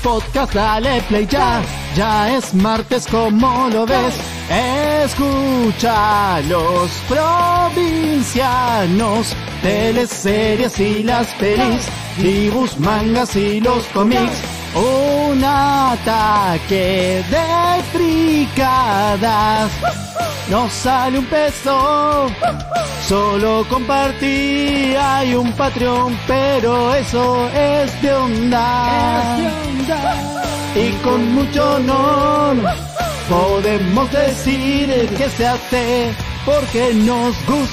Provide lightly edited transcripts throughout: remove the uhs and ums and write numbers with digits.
podcast, dale play ya. Ya es martes, como lo ves. Escucha los provincianos, teleseries y las pelis, dibujos, mangas y los cómics. Un ataque de fricadas. No sale un peso, solo compartí. Hay un Patreon, pero eso es de onda. Y con mucho honor podemos decir que se hace porque nos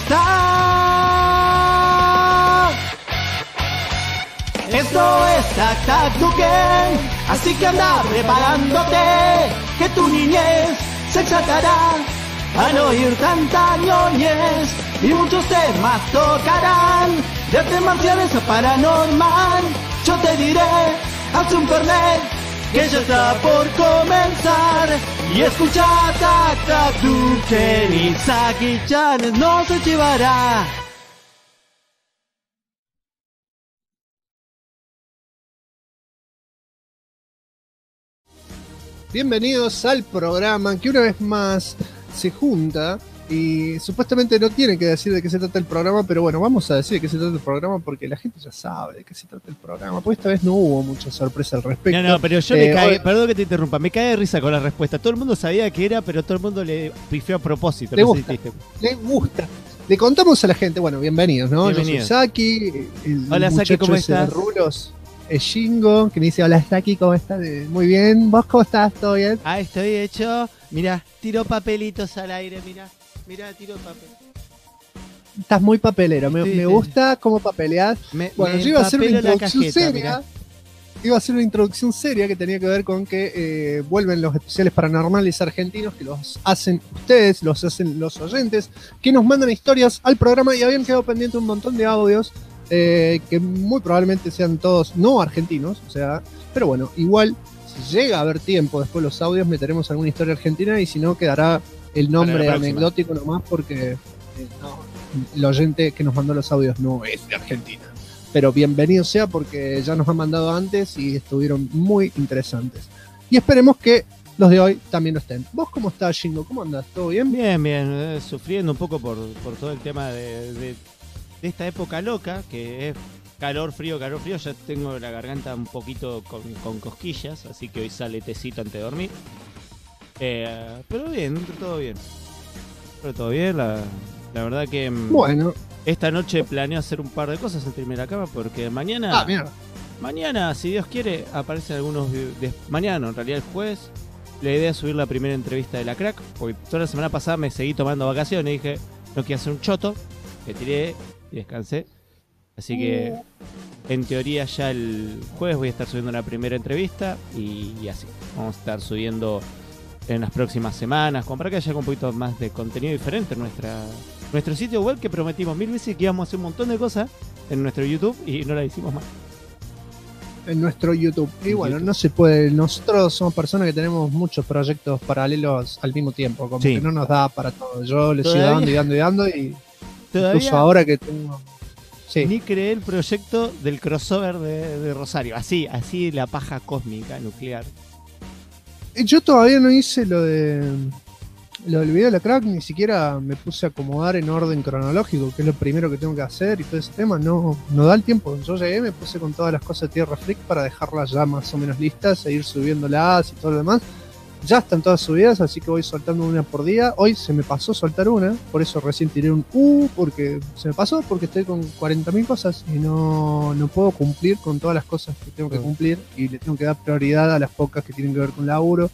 gusta. Esto es Tac Tac Duken, así que anda preparándote, que tu niñez se exaltará al oír tanta ñoñez, y muchos temas tocarán, de artes marciales a paranormal. Yo te diré, haz un fernet, que ya está por comenzar, y escucha Tac Tac Duken, y Saki-chan no se llevará. Bienvenidos al programa que una vez más se junta y supuestamente no tiene que decir de qué se trata el programa, pero bueno, vamos a decir de qué se trata el programa porque la gente ya sabe de qué se trata el programa, porque esta vez no hubo mucha sorpresa al respecto. No, pero yo me cae, perdón que te interrumpa, me cae de risa con la respuesta. Todo el mundo sabía que era, pero todo el mundo le pifió a propósito. Le gusta. Le contamos a la gente, bueno, bienvenidos, ¿no? Bienvenidos. Yo soy Saki, Hola Saki, ¿cómo estás? Rulos. Es Shingo, que me dice, hola Saki, ¿cómo estás? Muy bien, ¿vos cómo estás? ¿Todo bien? Ah, estoy hecho, mirá, tiro papelitos al aire, mirá, tiro papel. Estás muy papelero, me gusta cómo papeleás. Bueno, yo iba a hacer una introducción seria. Iba a hacer una introducción seria que tenía que ver con que vuelven los especiales paranormales argentinos, que los hacen ustedes, los hacen los oyentes, que nos mandan historias al programa y habían quedado pendientes un montón de audios. Que muy probablemente sean todos no argentinos, o sea, pero bueno, igual si llega a haber tiempo después de los audios meteremos alguna historia argentina y si no quedará el nombre anecdótico nomás porque el oyente que nos mandó los audios no es de Argentina, pero bienvenido sea porque ya nos han mandado antes y estuvieron muy interesantes y esperemos que los de hoy también lo estén. ¿Vos cómo estás, Shingo? ¿Cómo andás? ¿Todo bien? Bien, sufriendo un poco por todo el tema de esta época loca, que es calor, frío, ya tengo la garganta un poquito con cosquillas, así que hoy sale tecito antes de dormir. Pero bien, todo bien. La verdad que bueno, esta noche planeo hacer un par de cosas antes de irme a la cama, porque mañana, si Dios quiere, aparecen algunos mañana, no, en realidad el jueves, la idea es subir la primera entrevista de la Crack, porque toda la semana pasada me seguí tomando vacaciones y dije, no quiero hacer un choto, que tiré y descansé, así que en teoría ya el jueves voy a estar subiendo la primera entrevista y así vamos a estar subiendo en las próximas semanas, para que haya un poquito más de contenido diferente en nuestro sitio web, que prometimos 1000 veces que íbamos a hacer un montón de cosas en nuestro YouTube y no la hicimos más. En nuestro YouTube. Y bueno, no se puede. Nosotros somos personas que tenemos muchos proyectos paralelos al mismo tiempo, como que no nos da para todo. Yo le sigo dando y todavía incluso ahora que tengo... Sí. Ni creé el proyecto del crossover de Rosario. Así la paja cósmica nuclear. Yo todavía no hice lo del video de la Crack, ni siquiera me puse a acomodar en orden cronológico, que es lo primero que tengo que hacer y todo ese tema. No da el tiempo. Yo llegué, me puse con todas las cosas de Tierra Freak para dejarlas ya más o menos listas e ir subiéndolas y todo lo demás. Ya están todas subidas, así que voy soltando una por día. Hoy se me pasó soltar una, por eso recién tiré un porque se me pasó, porque estoy con 40.000 cosas y no puedo cumplir con todas las cosas que tengo que cumplir y le tengo que dar prioridad a las pocas que tienen que ver con laburo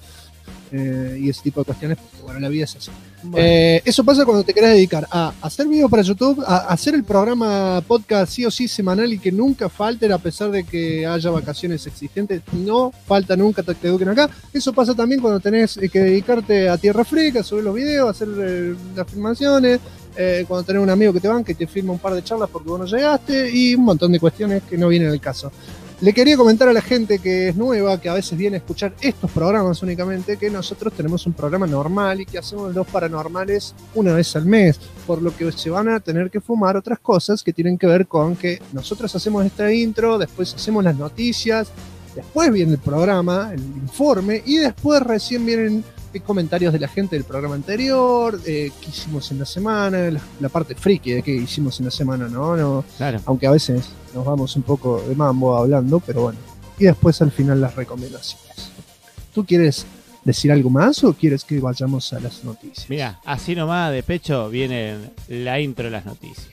y ese tipo de cuestiones, porque bueno, la vida es así. Bueno. Eso pasa cuando te querés dedicar a hacer videos para YouTube, a hacer el programa podcast sí o sí semanal y que nunca falten a pesar de que haya vacaciones existentes. No falta nunca que te eduquen acá. Eso pasa también cuando tenés que dedicarte a Tierra Freak, a subir los videos, a hacer las filmaciones, cuando tenés un amigo que te banca y te firma un par de charlas porque vos no llegaste y un montón de cuestiones que no vienen al caso. Le quería comentar a la gente que es nueva, que a veces viene a escuchar estos programas únicamente, que nosotros tenemos un programa normal y que hacemos los paranormales una vez al mes, por lo que se van a tener que fumar otras cosas que tienen que ver con que nosotros hacemos esta intro, después hacemos las noticias, después viene el programa, el informe, y después recién vienen comentarios de la gente del programa anterior, qué hicimos en la semana, la parte friki de qué hicimos en la semana, ¿no? Claro. Aunque a veces nos vamos un poco de mambo hablando, pero bueno. Y después al final las recomendaciones. ¿Tú quieres decir algo más o quieres que vayamos a las noticias? Mira, así nomás de pecho viene la intro de las noticias.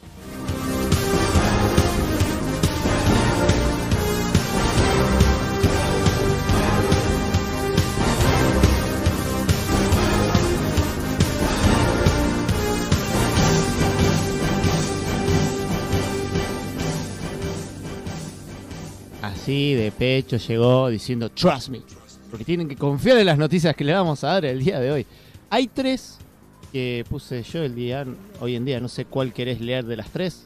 Así de pecho llegó diciendo trust me, porque tienen que confiar en las noticias que le vamos a dar el día de hoy. Hay 3 que puse yo hoy en día, no sé cuál querés leer de las 3.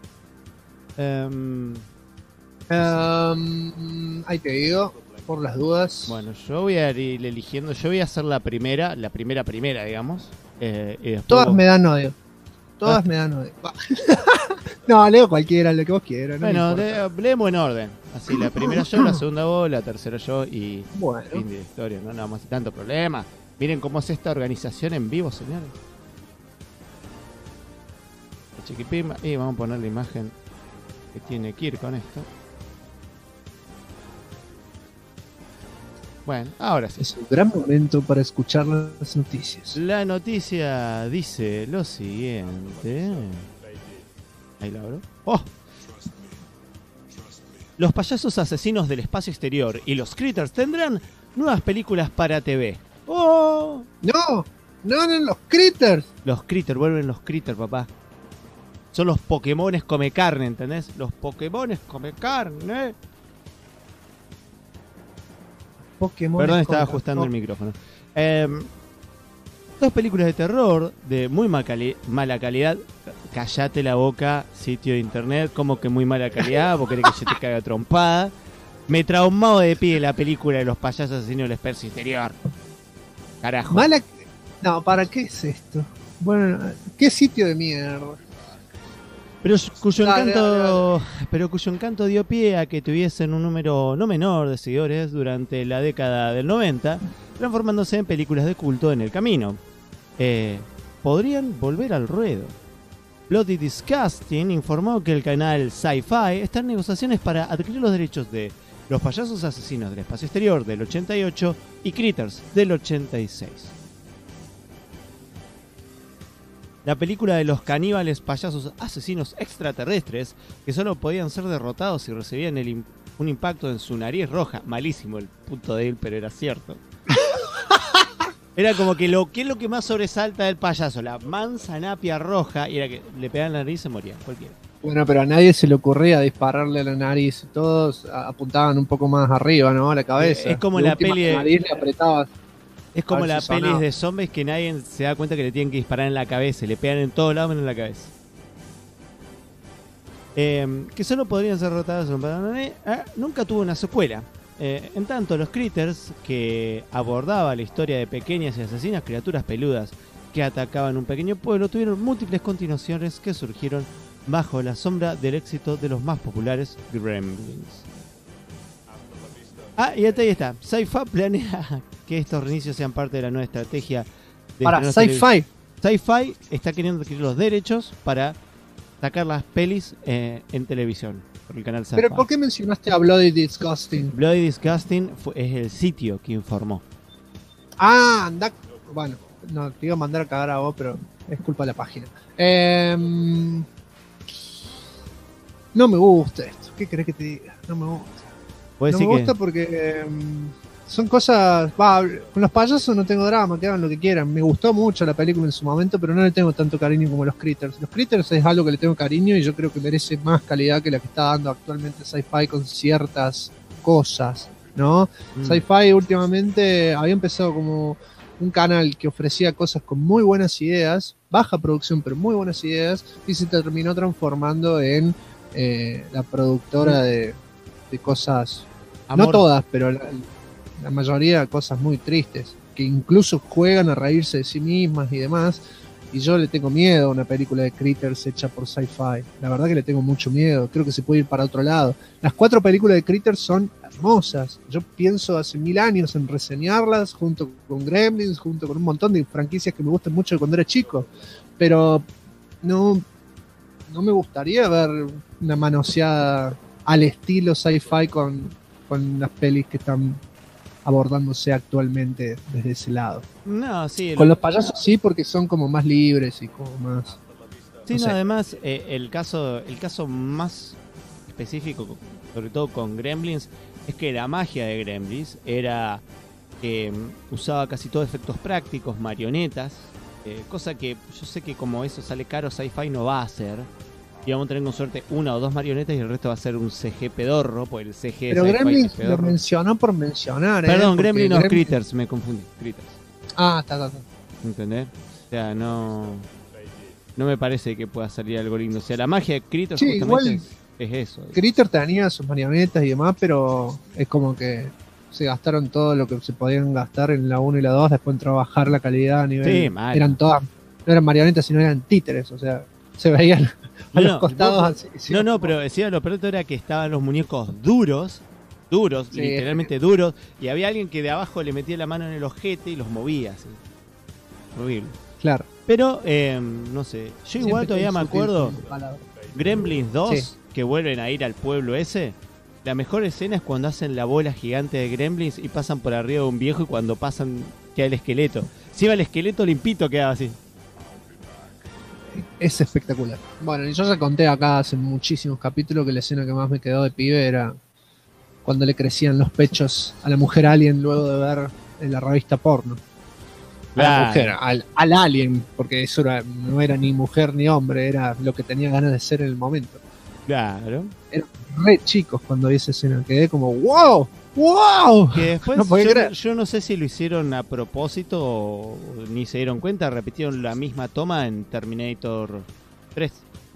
Ahí te digo, por las dudas. Bueno, yo voy a ir eligiendo, yo voy a hacer la primera, digamos. Y después todas me dan odio. Todas me dan odio. No, leo cualquiera, lo que vos quieras. Bueno, leemos en orden. Así, la primera yo, la segunda vos, la tercera yo y bueno. Fin de la historia. No vamos a hacer tanto problema. Miren cómo es esta organización en vivo, señores. Chiquipima. Y vamos a poner la imagen que tiene que ir con esto. Bueno, ahora sí. Es un gran momento para escuchar las noticias. La noticia dice lo siguiente. Ahí la abro. ¡Oh! Los payasos asesinos del espacio exterior y los Critters tendrán nuevas películas para TV. ¡Oh! ¡No! ¡No, los Critters! Los Critters, vuelven los Critters, papá. Son los Pokémones come carne, ¿entendés? Los Pokémones come carne. Pokémon. Perdón, estaba ajustando el micrófono. 2 películas de terror de muy mala calidad. Callate la boca, sitio de internet. Como que muy mala calidad, vos querés que yo te caga trompada. Me traumó de pie la película de los payasos asesinos del espacio exterior. Carajo. No, ¿para qué es esto? Bueno, ¿qué sitio de mierda? Pero cuyo encanto dio pie a que tuviesen un número no menor de seguidores durante la década del 90, transformándose en películas de culto en el camino. Podrían volver al ruedo. Bloody Disgusting informó que el canal Sci-Fi está en negociaciones para adquirir los derechos de Los payasos asesinos del espacio exterior del 88 y Critters del 86. La película de los caníbales payasos asesinos extraterrestres que solo podían ser derrotados si recibían un impacto en su nariz roja. Malísimo el punto de él, pero era cierto. Era como que ¿qué es lo que más sobresalta del payaso? La manzanapia roja, y era que le pegaban la nariz y se moría, cualquiera. Bueno, pero a nadie se le ocurría dispararle a la nariz. Todos apuntaban un poco más arriba, ¿no? A la cabeza. Es como la peli de... nariz le apretaba. Es como la peli de zombies que nadie se da cuenta que le tienen que disparar en la cabeza. Le pegan en todos lados menos en la cabeza. Que solo podrían ser derrotados. Nunca tuvo una secuela. En tanto, los Critters, que abordaba la historia de pequeñas y asesinas criaturas peludas que atacaban un pequeño pueblo, tuvieron múltiples continuaciones que surgieron bajo la sombra del éxito de los más populares Gremlins. Y ahí está. Sci-Fi planea que estos reinicios sean parte de la nueva estrategia de... Para Sci-Fi. Sci-Fi está queriendo adquirir los derechos para sacar las pelis en televisión por el canal Sci-Fi. ¿Pero por qué mencionaste a Bloody Disgusting? Bloody Disgusting es el sitio que informó. Anda. Bueno, no, te iba a mandar a cagar a vos, pero es culpa de la página. No me gusta esto. ¿Qué querés que te diga? No me gusta. No me gusta porque son cosas... con los payasos no tengo drama, que hagan lo que quieran. Me gustó mucho la película en su momento, pero no le tengo tanto cariño como los Critters. Los Critters es algo que le tengo cariño y yo creo que merece más calidad que la que está dando actualmente Sci-Fi con ciertas cosas, ¿no? Sci-Fi últimamente había empezado como un canal que ofrecía cosas con muy buenas ideas, baja producción pero muy buenas ideas, y se terminó transformando en la productora de cosas, no todas, pero la mayoría de cosas muy tristes, que incluso juegan a reírse de sí mismas y demás. Y yo le tengo miedo a una película de Critters hecha por Sci-Fi. La verdad que le tengo mucho miedo. Creo que se puede ir para otro lado. Las 4 películas de Critters son hermosas. Yo pienso hace 1000 años en reseñarlas junto con Gremlins, junto con un montón de franquicias que me gustan mucho de cuando era chico. Pero no me gustaría ver una manoseada al estilo Sci-Fi con las pelis que están abordándose actualmente desde ese lado. No, sí. Con los payasos sí, porque son como más libres y como más... Sí, no, además, el caso más específico, sobre todo con Gremlins, es que la magia de Gremlins era que usaba casi todo efectos prácticos, marionetas, cosa que yo sé que como eso sale caro, Sci-Fi no va a hacer. Y vamos a tener con suerte 1 o 2 marionetas y el resto va a ser un CG pedorro, porque el CG pero Gremlins lo mencionó por mencionar. Perdón, Gremlins no, Critters, me confundí. Critters. Ah, está. ¿Entendés? O sea, no me parece que pueda salir algo lindo. O sea, la magia de Critters sí, justamente es eso. Critters tenía sus marionetas y demás, pero es como que se gastaron todo lo que se podían gastar en la 1 y la 2, después en trabajar la calidad a nivel... Sí, mal. Eran todas, no eran marionetas, sino eran títeres, o sea, se veían a los costados así. No, pero decía lo peor era que estaban los muñecos duros, sí, literalmente duros, y había alguien que de abajo le metía la mano en el ojete y los movía así. Horrible. Claro. Pero, no sé, yo igual todavía me acuerdo, Gremlins 2, sí, que vuelven a ir al pueblo ese, la mejor escena es cuando hacen la bola gigante de Gremlins y pasan por arriba de un viejo y cuando pasan queda el esqueleto. Si iba el esqueleto limpito quedaba así. Es espectacular. Bueno, yo ya conté acá hace muchísimos capítulos que la escena que más me quedó de pibe era cuando le crecían los pechos a la mujer alien luego de ver en la revista porno. A la mujer, al alien, porque eso no era ni mujer ni hombre, era lo que tenía ganas de ser en el momento. Claro. Eran re chicos cuando vi esa escena, quedé como ¡wow! ¡Wow! Que después yo no sé si lo hicieron a propósito o ni se dieron cuenta, repitieron la misma toma en Terminator 3.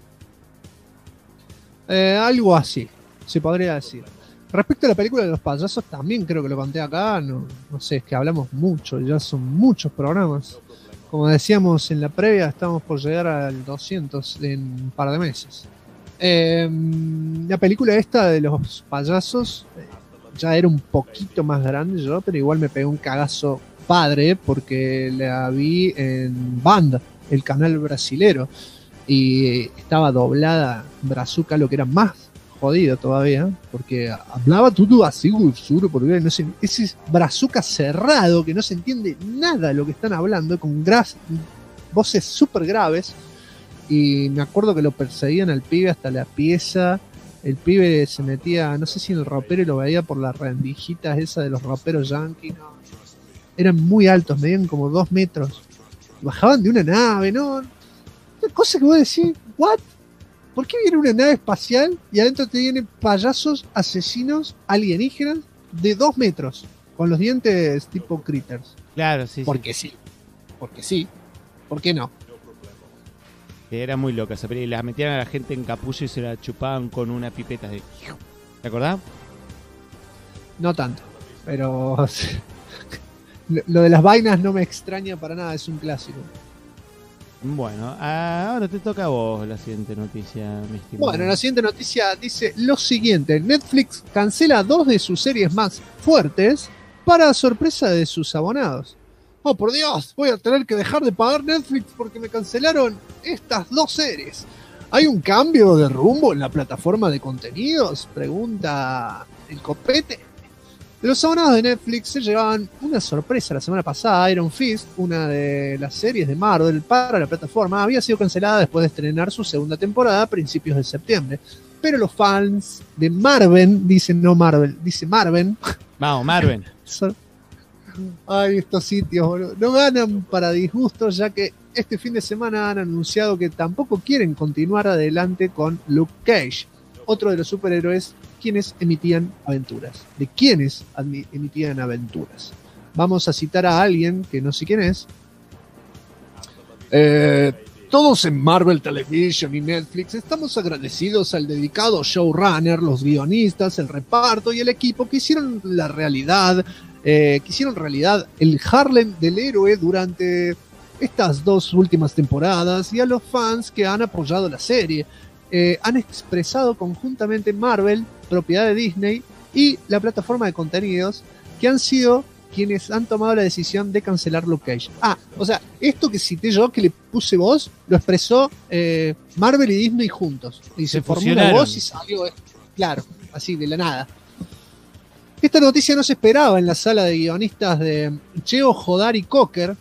Algo así, se podría decir. Respecto a la película de los payasos, también creo que lo conté acá, no sé, es que hablamos mucho, ya son muchos programas. Como decíamos en la previa, estamos por llegar al 200 en un par de meses. La película esta de los payasos... ya era un poquito más grande yo, pero igual me pegué un cagazo padre porque la vi en Banda, el canal brasilero, y estaba doblada brazuca, lo que era más jodido todavía, porque hablaba todo así, porque no sé, ese brazuca cerrado que no se entiende nada de lo que están hablando, con voces súper graves, y me acuerdo que lo perseguían al pibe hasta la pieza. El pibe se metía, no sé si en el ropero y lo veía por las rendijitas esa de los roperos yankees. No. Eran muy altos, medían como 2 metros. Bajaban de una nave, ¿no? Una cosa que vos decís, ¿what? ¿Por qué viene una nave espacial y adentro te vienen payasos asesinos alienígenas de 2 metros? Con los dientes tipo Critters. Claro, sí. Porque sí. Porque sí. ¿Por qué no? Era muy loca esa película. La metían a la gente en capullo y se la chupaban con una pipeta de... ¿Te acordás? No tanto, pero lo de las vainas no me extraña para nada, es un clásico. Bueno, ahora te toca a vos la siguiente noticia, mi estimado. Bueno, la siguiente noticia dice lo siguiente: Netflix cancela 2 de sus series más fuertes para sorpresa de sus abonados. Oh, por Dios, voy a tener que dejar de pagar Netflix porque me cancelaron estas 2 series. ¿Hay un cambio de rumbo en la plataforma de contenidos? Pregunta el copete. Los abonados de Netflix se llevaban una sorpresa la semana pasada. Iron Fist, una de las series de Marvel para la plataforma, había sido cancelada después de estrenar su segunda temporada a principios de septiembre. Pero los fans de Marvel, dicen no Marvel, dice Marvel. Vamos, Marvel. Ay, estos sitios, boludo. No ganan para disgustos, ya que este fin de semana han anunciado que tampoco quieren continuar adelante con Luke Cage, otro de los superhéroes quienes emitían aventuras. ¿De quiénes emitían aventuras? Vamos a citar a alguien que no sé quién es. Todos en Marvel Television y Netflix estamos agradecidos al dedicado showrunner, los guionistas, el reparto y el equipo que hicieron realidad el Harlem del héroe durante estas 2 últimas temporadas y a los fans que han apoyado la serie. Han expresado conjuntamente Marvel, propiedad de Disney, y la plataforma de contenidos, que han sido quienes han tomado la decisión de cancelar Luke Cage. O sea, esto que cité yo, que le puse voz, lo expresó Marvel y Disney juntos. Y se formó una voz y salió, claro, así de la nada. Esta noticia no se esperaba en la sala de guionistas de Cheo Jodari Cocker,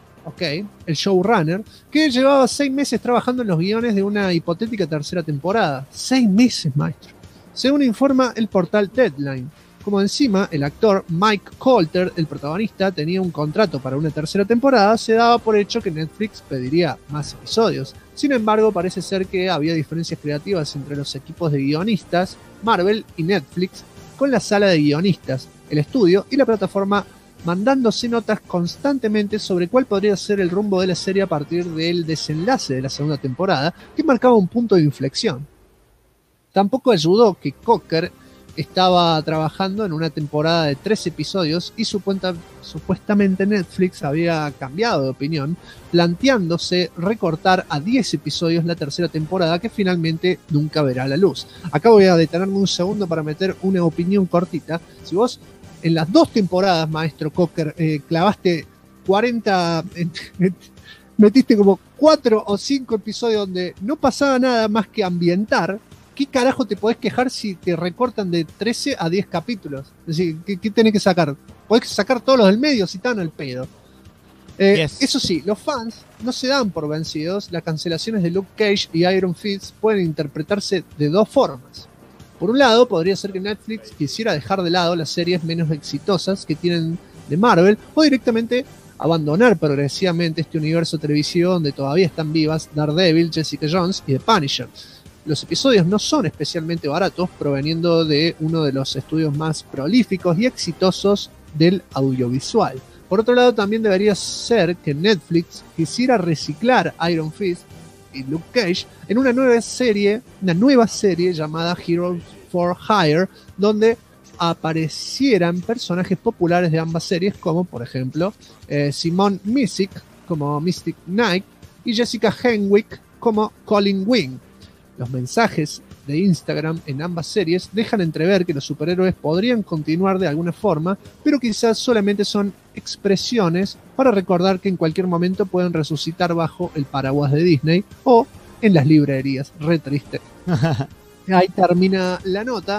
el showrunner, que llevaba 6 meses trabajando en los guiones de una hipotética tercera temporada. 6 meses, maestro. Según informa el portal Deadline. Como encima el actor Mike Colter, el protagonista, tenía un contrato para una tercera temporada, se daba por hecho que Netflix pediría más episodios. Sin embargo, parece ser que había diferencias creativas entre los equipos de guionistas, Marvel y Netflix, con la sala de guionistas, el estudio y la plataforma, mandándose notas constantemente sobre cuál podría ser el rumbo de la serie a partir del desenlace de la segunda temporada, que marcaba un punto de inflexión. Tampoco ayudó que Cocker estaba trabajando en una temporada de 3 episodios y supuestamente Netflix había cambiado de opinión, planteándose recortar a 10 episodios la tercera temporada, que finalmente nunca verá la luz. Acá voy a detenerme un segundo para meter una opinión cortita. Si vos en las 2 temporadas, maestro Cocker, clavaste 40... metiste como 4 o 5 episodios donde no pasaba nada más que ambientar, ¿qué carajo te podés quejar si te recortan de 13 a 10 capítulos? Es decir, ¿qué tenés que sacar? Podés sacar todos los del medio si están al pedo. Eso sí, los fans no se dan por vencidos. Las cancelaciones de Luke Cage y Iron Fist pueden interpretarse de 2 formas. Por un lado, podría ser que Netflix quisiera dejar de lado las series menos exitosas que tienen de Marvel, o directamente abandonar progresivamente este universo televisivo donde todavía están vivas Daredevil, Jessica Jones y The Punisher. Los episodios no son especialmente baratos, proveniendo de uno de los estudios más prolíficos y exitosos del audiovisual. Por otro lado, también debería ser que Netflix quisiera reciclar Iron Fist y Luke Cage en una nueva serie llamada Heroes for Hire, donde aparecieran personajes populares de ambas series, como por ejemplo Simone Missick como Mystic Knight y Jessica Henwick como Colin Wing. Los mensajes de Instagram en ambas series dejan entrever que los superhéroes podrían continuar de alguna forma, pero quizás solamente son expresiones para recordar que en cualquier momento pueden resucitar bajo el paraguas de Disney o en las librerías. Re triste. Ahí termina la nota.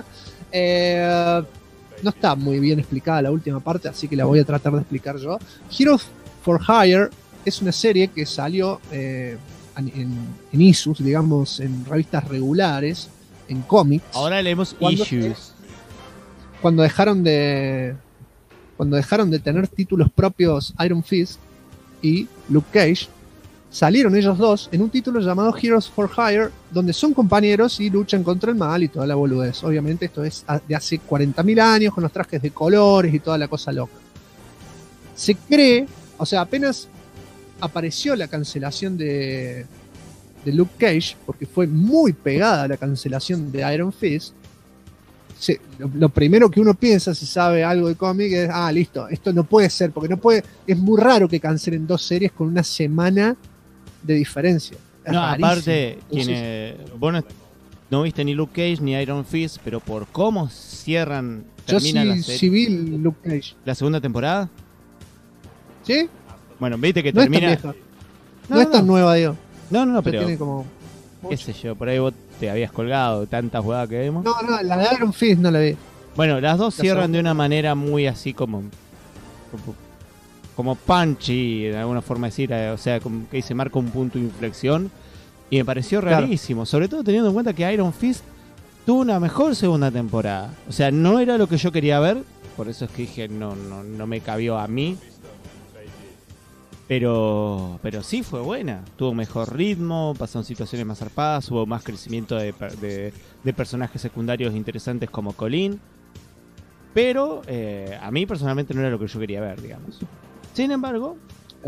No está muy bien explicada la última parte, así que la voy a tratar de explicar yo. Heroes for Hire es una serie que salió en issues, digamos, en revistas regulares, en cómics. Ahora leemos issues. Cuando dejaron de tener títulos propios Iron Fist y Luke Cage, salieron ellos dos en un título llamado Heroes for Hire, donde son compañeros y luchan contra el mal y toda la boludez. Obviamente esto es de hace 40.000 años, con los trajes de colores y toda la cosa loca. Se cree, o sea, apenas apareció la cancelación de Luke Cage, porque fue muy pegada a la cancelación de Iron Fist, lo primero que uno piensa si sabe algo de cómic es, listo, esto no puede ser, porque no puede, es muy raro que cancelen 2 series con una semana de diferencia. No, aparte, vos no viste ni Luke Cage ni Iron Fist, pero por cómo termina la serie. Sí vi Luke Cage. ¿La segunda temporada? ¿Sí? Bueno, viste que no termina... Es tan vieja. No es tan nueva, digo. No, pero... Tiene como... qué sé yo, por ahí vos te habías colgado de tantas jugadas que vemos. No, la de Iron Fist no la vi. Bueno, las dos cierran de una manera muy así como punchy, de alguna forma decir, o sea, como que se marca un punto de inflexión. Y me pareció rarísimo, sobre todo teniendo en cuenta que Iron Fist tuvo una mejor segunda temporada. O sea, no era lo que yo quería ver, por eso es que dije, no me cabió a mí. Pero sí fue buena, tuvo mejor ritmo, pasaron situaciones más zarpadas, hubo más crecimiento de personajes secundarios interesantes como Colin. Pero a mí personalmente no era lo que yo quería ver, digamos. Sin embargo,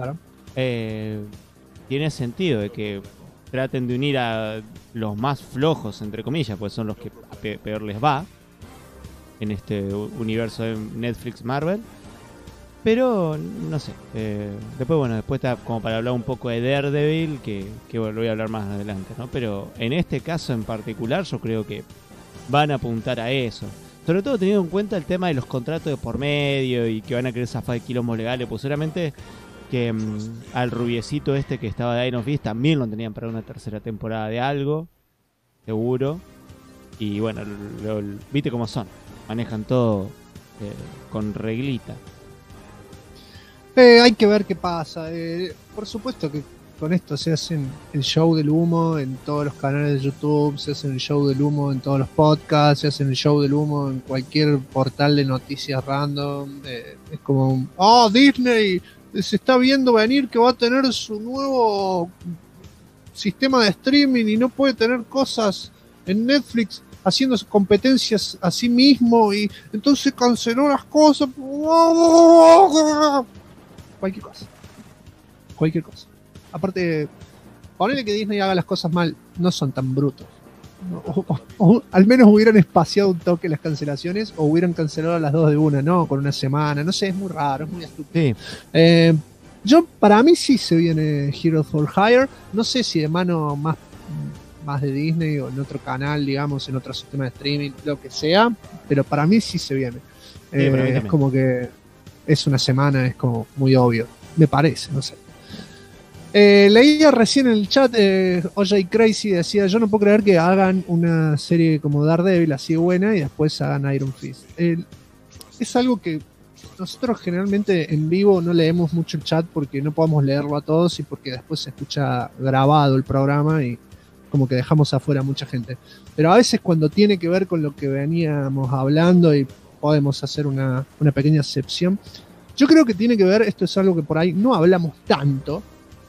tiene sentido de que traten de unir a los más flojos, entre comillas, pues son los que peor les va en este universo de Netflix Marvel. Pero, no sé. Después está como para hablar un poco de Daredevil, que lo voy a hablar más adelante, ¿no? Pero en este caso en particular yo creo que van a apuntar a eso. Sobre todo teniendo en cuenta el tema de los contratos de por medio y que van a querer zafar de quilombos legales. Pues seguramente que al rubiecito este que estaba de Iron Fist también lo tenían para una tercera temporada de algo, seguro. Y bueno, viste cómo son. Manejan todo con reglita. Hay que ver qué pasa. Por supuesto que con esto se hacen el show del humo en todos los canales de YouTube, se hacen el show del humo en todos los podcasts, se hacen el show del humo en cualquier portal de noticias random. Es como, Disney se está viendo venir que va a tener su nuevo sistema de streaming y no puede tener cosas en Netflix haciendo competencias a sí mismo y entonces canceló las cosas. Cualquier cosa. Aparte, ponele que Disney haga las cosas mal, no son tan brutos. O al menos hubieran espaciado un toque las cancelaciones o hubieran cancelado a las 2 de una, ¿no? Con una semana, no sé, es muy raro, es muy estúpido. Sí. Para mí sí se viene Heroes for Hire, no sé si de mano más de Disney o en otro canal, digamos, en otro sistema de streaming, lo que sea, pero para mí sí se viene. Es como que es una semana, es como muy obvio, me parece, no sé. Leía recién en el chat, OJ Crazy decía, yo no puedo creer que hagan una serie como Daredevil así buena y después hagan Iron Fist. Es algo que nosotros generalmente en vivo no leemos mucho el chat porque no podemos leerlo a todos y porque después se escucha grabado el programa y como que dejamos afuera a mucha gente. Pero a veces cuando tiene que ver con lo que veníamos hablando y podemos hacer una pequeña excepción, yo creo que tiene que ver, esto es algo que por ahí no hablamos tanto,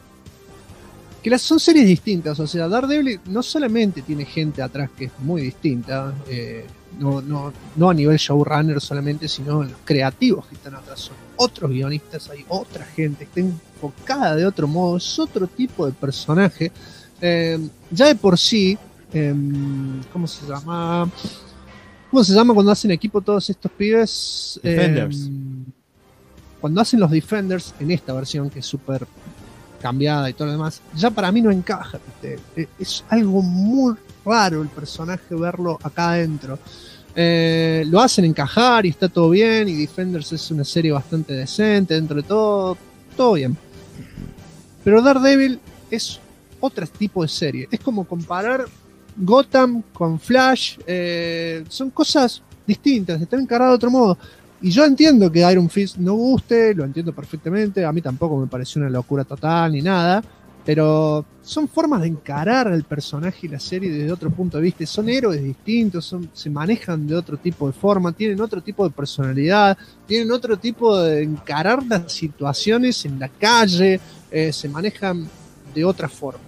que son series distintas. O sea, Daredevil no solamente tiene gente atrás que es muy distinta, no a nivel showrunner solamente, sino los creativos que están atrás son otros guionistas, hay otra gente, está enfocada de otro modo, es otro tipo de personaje. Ya de por sí, ¿cómo se llama cuando hacen equipo todos estos pibes? Defenders. Cuando hacen los Defenders en esta versión que es súper cambiada y todo lo demás, ya para mí no encaja, ¿viste? Es algo muy raro el personaje verlo acá adentro. Lo hacen encajar y está todo bien, y Defenders es una serie bastante decente dentro de todo bien. Pero Daredevil es otro tipo de serie, es como comparar Gotham con Flash, son cosas distintas, están encaradas de otro modo. Y yo entiendo que Iron Fist no guste, lo entiendo perfectamente, a mí tampoco me pareció una locura total ni nada, pero son formas de encarar al personaje y la serie desde otro punto de vista, son héroes distintos, se manejan de otro tipo de forma, tienen otro tipo de personalidad, tienen otro tipo de encarar las situaciones en la calle, se manejan de otra forma.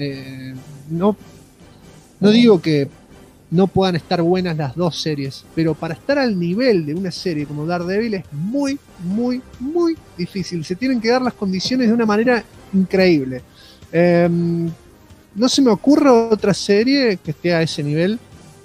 No digo que no puedan estar buenas las dos series, pero para estar al nivel de una serie como Daredevil es muy, muy, muy difícil. Se tienen que dar las condiciones de una manera increíble. No se me ocurre otra serie que esté a ese nivel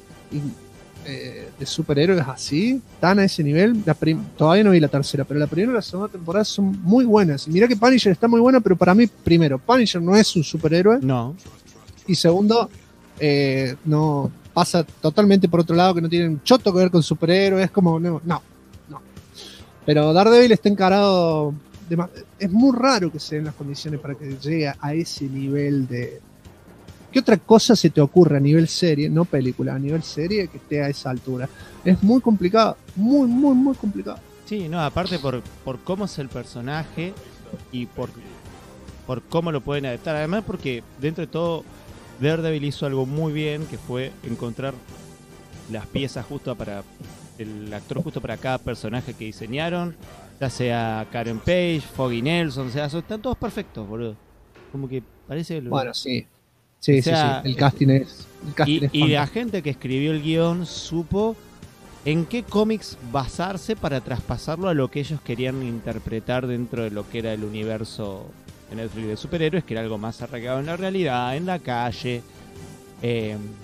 de superhéroes así, tan a ese nivel. Todavía no vi la tercera, pero la primera y la segunda temporada son muy buenas. Mirá que Punisher está muy buena, pero para mí, primero, Punisher no es un superhéroe. No. Y segundo, no pasa totalmente por otro lado, que no tienen choto que ver con superhéroes, es como, no. Pero Daredevil está encarado, es muy raro que se den las condiciones para que llegue a ese nivel de... ¿Qué otra cosa se te ocurre a nivel serie, no película, a nivel serie que esté a esa altura? Es muy complicado, muy, muy, muy complicado. Sí, no, aparte por cómo es el personaje y por cómo lo pueden adaptar, además porque dentro de todo Daredevil hizo algo muy bien, que fue encontrar las piezas justo para el actor justo para cada personaje que diseñaron, ya sea Karen Page, Foggy Nelson, o sea, están todos perfectos, boludo. Como que parece... Bueno, sí. Sí, o sea, sí. El casting es y la gente que escribió el guión supo en qué cómics basarse para traspasarlo a lo que ellos querían interpretar dentro de lo que era el universo en Netflix de superhéroes, que era algo más arraigado en la realidad, en la calle.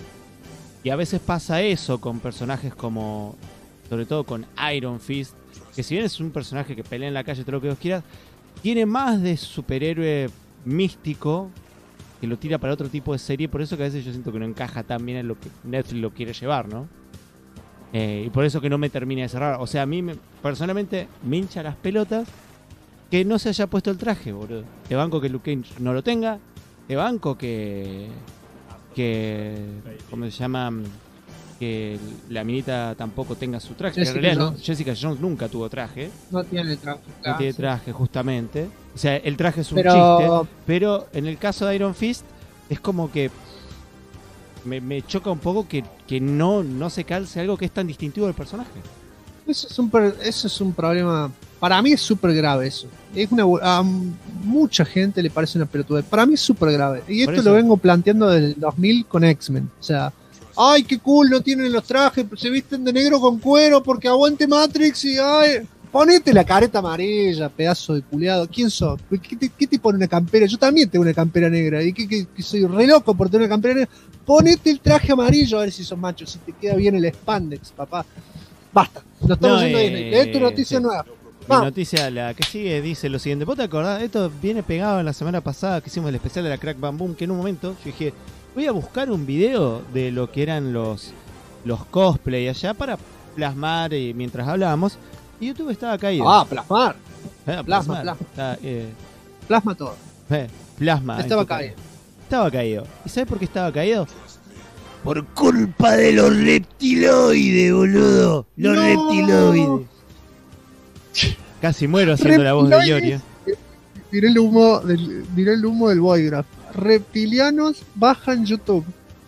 Y a veces pasa eso con personajes como, sobre todo con Iron Fist, que si bien es un personaje que pelea en la calle, todo lo que vos quieras, tiene más de superhéroe místico que lo tira para otro tipo de serie. Por eso que a veces yo siento que no encaja tan bien en lo que Netflix lo quiere llevar, ¿no? Y por eso que no me termina de cerrar. O sea, a mí personalmente me hincha las pelotas que no se haya puesto el traje, boludo. Te banco que Luke Cage no lo tenga. Te banco que ¿cómo se llama? Que la minita tampoco tenga su traje. En realidad Jessica Jones nunca tuvo traje. No tiene traje. No tiene traje, justamente. O sea, el traje es un chiste. Pero en el caso de Iron Fist, es como que me choca un poco que no se calce algo que es tan distintivo del personaje. Eso es un problema. Para mí es súper grave eso. A mucha gente le parece una pelotudez. Para mí es súper grave. Y esto lo vengo planteando desde el 2000 con X-Men. O sea, ¡ay, qué cool! No tienen los trajes, se visten de negro con cuero porque aguante Matrix y ¡ay! Ponete la careta amarilla, pedazo de culiado. ¿Quién sos? ¿Qué te pone una campera? Yo también tengo una campera negra. Y que soy re loco por tener una campera negra. Ponete el traje amarillo a ver si sos macho, si te queda bien el spandex, papá. Basta, lo estamos haciendo Disney. Lee tu noticia nueva. Mi noticia, la que sigue, dice lo siguiente. ¿Vos te acordás? Esto viene pegado en la semana pasada que hicimos el especial de la Crack Bam Boom, que en un momento yo dije, voy a buscar un video de lo que eran los cosplay allá para plasmar mientras hablábamos. Y YouTube estaba caído. Plasmar. Plasma. Plasma todo. Plasma. Estaba caído. Estaba caído. ¿Y sabes por qué estaba caído? Por culpa de los reptiloides, boludo. Los reptiloides. Casi muero haciendo la voz de Iorio. Miré el humo del Boygraph. Reptilianos bajan YouTube.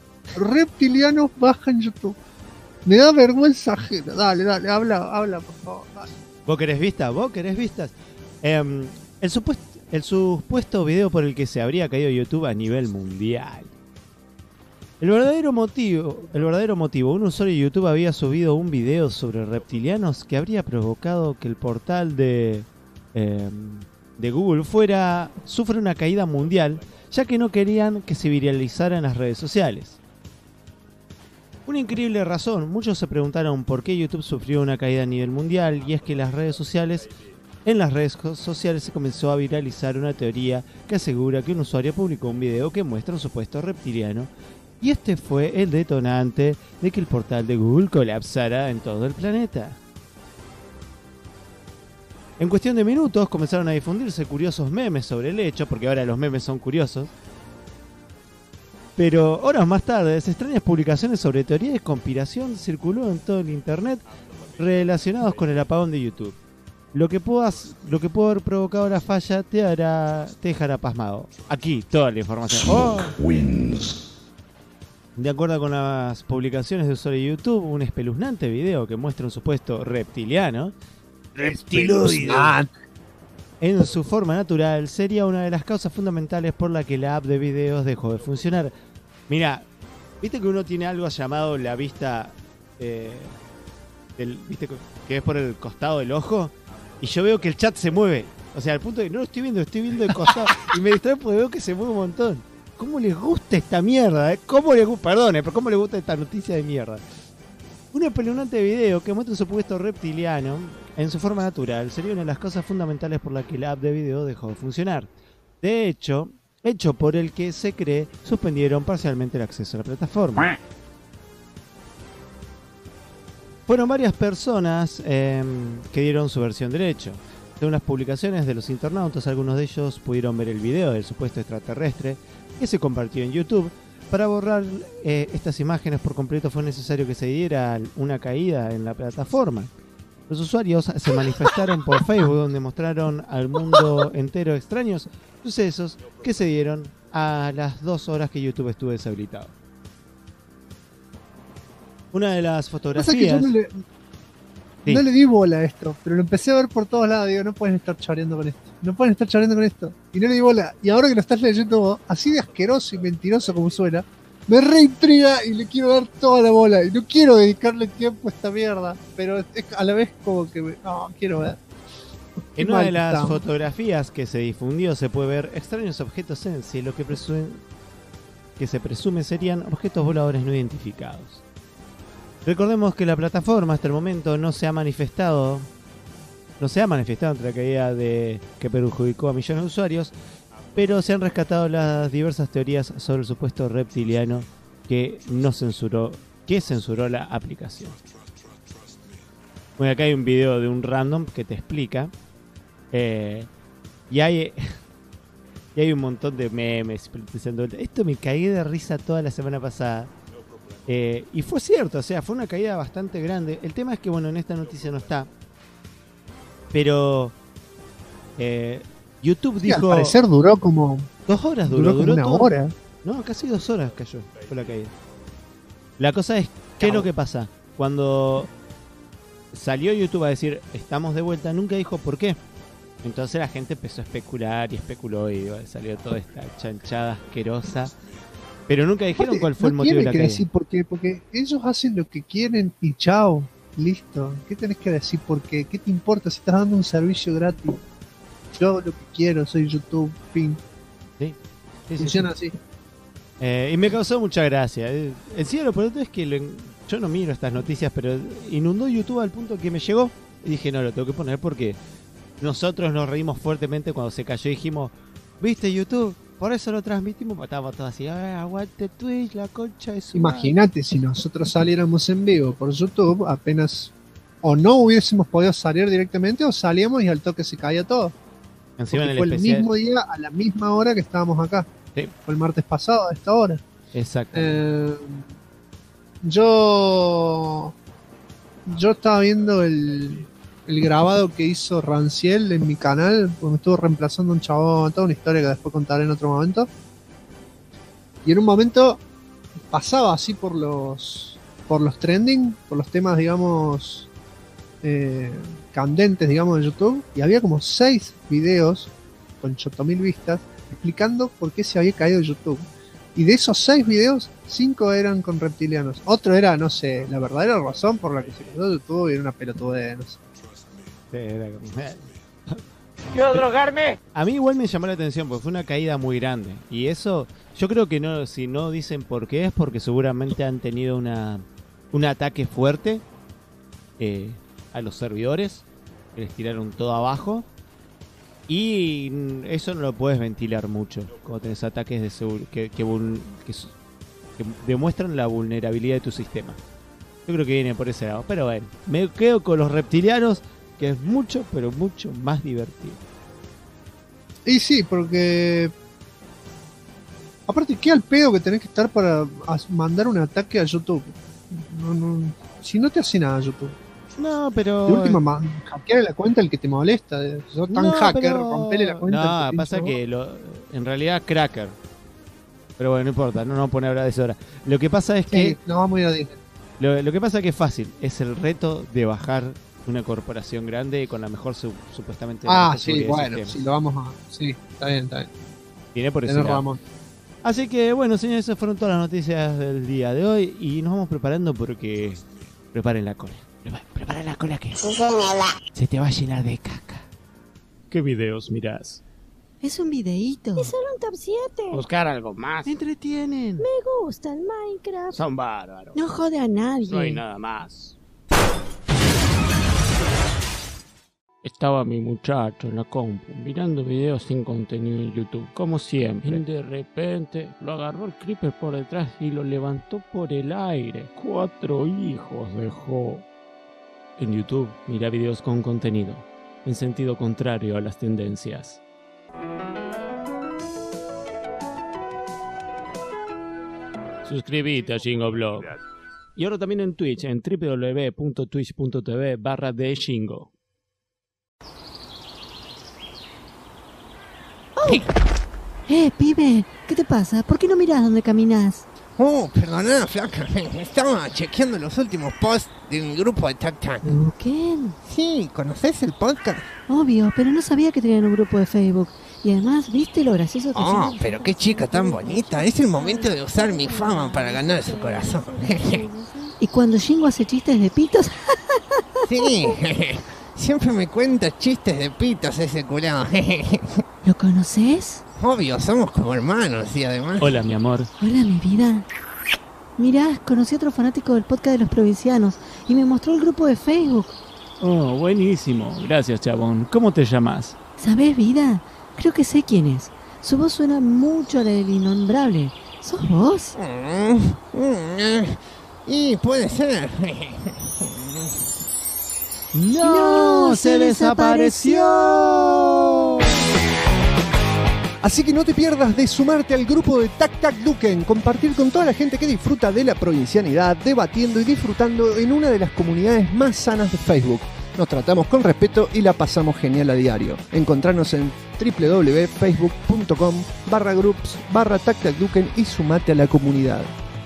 Me da vergüenza ajena. Dale, habla, por favor. Dale. ¿Vos querés vistas? El supuesto video por el que se habría caído YouTube a nivel mundial. El verdadero motivo, un usuario de YouTube había subido un video sobre reptilianos que habría provocado que el portal de Google sufra una caída mundial, ya que no querían que se viralizara en las redes sociales. Una increíble razón, muchos se preguntaron por qué YouTube sufrió una caída a nivel mundial, y es que en las redes sociales se comenzó a viralizar una teoría que asegura que un usuario publicó un video que muestra un supuesto reptiliano, y este fue el detonante de que el portal de Google colapsara en todo el planeta. En cuestión de minutos comenzaron a difundirse curiosos memes sobre el hecho, porque ahora los memes son curiosos. Pero horas más tarde, extrañas publicaciones sobre teorías de conspiración circuló en todo el internet relacionados con el apagón de YouTube. Lo que pudo haber provocado la falla te dejará pasmado. Aquí toda la información. De acuerdo con las publicaciones de usuarios de YouTube, un espeluznante video que muestra un supuesto reptiliano en su forma natural sería una de las causas fundamentales por la que la app de videos dejó de funcionar. Mira, viste que uno tiene algo llamado la vista, viste que es por el costado del ojo, y yo veo que el chat se mueve. O sea, al punto de que no lo estoy viendo de costado y me distrae porque veo que se mueve un montón. ¿Cómo les gusta esta mierda? ¿Cómo les gusta esta noticia de mierda? Un espeluznante video que muestra un supuesto reptiliano en su forma natural sería una de las causas fundamentales por la que la app de video dejó de funcionar. De hecho por el que se cree suspendieron parcialmente el acceso a la plataforma. Fueron varias personas que dieron su versión del hecho. Según las publicaciones de los internautas, algunos de ellos pudieron ver el video del supuesto extraterrestre que se compartió en YouTube. Para borrar estas imágenes por completo fue necesario que se diera una caída en la plataforma. Los usuarios se manifestaron por Facebook, donde mostraron al mundo entero extraños sucesos que se dieron a las 2 horas que YouTube estuvo deshabilitado. Una de las fotografías... No le di bola a esto, pero lo empecé a ver por todos lados. Digo, no pueden estar chareando con esto. Y no le di bola. Y ahora que lo estás leyendo vos, así de asqueroso y mentiroso como suena, me reintriga y le quiero dar toda la bola. Y no quiero dedicarle tiempo a esta mierda, pero es a la vez como que quiero ver. En una de las fotografías que se difundió se puede ver extraños objetos en el cielo que se presume serían objetos voladores no identificados. Recordemos que la plataforma hasta el momento no se ha manifestado no se ha manifestado entre la caída que perjudicó a millones de usuarios, pero se han rescatado las diversas teorías sobre el supuesto reptiliano que censuró la aplicación. Bueno, acá hay un video de un random que te explica. Y hay un montón de memes. Esto me caí de risa toda la semana pasada. Y fue cierto, o sea, fue una caída bastante grande. El tema es que, bueno, en esta noticia no está. Pero YouTube dijo... Al parecer duró como... 2 horas duró como una hora. No, casi 2 horas cayó, fue la caída. La cosa es, ¿qué es lo que pasa? Cuando salió YouTube a decir, estamos de vuelta, nunca dijo por qué. Entonces la gente empezó a especular y especuló y salió toda esta chanchada asquerosa. Pero nunca dijeron cuál fue el motivo de la caída. Decir por qué, porque ellos hacen lo que quieren y chao, listo. ¿Qué tenés que decir por qué? ¿Qué te importa si estás dando un servicio gratis? Yo lo que quiero, soy YouTube, fin. Sí. Funciona así. Y me causó mucha gracia. En sí, lo peor es que yo no miro estas noticias, pero inundó YouTube al punto que me llegó. Y dije, no, lo tengo que poner porque nosotros nos reímos fuertemente cuando se cayó y dijimos, ¿viste YouTube? Por eso lo transmitimos. Estábamos todos así, aguante Twitch, la concha de su Imagínate si nosotros saliéramos en vivo por YouTube, apenas o no hubiésemos podido salir directamente o salíamos y al toque se caía todo. Encima en el fue especial... el mismo día, a la misma hora que estábamos acá. Sí. Fue el martes pasado a esta hora. Exacto. Yo estaba viendo el grabado que hizo Ranciel en mi canal, porque me estuvo reemplazando un chabón, toda una historia que después contaré en otro momento. Y en un momento pasaba así por los trending, por los temas, digamos, candentes, digamos, de YouTube, y había como 6 videos con 8.000 vistas explicando por qué se había caído YouTube. Y de esos 6 videos, 5 eran con reptilianos. Otro era, no sé, la verdadera razón por la que se cayó YouTube y era una pelotudez, no sé. ¿Quiero drogarme? A mí igual me llamó la atención porque fue una caída muy grande. Y eso, yo creo que no, si no dicen por qué es porque seguramente han tenido un ataque fuerte a los servidores. Que les tiraron todo abajo. Y eso no lo puedes ventilar mucho cuando tenés ataques de que demuestran la vulnerabilidad de tu sistema. Yo creo que viene por ese lado. Pero bueno, me quedo con los reptilianos, que es mucho, pero mucho más divertido. Y sí, porque aparte, ¿qué al pedo que tenés que estar para mandar un ataque a YouTube? No, si no te hace nada YouTube. No, pero... De última, hackear la cuenta el que te molesta. Sos tan hacker, rompele la cuenta. No, pasa que en realidad cracker. Pero bueno, no importa, no nos vamos a poner a hablar de eso ahora. Lo que pasa es que... no vamos a ir a Disney. Lo que pasa es que es fácil. Es el reto de bajar una corporación grande con la mejor supuestamente... Sí, bueno, si lo vamos a... Sí, está bien. Tiene por eso. Así que bueno, señores, esas fueron todas las noticias del día de hoy. Y nos vamos preparando porque... Preparen la cola. Prepara la cola que se te va a llenar de caca. ¿Qué videos mirás? Es un videíto. Es solo un top 7. Buscar algo más. Me entretienen. Me gusta el Minecraft. Son bárbaros. No jode a nadie. No hay nada más. Estaba mi muchacho en la compu mirando videos sin contenido en YouTube, como siempre. Y de repente lo agarró el creeper por detrás y lo levantó por el aire. 4 hijos dejó. En YouTube, mira videos con contenido, en sentido contrario a las tendencias. Suscríbete a Shingo Y ahora también en Twitch, en www.twitch.tv/theshingo. Pibe, ¿qué te pasa? ¿Por qué no mirás dónde caminas? Perdona, flaca. Estaba chequeando los últimos posts de mi grupo de Tac. ¿Qué? Sí, ¿conoces el podcast? Obvio, pero no sabía que tenían un grupo de Facebook. Y además, ¿viste lo gracioso que son? Pero qué chica tan bonita. Es el momento de usar mi fama para ganar su corazón. ¿Y cuando Shingo hace chistes de pitos? Sí, siempre me cuenta chistes de pitos ese culado. ¿Lo conoces? Obvio, somos como hermanos y además... Hola, mi amor. Hola, mi vida. Mirá, conocí a otro fanático del podcast de los provincianos y me mostró el grupo de Facebook. Oh, buenísimo. Gracias, chabón. ¿Cómo te llamas? ¿Sabés, vida? Creo que sé quién es. Su voz suena mucho a la del innombrable. ¿Sos vos? Y puede ser. ¡No! ¡Se desapareció! Así que no te pierdas de sumarte al grupo de Tac Tac Duken, compartir con toda la gente que disfruta de la provincianidad, debatiendo y disfrutando en una de las comunidades más sanas de Facebook. Nos tratamos con respeto y la pasamos genial a diario. Encontranos en www.facebook.com/groups/TacTacDuken y sumate a la comunidad.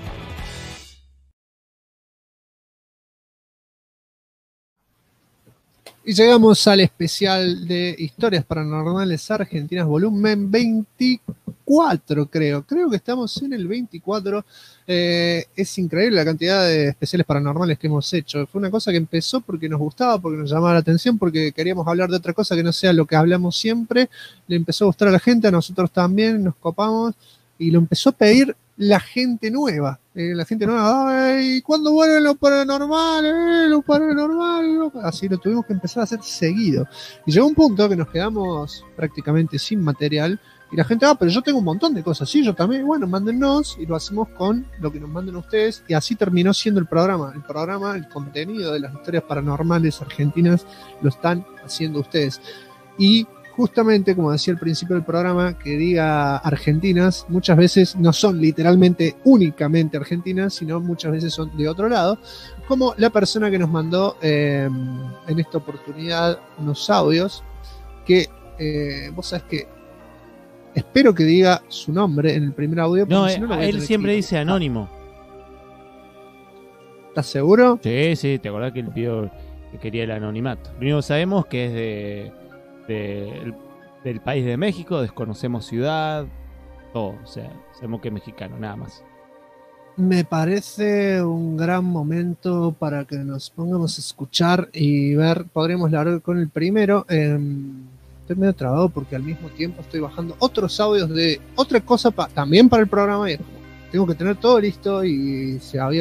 Y llegamos al especial de Historias Paranormales Argentinas, volumen 24, creo. Creo que estamos en el 24. Es increíble la cantidad de especiales paranormales que hemos hecho. Fue una cosa que empezó porque nos gustaba, porque nos llamaba la atención, porque queríamos hablar de otra cosa que no sea lo que hablamos siempre. Le empezó a gustar a la gente, a nosotros también, nos copamos, y lo empezó a pedir la gente nueva. ¡Ay! ¿Cuándo vuelven los paranormales? Los paranormales. Así lo tuvimos que empezar a hacer seguido. Y llegó un punto que nos quedamos prácticamente sin material. Y la gente, pero yo tengo un montón de cosas. Sí, yo también. Bueno, mándennos y lo hacemos con lo que nos manden ustedes. Y así terminó siendo el programa. El contenido de las historias paranormales argentinas lo están haciendo ustedes. Y justamente, como decía al principio del programa, que diga argentinas, muchas veces no son literalmente únicamente argentinas, sino muchas veces son de otro lado, como la persona que nos mandó en esta oportunidad unos audios, que vos sabés que espero que diga su nombre en el primer audio. No, si no él siempre dice anónimo. ¿Estás seguro? Sí, te acordás que él pidió que quería el anonimato. Lo único que sabemos que es del país de México, desconocemos ciudad, todo, o sea, sabemos que es mexicano, nada más. Me parece un gran momento para que nos pongamos a escuchar y ver, podremos hablar con el primero. Estoy medio trabado porque al mismo tiempo estoy bajando otros audios de otra cosa también para el programa y tengo que tener todo listo y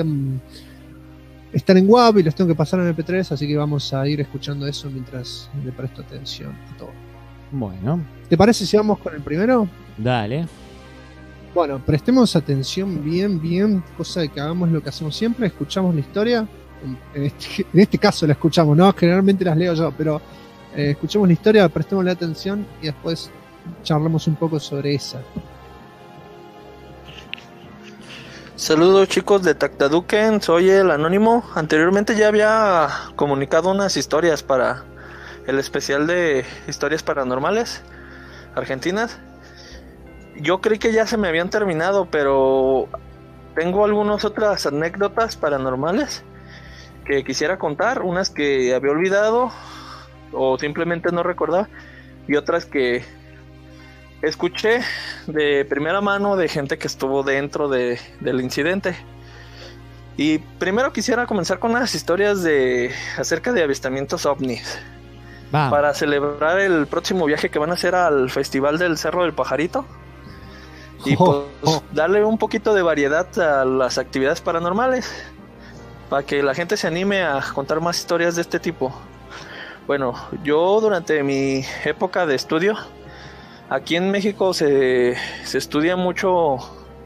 están en WAV y los tengo que pasar en MP3, así que vamos a ir escuchando eso mientras le presto atención a todo. Bueno. ¿Te parece si vamos con el primero? Dale. Bueno, prestemos atención bien, cosa de que hagamos lo que hacemos siempre, escuchamos la historia. En este caso la escuchamos, ¿no? Generalmente las leo yo, pero escuchemos la historia, prestémosle atención y después charlamos un poco sobre esa. Saludos chicos de Tactaduken, soy el Anónimo. Anteriormente ya había comunicado unas historias para el especial de historias paranormales argentinas. Yo creí que ya se me habían terminado, pero tengo algunas otras anécdotas paranormales que quisiera contar, unas que había olvidado o simplemente no recordaba y otras que escuché de primera mano de gente que estuvo dentro del incidente. Y primero quisiera comenzar con unas historias acerca de avistamientos ovnis. Para celebrar el próximo viaje que van a hacer al Festival del Cerro del Pajarito. Y pues darle un poquito de variedad a las actividades paranormales, para que la gente se anime a contar más historias de este tipo. Bueno, yo durante mi época de estudio, aquí en México se estudia mucho,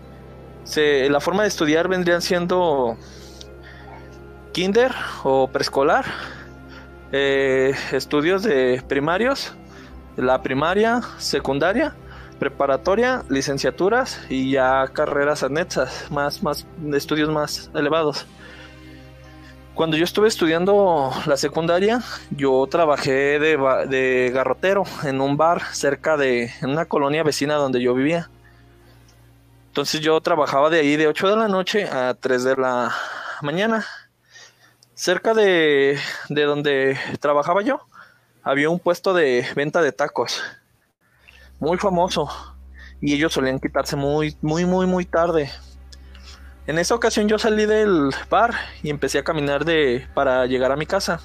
la forma de estudiar vendrían siendo kinder o preescolar, estudios de primarios, la primaria, secundaria, preparatoria, licenciaturas y ya carreras anexas, más estudios más elevados. Cuando yo estuve estudiando la secundaria, yo trabajé de garrotero en un bar en una colonia vecina donde yo vivía. Entonces yo trabajaba de ahí de 8 de la noche a 3 de la mañana. Cerca de donde trabajaba yo, había un puesto de venta de tacos, muy famoso, y ellos solían quitarse muy tarde. En esa ocasión yo salí del bar y empecé a caminar para llegar a mi casa.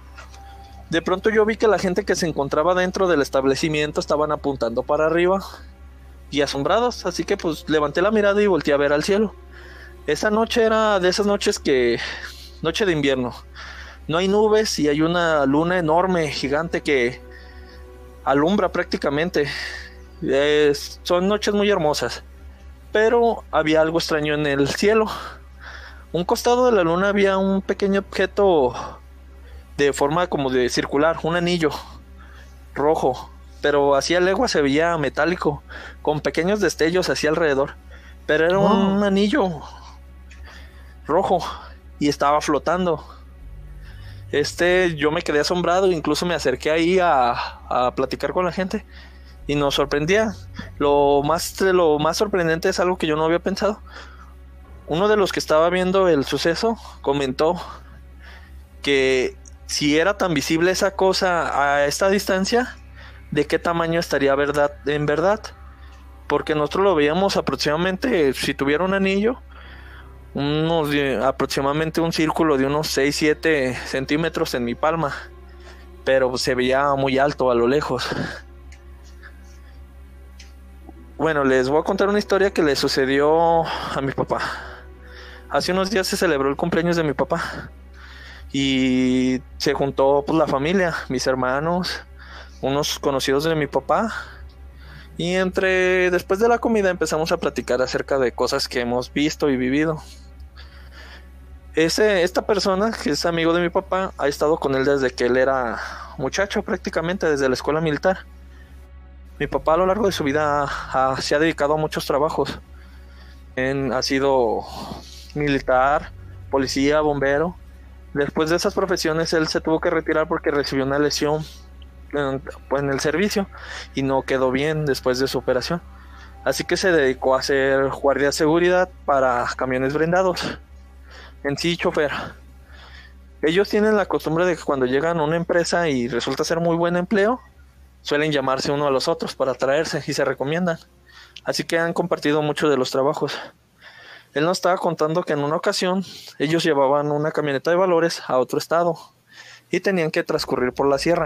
De pronto yo vi que la gente que se encontraba dentro del establecimiento estaban apuntando para arriba y asombrados, así que pues levanté la mirada y volteé a ver al cielo. Esa noche era de esas noches noche de invierno, no hay nubes y hay una luna enorme, gigante, que alumbra prácticamente. Son noches muy hermosas, pero había algo extraño en el cielo. Un costado de la luna había un pequeño objeto de forma como de circular, un anillo rojo, pero hacia legua se veía metálico, con pequeños destellos hacia alrededor, pero era un anillo rojo y estaba flotando. Yo me quedé asombrado, incluso me acerqué ahí a platicar con la gente y nos sorprendía. Lo más sorprendente es algo que yo no había pensado. Uno de los que estaba viendo el suceso comentó que si era tan visible esa cosa a esta distancia, ¿de qué tamaño estaría en verdad? Porque nosotros lo veíamos aproximadamente, si tuviera un anillo, aproximadamente un círculo de unos 6-7 centímetros en mi palma, pero se veía muy alto a lo lejos. Bueno, les voy a contar una historia que le sucedió a mi papá. Hace unos días se celebró el cumpleaños de mi papá y se juntó pues la familia, mis hermanos, unos conocidos de mi papá, y después de la comida empezamos a platicar acerca de cosas que hemos visto y vivido. Esta persona, que es amigo de mi papá, ha estado con él desde que él era muchacho, prácticamente desde la escuela militar. Mi papá a lo largo de su vida se ha dedicado a muchos trabajos. Ha sido militar, policía, bombero. Después de esas profesiones él se tuvo que retirar porque recibió una lesión en el servicio y no quedó bien después de su operación. Así que se dedicó a hacer guardia de seguridad para camiones blindados. En sí, chofer. Ellos tienen la costumbre de que cuando llegan a una empresa y resulta ser muy buen empleo, suelen llamarse uno a los otros para traerse y se recomiendan. Así que han compartido mucho de los trabajos. Él nos estaba contando que en una ocasión ellos llevaban una camioneta de valores a otro estado y tenían que transcurrir por la sierra.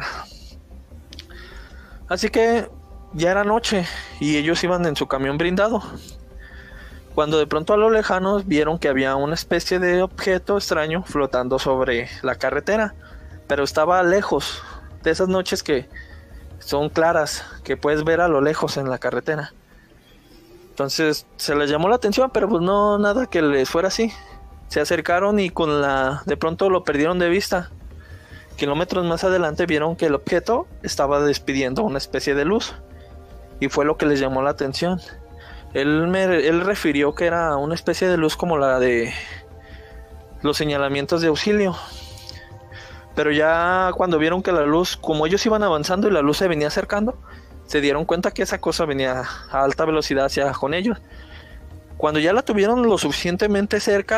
Así que ya era noche y ellos iban en su camión blindado, cuando de pronto a lo lejanos vieron que había una especie de objeto extraño flotando sobre la carretera, pero estaba lejos, de esas noches que son claras, que puedes ver a lo lejos en la carretera. Entonces se les llamó la atención, pero pues no nada que les fuera así. Se acercaron y de pronto lo perdieron de vista. Kilómetros más adelante vieron que el objeto estaba despidiendo una especie de luz y fue lo que les llamó la atención. Él refirió que era una especie de luz como la de los señalamientos de auxilio. Pero ya cuando vieron que la luz, como ellos iban avanzando y la luz se venía acercando, se dieron cuenta que esa cosa venía a alta velocidad hacia con ellos. Cuando ya la tuvieron lo suficientemente cerca,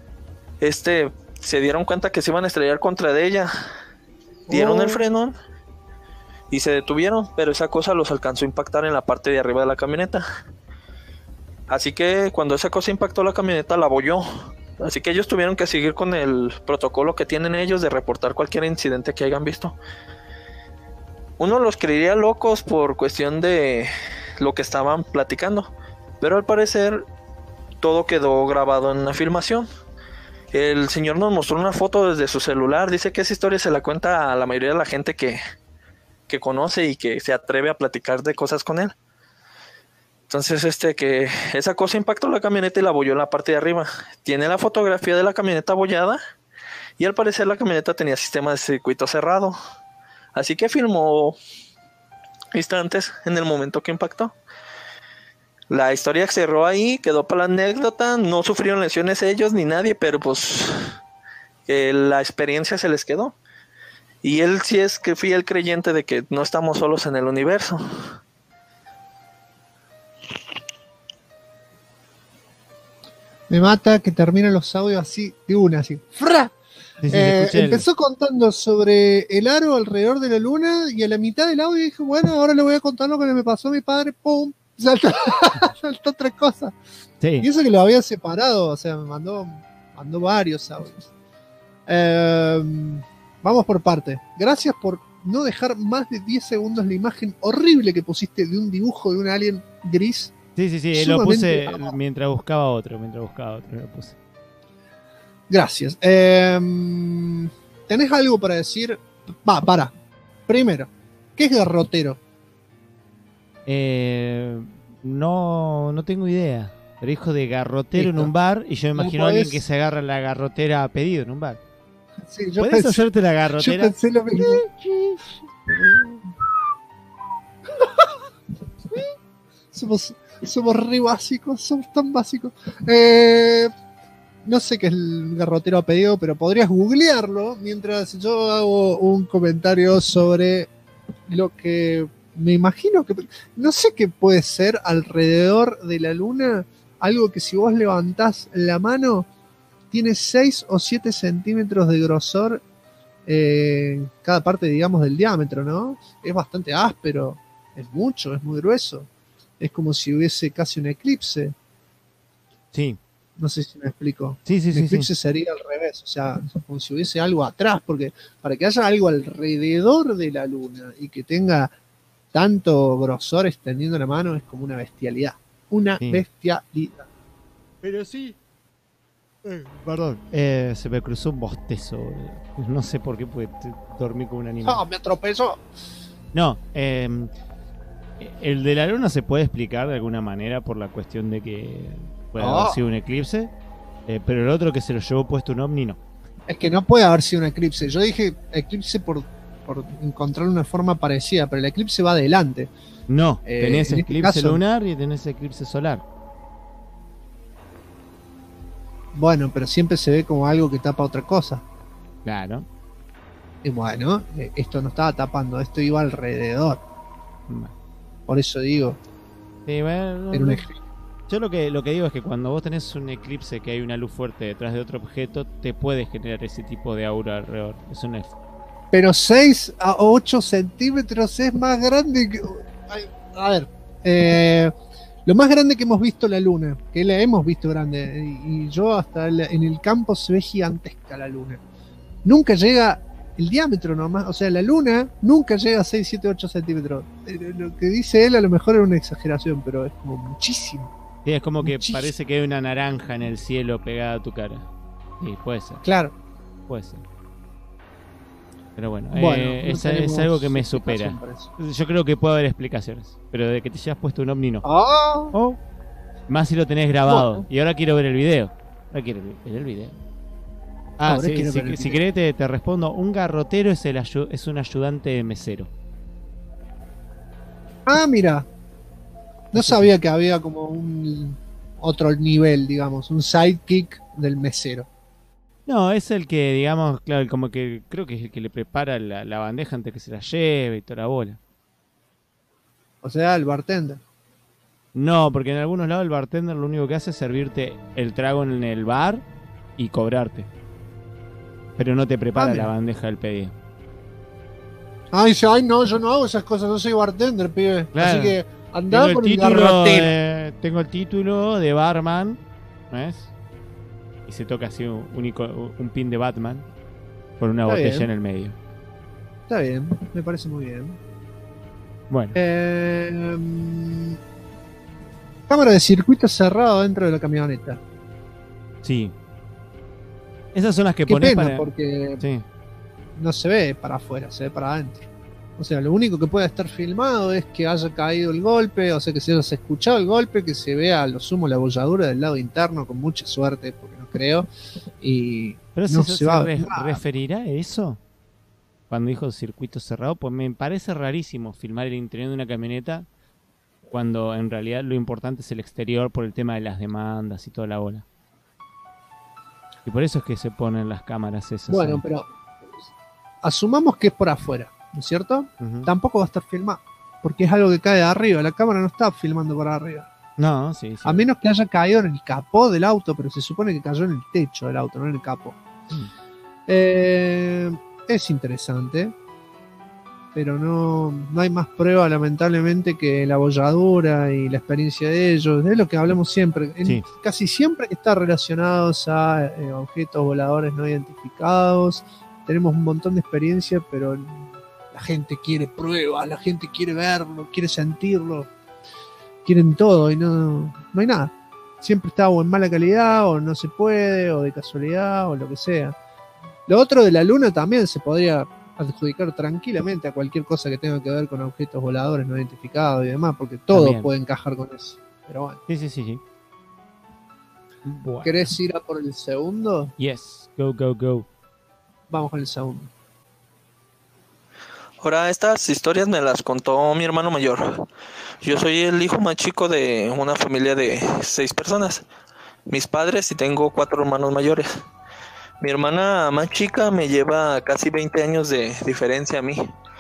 se dieron cuenta que se iban a estrellar contra de ella. Dieron el freno y se detuvieron, pero esa cosa los alcanzó a impactar en la parte de arriba de la camioneta. Así que cuando esa cosa impactó la camioneta, la abolló. Así que ellos tuvieron que seguir con el protocolo que tienen ellos de reportar cualquier incidente que hayan visto. Uno los creería locos por cuestión de lo que estaban platicando, pero al parecer todo quedó grabado en una filmación. El señor nos mostró una foto desde su celular. Dice que esa historia se la cuenta a la mayoría de la gente que conoce y que se atreve a platicar de cosas con él. Entonces que esa cosa impactó la camioneta y la abolló en la parte de arriba. Tiene la fotografía de la camioneta abollada y al parecer la camioneta tenía sistema de circuito cerrado. Así que filmó instantes en el momento que impactó. La historia cerró ahí, quedó para la anécdota. No sufrieron lesiones ellos ni nadie, pero pues la experiencia se les quedó. Y él sí es que fiel creyente de que no estamos solos en el universo. Me mata que terminan los audios así, de una, así. ¡Fra! Sí, empezó contando sobre el aro alrededor de la luna y a la mitad del audio dije, bueno, ahora le voy a contar lo que me pasó a mi padre. ¡Pum! Saltó tres cosas. Sí. Y eso que lo había separado, o sea, me mandó varios audios. Vamos por parte. Gracias por no dejar más de 10 segundos la imagen horrible que pusiste de un dibujo de un alien gris. Sí, lo puse mientras buscaba otro lo puse. Gracias. Tengo ¿tenés algo para decir? Para. Primero, ¿qué es garrotero? No tengo idea. Pero dijo de garrotero Listo. en un bar y yo me imagino a alguien que se agarra la garrotera a pedido en un bar. Sí, ¿Puedes hacerte la garrotera? Yo pensé lo mismo. Somos re básicos, somos tan básicos. No sé qué es el garrotero a pedido, pero podrías googlearlo mientras yo hago un comentario sobre lo que me imagino que... No sé qué puede ser alrededor de la luna, algo que si vos levantás la mano, tiene 6 o 7 centímetros de grosor cada parte, digamos, del diámetro, ¿no? Es bastante áspero, es mucho, es muy grueso. Es como si hubiese casi un eclipse. Sí. No sé si me explico. Sí, Un eclipse sería al revés, o sea, como si hubiese algo atrás, porque para que haya algo alrededor de la luna y que tenga tanto grosor extendiendo la mano es como una bestialidad. Una bestialidad. Pero sí. Perdón. Se me cruzó un bostezo. No sé por qué, porque dormí como un animal. ¡Ah, me atropelló! No, el de la luna se puede explicar de alguna manera por la cuestión de que puede haber sido un eclipse, pero el otro que se lo llevó puesto un ovni no. Es que no puede haber sido un eclipse. Yo dije eclipse por encontrar una forma parecida, pero el eclipse va adelante. No, tenés en eclipse este caso, lunar y tenés eclipse solar. Bueno, pero siempre se ve como algo que tapa otra cosa. Claro. Y bueno, esto no estaba tapando, esto iba alrededor. Por eso digo. Sí, bueno, era un ejemplo. Yo lo que digo es que cuando vos tenés un eclipse que hay una luz fuerte detrás de otro objeto, te puede generar ese tipo de aura alrededor. Es un Pero 6 a 8 centímetros es más grande que... A ver, lo más grande que hemos visto la luna, que la hemos visto grande, y yo hasta en el campo se ve gigantesca la luna. Nunca llega el diámetro nomás, o sea, la luna nunca llega a 6, 7, 8 centímetros. Lo que dice él a lo mejor es una exageración, pero es como muchísimo. Sí, es como que parece que hay una naranja en el cielo pegada a tu cara. Sí, puede ser. Claro. Puede ser. Pero bueno, es algo que me supera. Yo creo que puede haber explicaciones, pero de que te hayas puesto un ovni no. Más si lo tenés grabado. Bueno. Y ahora quiero ver el video. Ahora quiero ver el video. Si querés te respondo. Un garrotero es un ayudante de mesero. Ah, mira. No sabía que había como un otro nivel, digamos, un sidekick del mesero. No, es el que, digamos, claro, como que creo que es el que le prepara la bandeja antes que se la lleve y toda la bola. O sea, el bartender. No, porque en algunos lados el bartender lo único que hace es servirte el trago en el bar y cobrarte. Pero no te prepara la bandeja del pedido. Ay, no, yo no hago esas cosas, no soy bartender, pibe. Claro. Así que andá con el garrotero. Tengo el título de barman, ¿ves? Y se toca así un pin de Batman con una botella en el medio. Está bien, me parece muy bien. Bueno. Cámara de circuito cerrado dentro de la camioneta. Sí. Esas son las que Qué pones pena, para... porque no se ve para afuera, se ve para adentro. O sea, lo único que puede estar filmado es que haya caído el golpe, o sea, que se haya escuchado el golpe, que se vea a lo sumo la bolladura del lado interno, con mucha suerte, porque no creo. Y pero no se va referirá a eso cuando dijo circuito cerrado, pues me parece rarísimo filmar el interior de una camioneta cuando en realidad lo importante es el exterior por el tema de las demandas y toda la bola. Y por eso es que se ponen las cámaras esas. Bueno, pero asumamos que es por afuera, ¿no es cierto? Tampoco va a estar filmado, porque es algo que cae de arriba. La cámara no está filmando por arriba. No, sí. A menos que haya caído en el capó del auto, pero se supone que cayó en el techo del auto, no en el capó. Es interesante, pero no hay más prueba, lamentablemente, que la bolladura y la experiencia de ellos. Es lo que hablamos siempre. Casi siempre que está relacionados a objetos voladores no identificados, tenemos un montón de experiencia, pero la gente quiere pruebas, la gente quiere verlo, quiere sentirlo, quieren todo y no hay nada. Siempre está o en mala calidad, o no se puede, o de casualidad, o lo que sea. Lo otro de la luna también se podría adjudicar tranquilamente a cualquier cosa que tenga que ver con objetos voladores no identificados y demás, porque todo También. puede encajar con eso. Pero bueno. Sí. Bueno. ¿Querés ir a por el segundo? Yes, go. Vamos con el segundo. Ahora, estas historias me las contó mi hermano mayor. Yo soy el hijo más chico de una familia de 6 personas. Mis padres y tengo 4 hermanos mayores. Mi hermana más chica me lleva casi 20 años de diferencia a mí.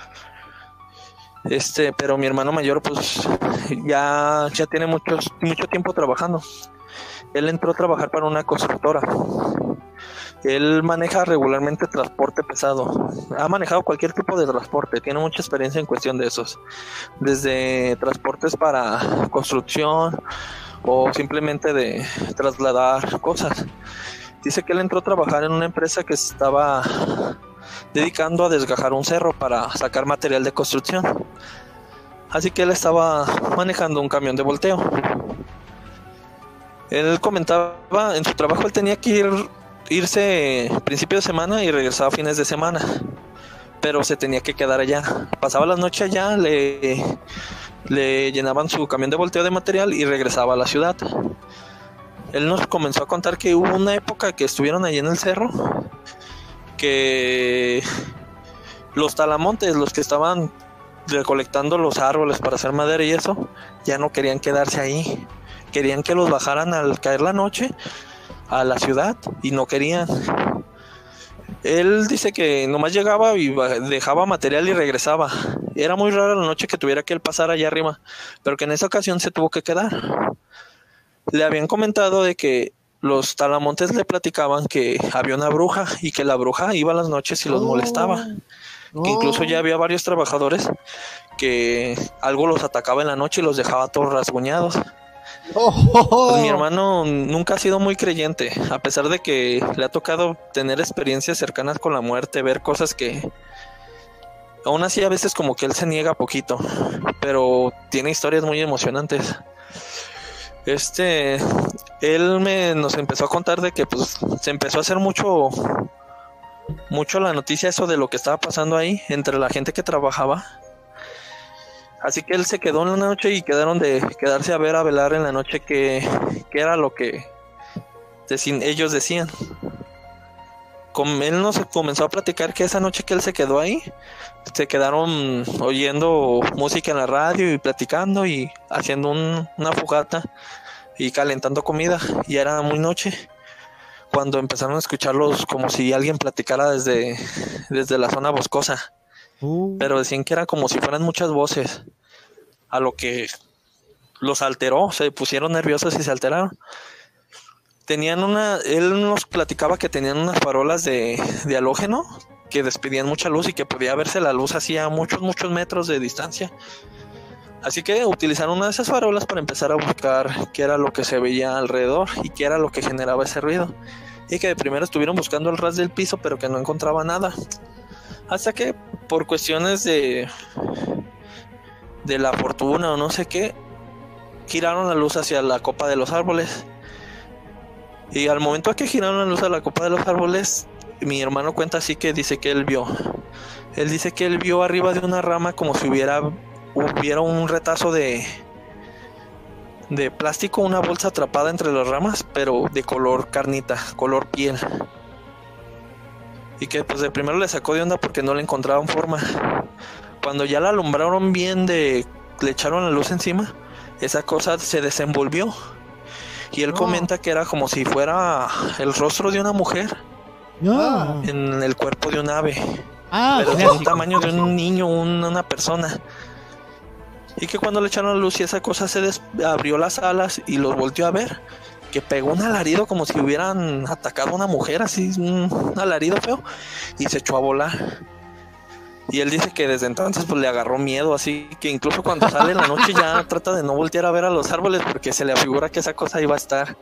Pero mi hermano mayor pues ya tiene mucho tiempo trabajando. Él entró a trabajar para una constructora. Él maneja regularmente transporte pesado. Ha manejado cualquier tipo de transporte. Tiene mucha experiencia en cuestión de esos. Desde transportes para construcción o simplemente de trasladar cosas. Dice que él entró a trabajar en una empresa que se estaba dedicando a desgajar un cerro para sacar material de construcción. Así que él estaba manejando un camión de volteo. Él comentaba, en su trabajo él tenía que irse principio de semana y regresaba fines de semana, pero se tenía que quedar allá. Pasaba la noche allá, le llenaban su camión de volteo de material y regresaba a la ciudad. Él nos comenzó a contar que hubo una época que estuvieron allí en el cerro, que los talamontes, los que estaban recolectando los árboles para hacer madera y eso, ya no querían quedarse ahí. Querían que los bajaran al caer la noche a la ciudad y no querían. Él dice que nomás llegaba y dejaba material y regresaba. Era muy rara la noche que tuviera que él pasar allá arriba, pero que en esa ocasión se tuvo que quedar. Le habían comentado de que los talamontes le platicaban que había una bruja y que la bruja iba a las noches y los molestaba. Que incluso ya había varios trabajadores que algo los atacaba en la noche y los dejaba todos rasguñados. Pues mi hermano nunca ha sido muy creyente, a pesar de que le ha tocado tener experiencias cercanas con la muerte, ver cosas que aún así a veces como que él se niega poquito, pero tiene historias muy emocionantes. Él nos empezó a contar de que pues se empezó a hacer mucho la noticia eso de lo que estaba pasando ahí entre la gente que trabajaba. Así que él se quedó en la noche y quedaron de quedarse a velar en la noche que era lo que ellos decían. Él nos comenzó a platicar que esa noche que él se quedó ahí, se quedaron oyendo música en la radio y platicando y haciendo una fogata y calentando comida. Y era muy noche cuando empezaron a escucharlos como si alguien platicara desde la zona boscosa. Pero decían que era como si fueran muchas voces, a lo que los alteró, se pusieron nerviosos y se alteraron. Él nos platicaba que tenían unas farolas de halógeno que despedían mucha luz y que podía verse la luz así a muchos metros de distancia. Así que utilizaron una de esas farolas para empezar a buscar qué era lo que se veía alrededor y qué era lo que generaba ese ruido. Y que de primero estuvieron buscando el ras del piso, pero que no encontraba nada. Hasta que por cuestiones de la fortuna o no sé qué, giraron la luz hacia la copa de los árboles. Y al momento que giraron la luz a la copa de los árboles, mi hermano cuenta así que dice que él dice que él vio arriba de una rama como si hubiera un retazo de plástico, una bolsa atrapada entre las ramas, pero de color carnita, color piel. Y que pues de primero le sacó de onda porque no le encontraban forma. Cuando ya la alumbraron bien, le echaron la luz encima, esa cosa se desenvolvió. Y él comenta que era como si fuera el rostro de una mujer en el cuerpo de un ave, pero del tamaño de un niño, una persona. Y que cuando le echaron la luz y esa cosa se abrió las alas y los volteó a ver, que pegó un alarido como si hubieran atacado a una mujer, así un alarido feo, y se echó a volar. Y él dice que desde entonces pues le agarró miedo, así que incluso cuando sale en la noche ya trata de no voltear a ver a los árboles porque se le afigura que esa cosa iba a estar.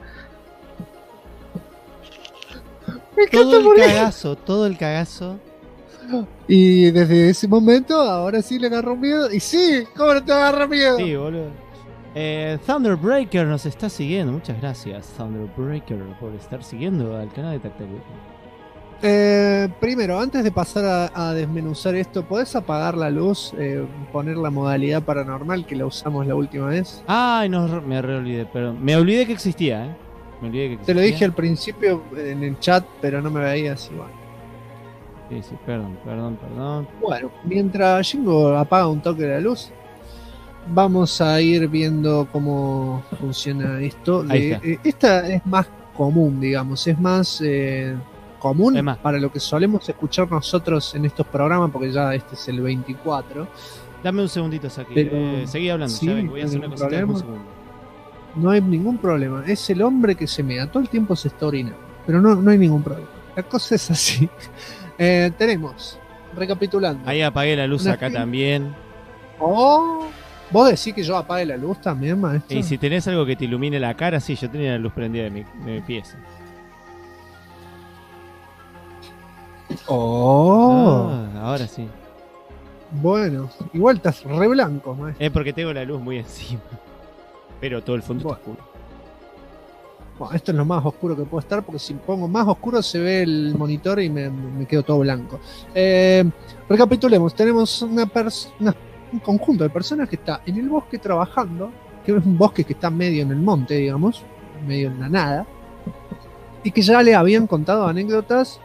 Todo el cagazo. Y desde ese momento, ahora sí le agarró miedo. Y sí, ¿cómo no te agarró miedo? Sí, boludo. Thunderbreaker nos está siguiendo. Muchas gracias, Thunderbreaker, por estar siguiendo al canal de Tactac. Primero, antes de pasar a desmenuzar esto, ¿podés apagar la luz? Poner la modalidad paranormal que la usamos la última vez. Ay, no, me olvidé, perdón. Me olvidé que existía, ¿eh? Me olvidé que existía. Te lo dije al principio en el chat, pero no me veías igual. Sí, perdón. Bueno, mientras Jingo apaga un toque de la luz, vamos a ir viendo cómo funciona esto. Esta es más común, digamos, es más común para lo que solemos escuchar nosotros en estos programas, porque ya este es el 24. Dame un segundito, Saki. Seguí hablando, sí, ya vengo, voy a hacer una cosita un segundo. No hay ningún problema. Es el hombre que se mea. Todo el tiempo se está orinando, pero no hay ningún problema. La cosa es así. Tenemos, recapitulando. Ahí apagué la luz acá también. Oh, ¿vos decís que yo apague la luz también, maestro? Y si tenés algo que te ilumine la cara, sí, yo tenía la luz prendida de mi pieza. Ahora sí. Bueno, igual estás re blanco, maestro. Es porque tengo la luz muy encima. Pero todo el fondo está oscuro. Bueno, esto es lo más oscuro que puedo estar, porque si pongo más oscuro se ve el monitor y me quedo todo blanco. Recapitulemos, tenemos un conjunto de personas que está en el bosque trabajando, que es un bosque que está medio en el monte, digamos, medio en la nada, y que ya le habían contado anécdotas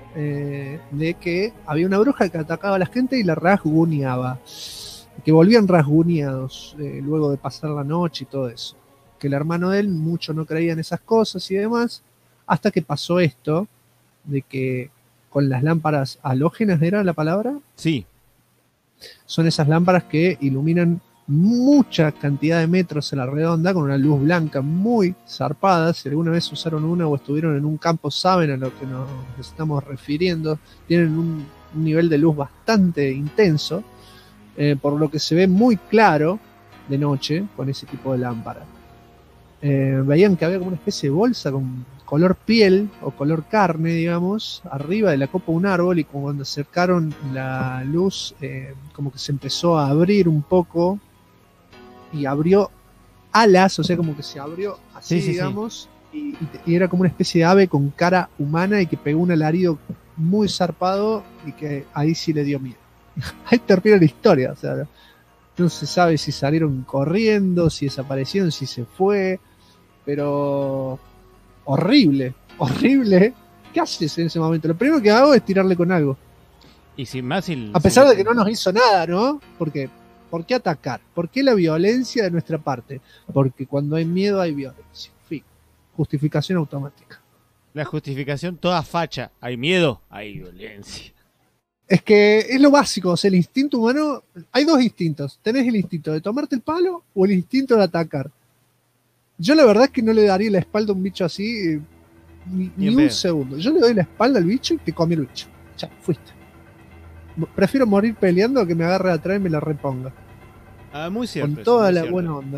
de que había una bruja que atacaba a la gente y la rasguñaba, que volvían rasguñados luego de pasar la noche y todo eso, que el hermano de él mucho no creía en esas cosas y demás, hasta que pasó esto de que con las lámparas halógenas, ¿era la palabra? Sí. Son esas lámparas que iluminan mucha cantidad de metros a la redonda con una luz blanca muy zarpada. Si alguna vez usaron una o estuvieron en un campo saben a lo que nos estamos refiriendo. Tienen un nivel de luz bastante intenso, por lo que se ve muy claro de noche con ese tipo de lámpara. Veían que había como una especie de bolsa con color piel o color carne, digamos, arriba de la copa de un árbol, y cuando acercaron la luz como que se empezó a abrir un poco y abrió alas, o sea, como que se abrió así, digamos, sí. Y era como una especie de ave con cara humana y que pegó un alarido muy zarpado y que ahí sí le dio miedo. Ahí termina la historia, o sea, no se sabe si salieron corriendo, si desaparecieron, si se fue, pero horrible. ¿Qué haces en ese momento? Lo primero que hago es tirarle con algo. Y sin más, a pesar de que no nos hizo nada, ¿no? Porque ¿por qué atacar? ¿Por qué la violencia de nuestra parte? Porque cuando hay miedo hay violencia. Fin. Justificación automática. La justificación toda facha. Hay miedo, hay violencia. Es que es lo básico, o sea, el instinto humano, hay dos instintos. Tenés el instinto de tomarte el palo o el instinto de atacar. Yo la verdad es que no le daría la espalda a un bicho así ni un segundo. Yo le doy la espalda al bicho y te comí el bicho. Ya, fuiste. Prefiero morir peleando a que me agarre atrás y me la reponga. Muy cierto. Con toda la buena onda.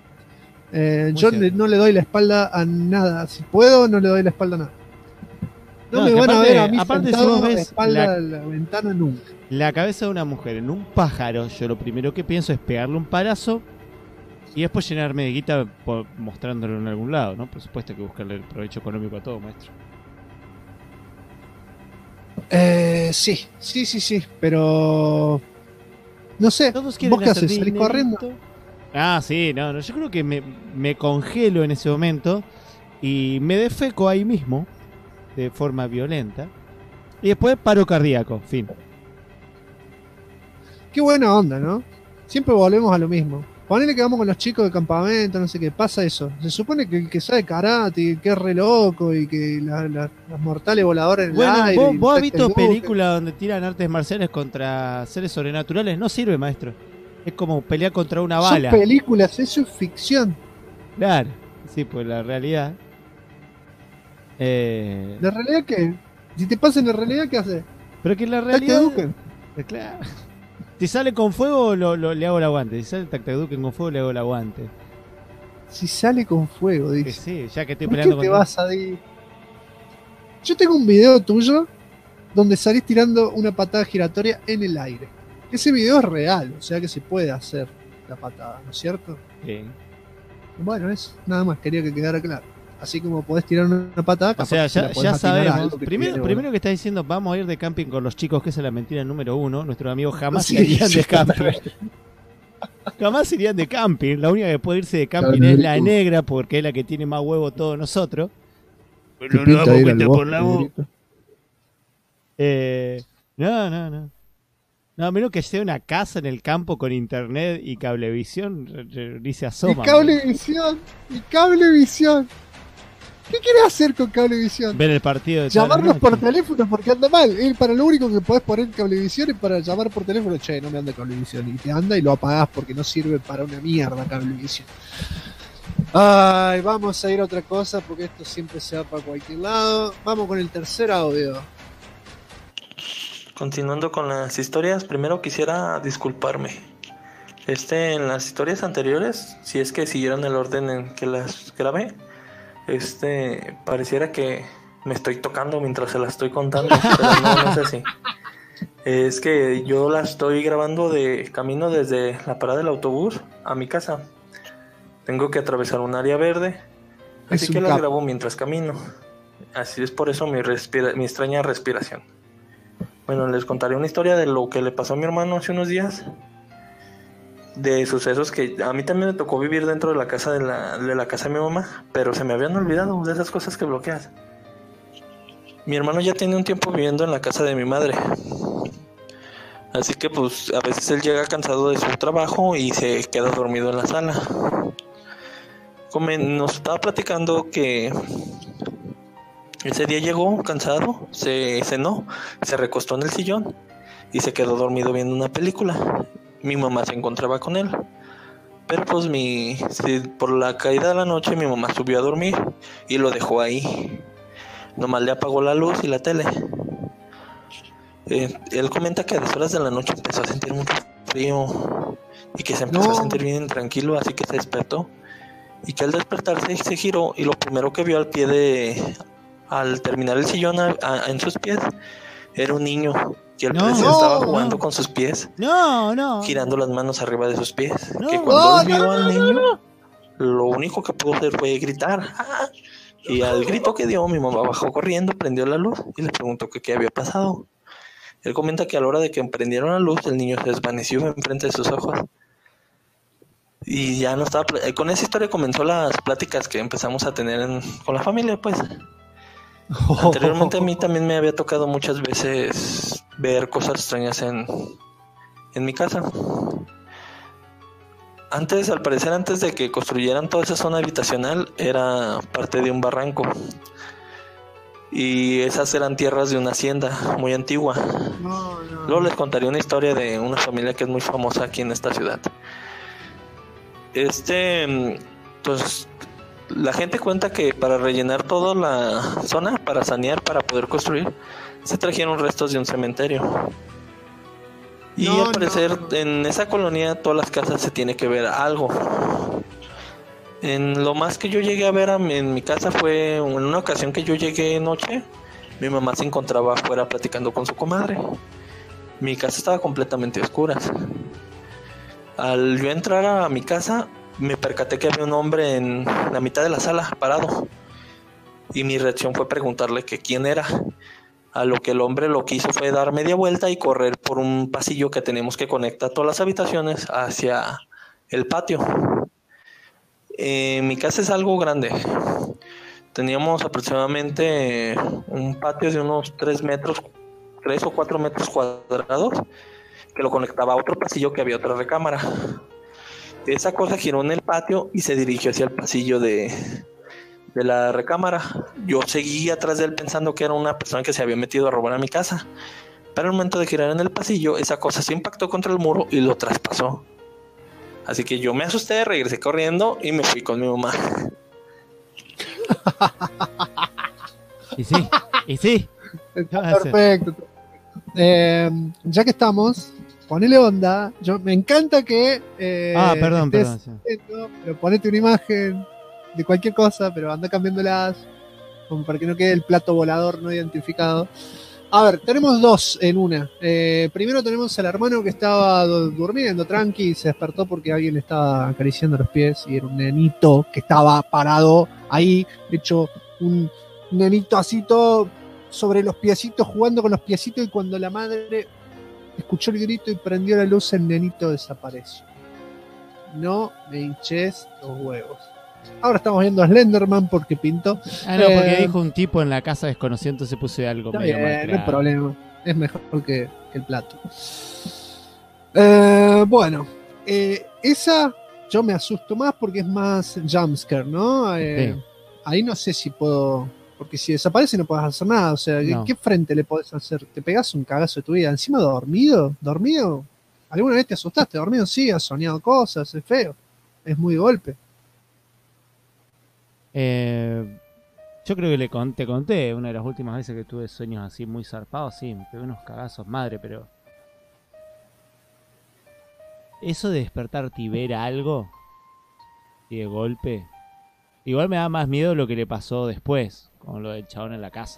Yo no le doy la espalda a nada. Si puedo, no le doy la espalda a nada. No me van a ver a mí sentado de espalda a la ventana nunca. La cabeza de una mujer en un pájaro, yo lo primero que pienso es pegarle un palazo y después llenarme de guita mostrándolo en algún lado, ¿no? Por supuesto que buscarle el provecho económico a todo, maestro. Sí, pero no sé, ¿vos qué haces? ¿Salís corriendo? Ah, sí, no, yo creo que me congelo en ese momento y me defeco ahí mismo de forma violenta y después paro cardíaco, fin. Qué buena onda, ¿no? Siempre volvemos a lo mismo. Ponele que vamos con los chicos de campamento, no sé qué, pasa eso. Se supone que el que sabe karate, que es re loco y que las mortales voladoras en el aire. ¿Vos has visto películas donde tiran artes marciales contra seres sobrenaturales? No sirve, maestro. Es como pelear contra una bala. Son películas, eso es ficción. Claro, sí, pues la realidad. ¿La realidad qué? Si te pasa en la realidad, ¿qué haces? Pero que la realidad. Claro. Si sale con fuego, le hago el aguante. Si sale Tactaduken con fuego, le hago el aguante. Si sale con fuego, dice. Sí, ya que estoy peleando con. ¿Qué te vas a decir? Yo tengo un video tuyo donde salís tirando una patada giratoria en el aire. Ese video es real, o sea que se puede hacer la patada, ¿no es cierto? Sí. Bueno, eso, nada más, quería que quedara claro. Así como podés tirar una patada, o sea, ya sabemos. Que Primero que está diciendo, vamos a ir de camping con los chicos, que esa es la mentira número 1. Nuestros amigos jamás irían de camping. Jamás irían de camping. La única que puede irse de camping es la negra, porque es la que tiene más huevo todos nosotros. Pero no hago cuenta por la voz. No. No, a menos que sea una casa en el campo con internet y cablevisión, ni se asoma. Y cablevisión. ¿Qué querés hacer con cablevisión? Ver el partido de llamarlos por teléfono porque anda mal. Para lo único que podés poner cablevisión es para llamar por teléfono. Che, no me anda cablevisión. Y te anda y lo apagás porque no sirve para una mierda cablevisión. Ay, vamos a ir a otra cosa porque esto siempre se va para cualquier lado. Vamos con el tercer audio. Continuando con las historias, primero quisiera disculparme. En las historias anteriores, si es que siguieron el orden en que las grabé, pareciera que me estoy tocando mientras se las estoy contando, pero no es así. Es que yo las estoy grabando de camino desde la parada del autobús a mi casa. Tengo que atravesar un área verde, así que las grabo mientras camino. Así es por eso mi extraña respiración. Bueno, les contaré una historia de lo que le pasó a mi hermano hace unos días. De sucesos que a mí también me tocó vivir dentro de la casa de la casa de mi mamá, pero se me habían olvidado de esas cosas que bloqueas. Mi hermano ya tiene un tiempo viviendo en la casa de mi madre. Así que pues a veces él llega cansado de su trabajo y se queda dormido en la sala. Nos estaba platicando que ese día llegó cansado, se cenó, se recostó en el sillón y se quedó dormido viendo una película. Mi mamá se encontraba con él, pero pues por la caída de la noche mi mamá subió a dormir y lo dejó ahí. Nomás le apagó la luz y la tele. Él comenta que a las horas de la noche empezó a sentir mucho frío y que se empezó a sentir bien tranquilo, así que se despertó. Y que al despertarse se giró y lo primero que vio al terminar el sillón en sus pies era un niño que al parecer estaba jugando con sus pies, girando las manos arriba de sus pies. Que cuando él vio al niño, lo único que pudo hacer fue gritar. Y al grito que dio, mi mamá bajó corriendo, prendió la luz y le preguntó que qué había pasado. Él comenta que a la hora de que prendieron la luz, el niño se desvaneció enfrente de sus ojos. Y ya no estaba. Con esa historia comenzó las pláticas que empezamos a tener con la familia, pues. Anteriormente a mí también me había tocado muchas veces ver cosas extrañas en mi casa. Al parecer antes de que construyeran toda esa zona habitacional, era parte de un barranco. Y esas eran tierras de una hacienda muy antigua. Luego les contaré una historia de una familia que es muy famosa aquí en esta ciudad. Pues la gente cuenta que para rellenar toda la zona, para sanear, para poder construir, se trajeron restos de un cementerio. Y al parecer en esa colonia todas las casas se tiene que ver algo. En lo más que yo llegué a ver en mi casa fue en una ocasión que yo llegué noche. Mi mamá se encontraba afuera platicando con su comadre. Mi casa estaba completamente a oscuras. Al yo entrar a mi casa, me percaté que había un hombre en la mitad de la sala, parado. Y mi reacción fue preguntarle que quién era. A lo que el hombre lo que hizo fue dar media vuelta y correr por un pasillo que tenemos que conectar todas las habitaciones hacia el patio. Mi casa es algo grande. Teníamos aproximadamente un patio de unos 3 o 4 metros cuadrados, que lo conectaba a otro pasillo que había otra recámara. Esa cosa giró en el patio y se dirigió hacia el pasillo de la recámara. Yo seguí atrás de él pensando que era una persona que se había metido a robar a mi casa. Pero al momento de girar en el pasillo, esa cosa se impactó contra el muro y lo traspasó. Así que yo me asusté, regresé corriendo y me fui con mi mamá. Y sí. Perfecto. Ya que estamos, ponele onda. Me encanta que perdón. pero ponete una imagen de cualquier cosa, pero anda cambiándolas como para que no quede el plato volador no identificado. A ver, tenemos dos en una. Primero tenemos al hermano que estaba durmiendo tranqui y se despertó porque alguien le estaba acariciando los pies y era un nenito que estaba parado ahí, hecho un nenito así todo sobre los piecitos, jugando con los piecitos, y cuando la madre escuchó el grito y prendió la luz, el nenito desapareció. No me hinches los huevos. Ahora estamos viendo a Slenderman porque pintó. Ah, no, porque dijo un tipo en la casa desconocido, entonces puse algo medio mal. No hay problema. Es mejor que el plato. Bueno, esa yo me asusto más porque es más jumpscare, ¿no? Sí. Ahí no sé si puedo. Porque si desaparece no puedes hacer nada. O sea, No. ¿qué frente le podés hacer? Te pegás un cagazo de tu vida. Encima dormido. ¿Dormido? ¿Alguna vez te asustaste? ¿Dormido? Sí, has soñado cosas. Es feo. Es muy golpe. Yo creo que te conté una de las últimas veces que tuve sueños así muy zarpados. Sí, me pegué unos cagazos, madre, pero eso de despertarte y ver algo y de golpe, igual me da más miedo lo que le pasó después, con lo del chabón en la casa.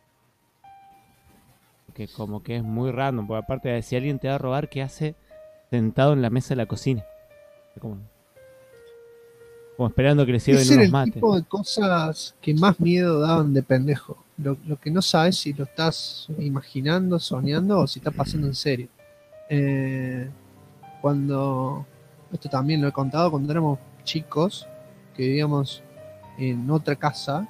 Porque como que es muy random, porque aparte de si alguien te va a robar, ¿qué hace sentado en la mesa de la cocina? Como esperando que le sirven Ese era unos el mates. tipo de cosas que más miedo daban de pendejo. Lo que no sabes si lo estás imaginando, soñando o si está pasando en serio. Esto también lo he contado, cuando éramos chicos, que vivíamos en otra casa,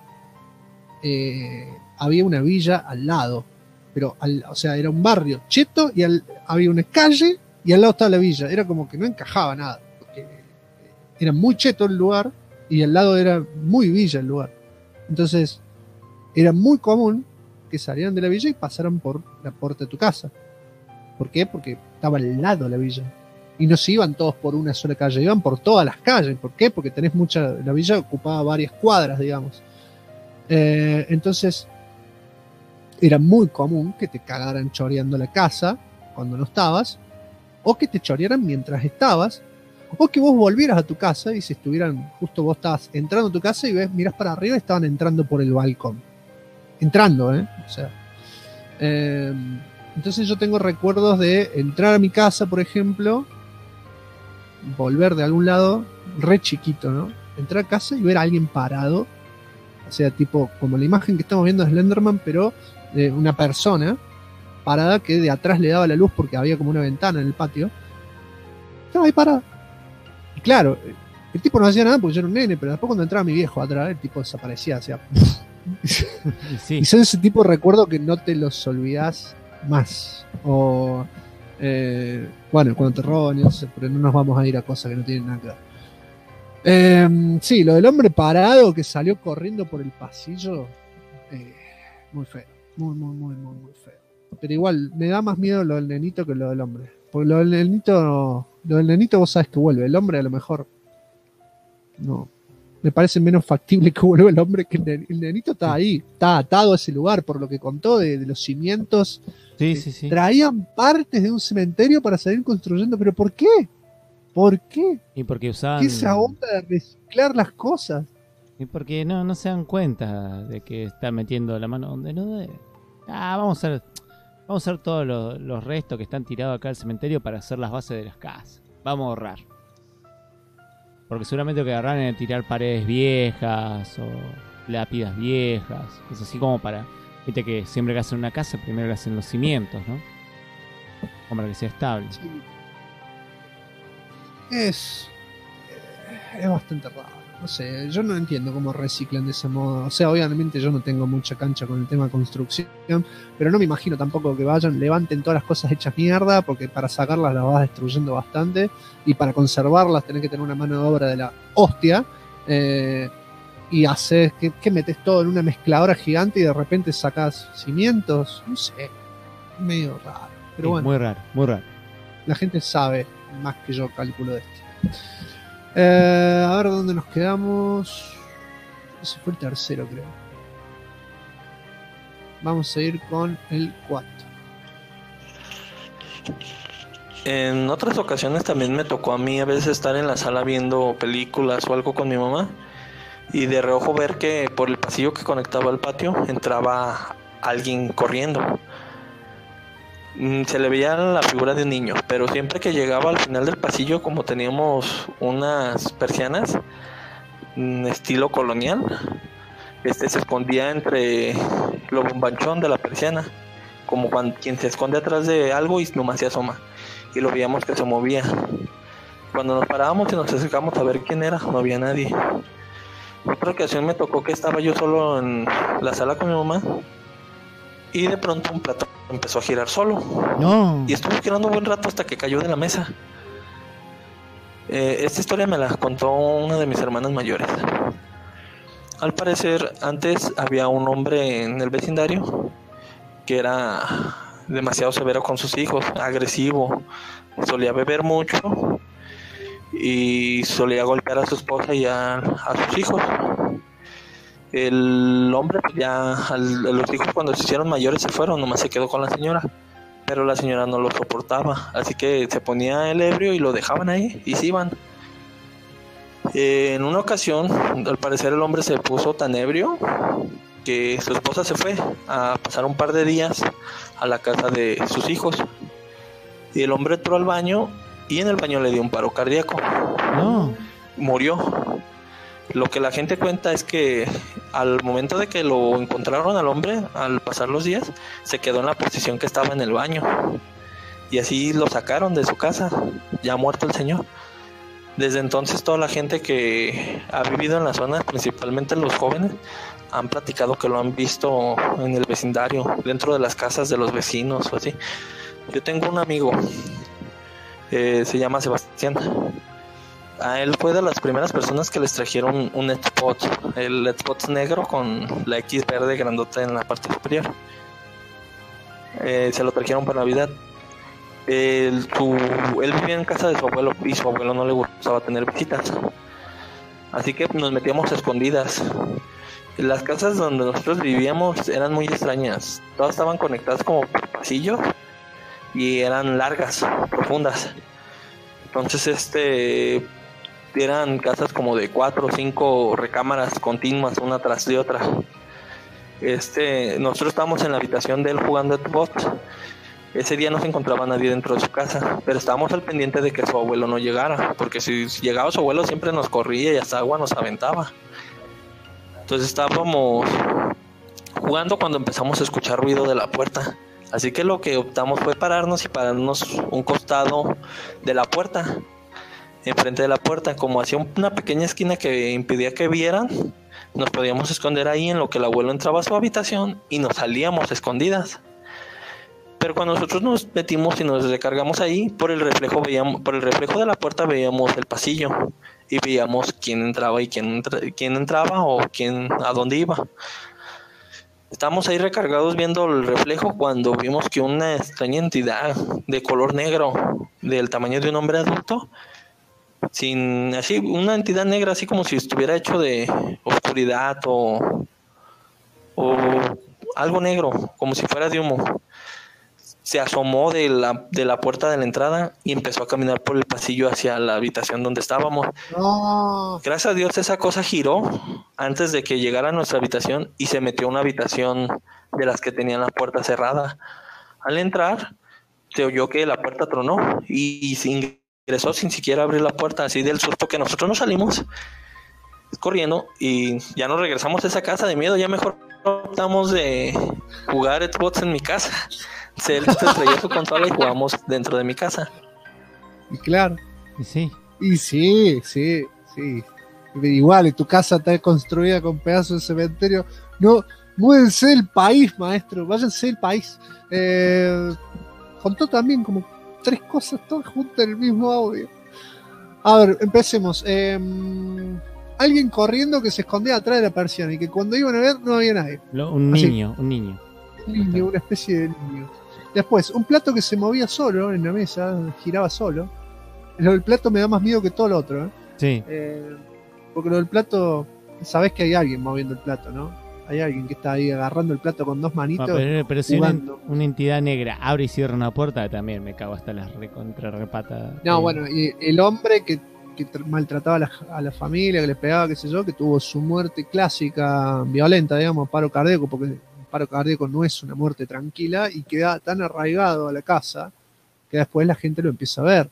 había una villa al lado. Pero, o sea, era un barrio cheto y había una calle y al lado estaba la villa. Era como que no encajaba nada. Era muy cheto el lugar y al lado era muy villa el lugar. Entonces, era muy común que salieran de la villa y pasaran por la puerta de tu casa. ¿Por qué? Porque estaba al lado de la villa. Y no se iban todos por una sola calle, iban por todas las calles. ¿Por qué? Porque la villa ocupaba varias cuadras, digamos. Entonces, era muy común que te cagaran choreando la casa cuando no estabas, o que te chorearan mientras estabas, o que vos volvieras a tu casa y si estuvieran, justo vos estabas entrando a tu casa y mirás para arriba y estaban entrando por el balcón. Entrando, o sea. Entonces yo tengo recuerdos de entrar a mi casa, por ejemplo, volver de algún lado, re chiquito, ¿no? Entrar a casa y ver a alguien parado, o sea, tipo, como la imagen que estamos viendo de Slenderman, pero de una persona parada que de atrás le daba la luz porque había como una ventana en el patio. Estaba ahí parada. Y claro, el tipo no hacía nada porque yo era un nene, pero después cuando entraba mi viejo atrás, el tipo desaparecía, o sea. Sí. Y son ese tipo de recuerdos que no te los olvidás más. O bueno, cuando te roban, no sé, pero no nos vamos a ir a cosas que no tienen nada que ver. Sí, lo del hombre parado que salió corriendo por el pasillo, muy feo, muy feo. Pero igual, me da más miedo lo del nenito que lo del hombre. Porque lo del nenito vos sabes que vuelve. El hombre a lo mejor no. Me parece menos factible que vuelva el hombre que el nenito está ahí, está atado a ese lugar, por lo que contó de los cimientos. Sí. Traían partes de un cementerio para salir construyendo, pero ¿por qué? ¿Por qué? Y porque usaban... ¿Qué esa onda de reciclar las cosas? Y porque no se dan cuenta de que está metiendo la mano donde no debe. Vamos a usar todos los restos que están tirados acá al cementerio para hacer las bases de las casas. Vamos a ahorrar. Porque seguramente lo que agarran es tirar paredes viejas o lápidas viejas. Es así como para... Viste que siempre que hacen una casa, primero le hacen los cimientos, ¿no? Como para que sea estable. Sí. Es bastante raro. No sé, yo no entiendo cómo reciclan de ese modo. O sea, obviamente yo no tengo mucha cancha con el tema de construcción, pero no me imagino tampoco que vayan, levanten todas las cosas hechas mierda, porque para sacarlas las vas destruyendo bastante, y para conservarlas tenés que tener una mano de obra de la hostia, y haces que metes todo en una mezcladora gigante y de repente sacás cimientos, no sé, medio raro. Pero Sí, bueno, muy raro. la gente sabe más que yo cálculo de esto. A ver dónde nos quedamos. Ese fue el tercero, creo. Vamos a ir con el 4. En otras ocasiones también me tocó a mí a veces estar en la sala viendo películas o algo con mi mamá y de reojo ver que por el pasillo que conectaba al patio entraba alguien corriendo. Se le veía la figura de un niño, pero siempre que llegaba al final del pasillo, como teníamos unas persianas estilo colonial, se escondía entre lo bombanchón de la persiana, como cuando quien se esconde atrás de algo y nomás se asoma, y lo veíamos que se movía. Cuando nos parábamos y nos acercamos a ver quién era, no había nadie. Otra ocasión me tocó que estaba yo solo en la sala con mi mamá, y de pronto un plato empezó a girar solo. No. Y estuvo girando un buen rato hasta que cayó de la mesa. Esta historia me la contó una de mis hermanas mayores. Al parecer, antes había un hombre en el vecindario que era demasiado severo con sus hijos, agresivo, solía beber mucho y solía golpear a su esposa y a sus hijos. El hombre, pues ya los hijos cuando se hicieron mayores se fueron, nomás se quedó con la señora, pero la señora no lo soportaba, así que se ponía el ebrio y lo dejaban ahí y se iban. En una ocasión, al parecer el hombre se puso tan ebrio que su esposa se fue a pasar un par de días a la casa de sus hijos, y el hombre entró al baño y en el baño le dio un paro cardíaco. No. Murió. Lo que la gente cuenta es que al momento de que lo encontraron al hombre, al pasar los días, se quedó en la posición que estaba en el baño. Y así lo sacaron de su casa, ya muerto el señor. Desde entonces toda la gente que ha vivido en la zona, principalmente los jóvenes, han platicado que lo han visto en el vecindario, dentro de las casas de los vecinos o así. Yo tengo un amigo, se llama Sebastián. A él fue de las primeras personas que les trajeron un Xbox, el Xbox negro con la X verde grandota en la parte superior. Se lo trajeron para Navidad. Él vivía en casa de su abuelo y su abuelo no le gustaba tener visitas. Así que nos metíamos a escondidas. Las casas donde nosotros vivíamos eran muy extrañas. Todas estaban conectadas como por pasillos y eran largas, profundas. Entonces eran casas como de 4 o 5 recámaras continuas, una tras de otra. Nosotros estábamos en la habitación de él jugando Xbox. Ese día no se encontraba nadie dentro de su casa, pero estábamos al pendiente de que su abuelo no llegara, porque si llegaba su abuelo siempre nos corría y hasta agua nos aventaba. Entonces estábamos jugando cuando empezamos a escuchar ruido de la puerta. Así que lo que optamos fue pararnos un costado de la puerta, enfrente de la puerta, como hacía una pequeña esquina que impedía que vieran. Nos podíamos esconder ahí en lo que el abuelo entraba a su habitación y nos salíamos escondidas. Pero cuando nosotros nos metimos y nos recargamos ahí, por el reflejo de la puerta veíamos el pasillo y veíamos quién entraba y quién entraba o a dónde iba. Estábamos ahí recargados viendo el reflejo cuando vimos que una extraña entidad de color negro, del tamaño de un hombre adulto, una entidad negra así como si estuviera hecho de oscuridad o algo negro, como si fuera de humo. Se asomó de la puerta de la entrada y empezó a caminar por el pasillo hacia la habitación donde estábamos. No. Gracias a Dios esa cosa giró antes de que llegara a nuestra habitación y se metió a una habitación de las que tenían la puerta cerrada. Al entrar, se oyó que la puerta tronó y se ingresó sin siquiera abrir la puerta, así del susto que nosotros nos salimos corriendo y ya nos regresamos a esa casa de miedo. Ya mejor optamos de jugar Xbox en mi casa. Él se traía su consola y jugamos dentro de mi casa. Y claro. Y sí. Igual, y tu casa está construida con pedazos de cementerio. No, múdense del país, maestro. Váyanse del país. Contó también como 3 cosas todas juntas en el mismo audio. A ver, empecemos. Alguien corriendo que se escondía atrás de la persiana y que cuando iban a ver no había nadie. Un niño. Una especie de niño. Después, un plato que se movía solo en la mesa, giraba solo. Lo del plato me da más miedo que todo lo otro, ¿eh? Sí. Porque lo del plato, sabés que hay alguien moviendo el plato, ¿no? Hay alguien que está ahí agarrando el plato con 2 manitos. Pero si una entidad negra abre y cierra una puerta, también me cago hasta las repatas. No, bueno, y el hombre que maltrataba a la familia, que les pegaba, qué sé yo, que tuvo su muerte clásica, violenta, digamos, paro cardíaco, porque paro cardíaco no es una muerte tranquila y queda tan arraigado a la casa que después la gente lo empieza a ver.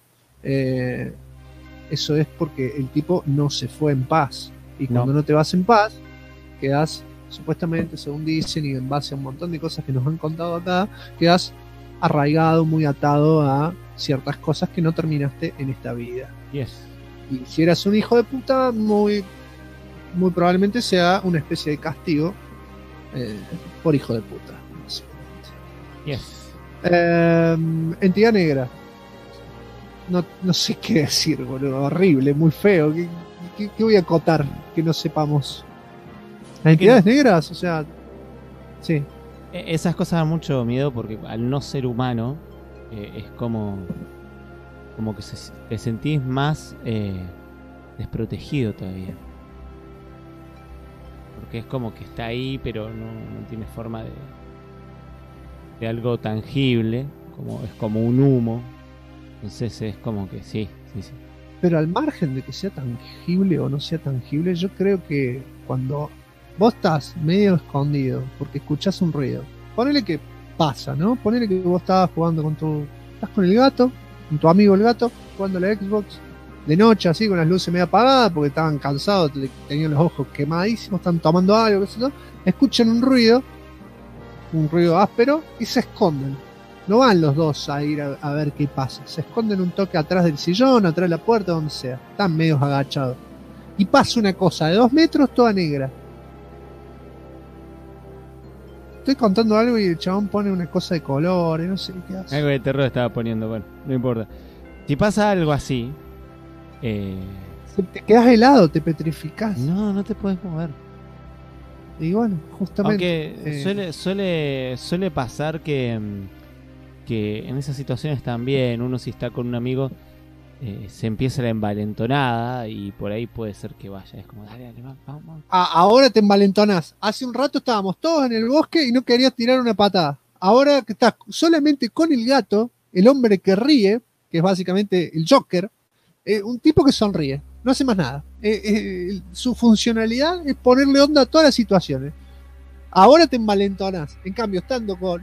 Eso es porque el tipo no se fue en paz. Y cuando no te vas en paz, quedas, supuestamente, según dicen, y en base a un montón de cosas que nos han contado acá, quedas arraigado, muy atado a ciertas cosas que no terminaste en esta vida. Yes. Y si eras un hijo de puta, muy probablemente sea una especie de castigo por hijo de puta, básicamente. Yes. Entidad negra. No sé qué decir, boludo. Horrible, muy feo. ¿Qué voy a acotar que no sepamos? ¿Las entidades negras? O sea, sí. Esas cosas dan mucho miedo porque al no ser humano es como que te sentís más desprotegido todavía. Porque es como que está ahí, pero no tiene forma de algo tangible, es como un humo. Entonces es como que sí. Pero al margen de que sea tangible o no sea tangible, yo creo que cuando vos estás medio escondido porque escuchás un ruido, ponele que pasa, ¿no? Ponele que vos estabas jugando estás con el gato, con tu amigo el gato, jugando a la Xbox, de noche así, con las luces medio apagadas porque estaban cansados, tenían los ojos quemadísimos, están tomando algo, qué sé yo, escuchan un ruido áspero y se esconden. No van los dos a ir a ver qué pasa. Se esconden un toque atrás del sillón, atrás de la puerta, donde sea. Están medios agachados. Y pasa una cosa de 2 metros toda negra. Estoy contando algo y el chabón pone una cosa de color y no sé qué hace. Algo de terror estaba poniendo, bueno, no importa. Si pasa algo así... te quedas helado, te petrificás. No te puedes mover. Y bueno, justamente... Aunque suele pasar que en esas situaciones también, uno si está con un amigo, se empieza la envalentonada y por ahí puede ser que vaya. Es como, dale, vamos. Ahora te envalentonás. Hace un rato estábamos todos en el bosque y no querías tirar una patada. Ahora que estás solamente con el gato, el hombre que ríe, que es básicamente el Joker, un tipo que sonríe, no hace más nada. Su funcionalidad es ponerle onda a todas las situaciones. Ahora te envalentonás. En cambio, estando con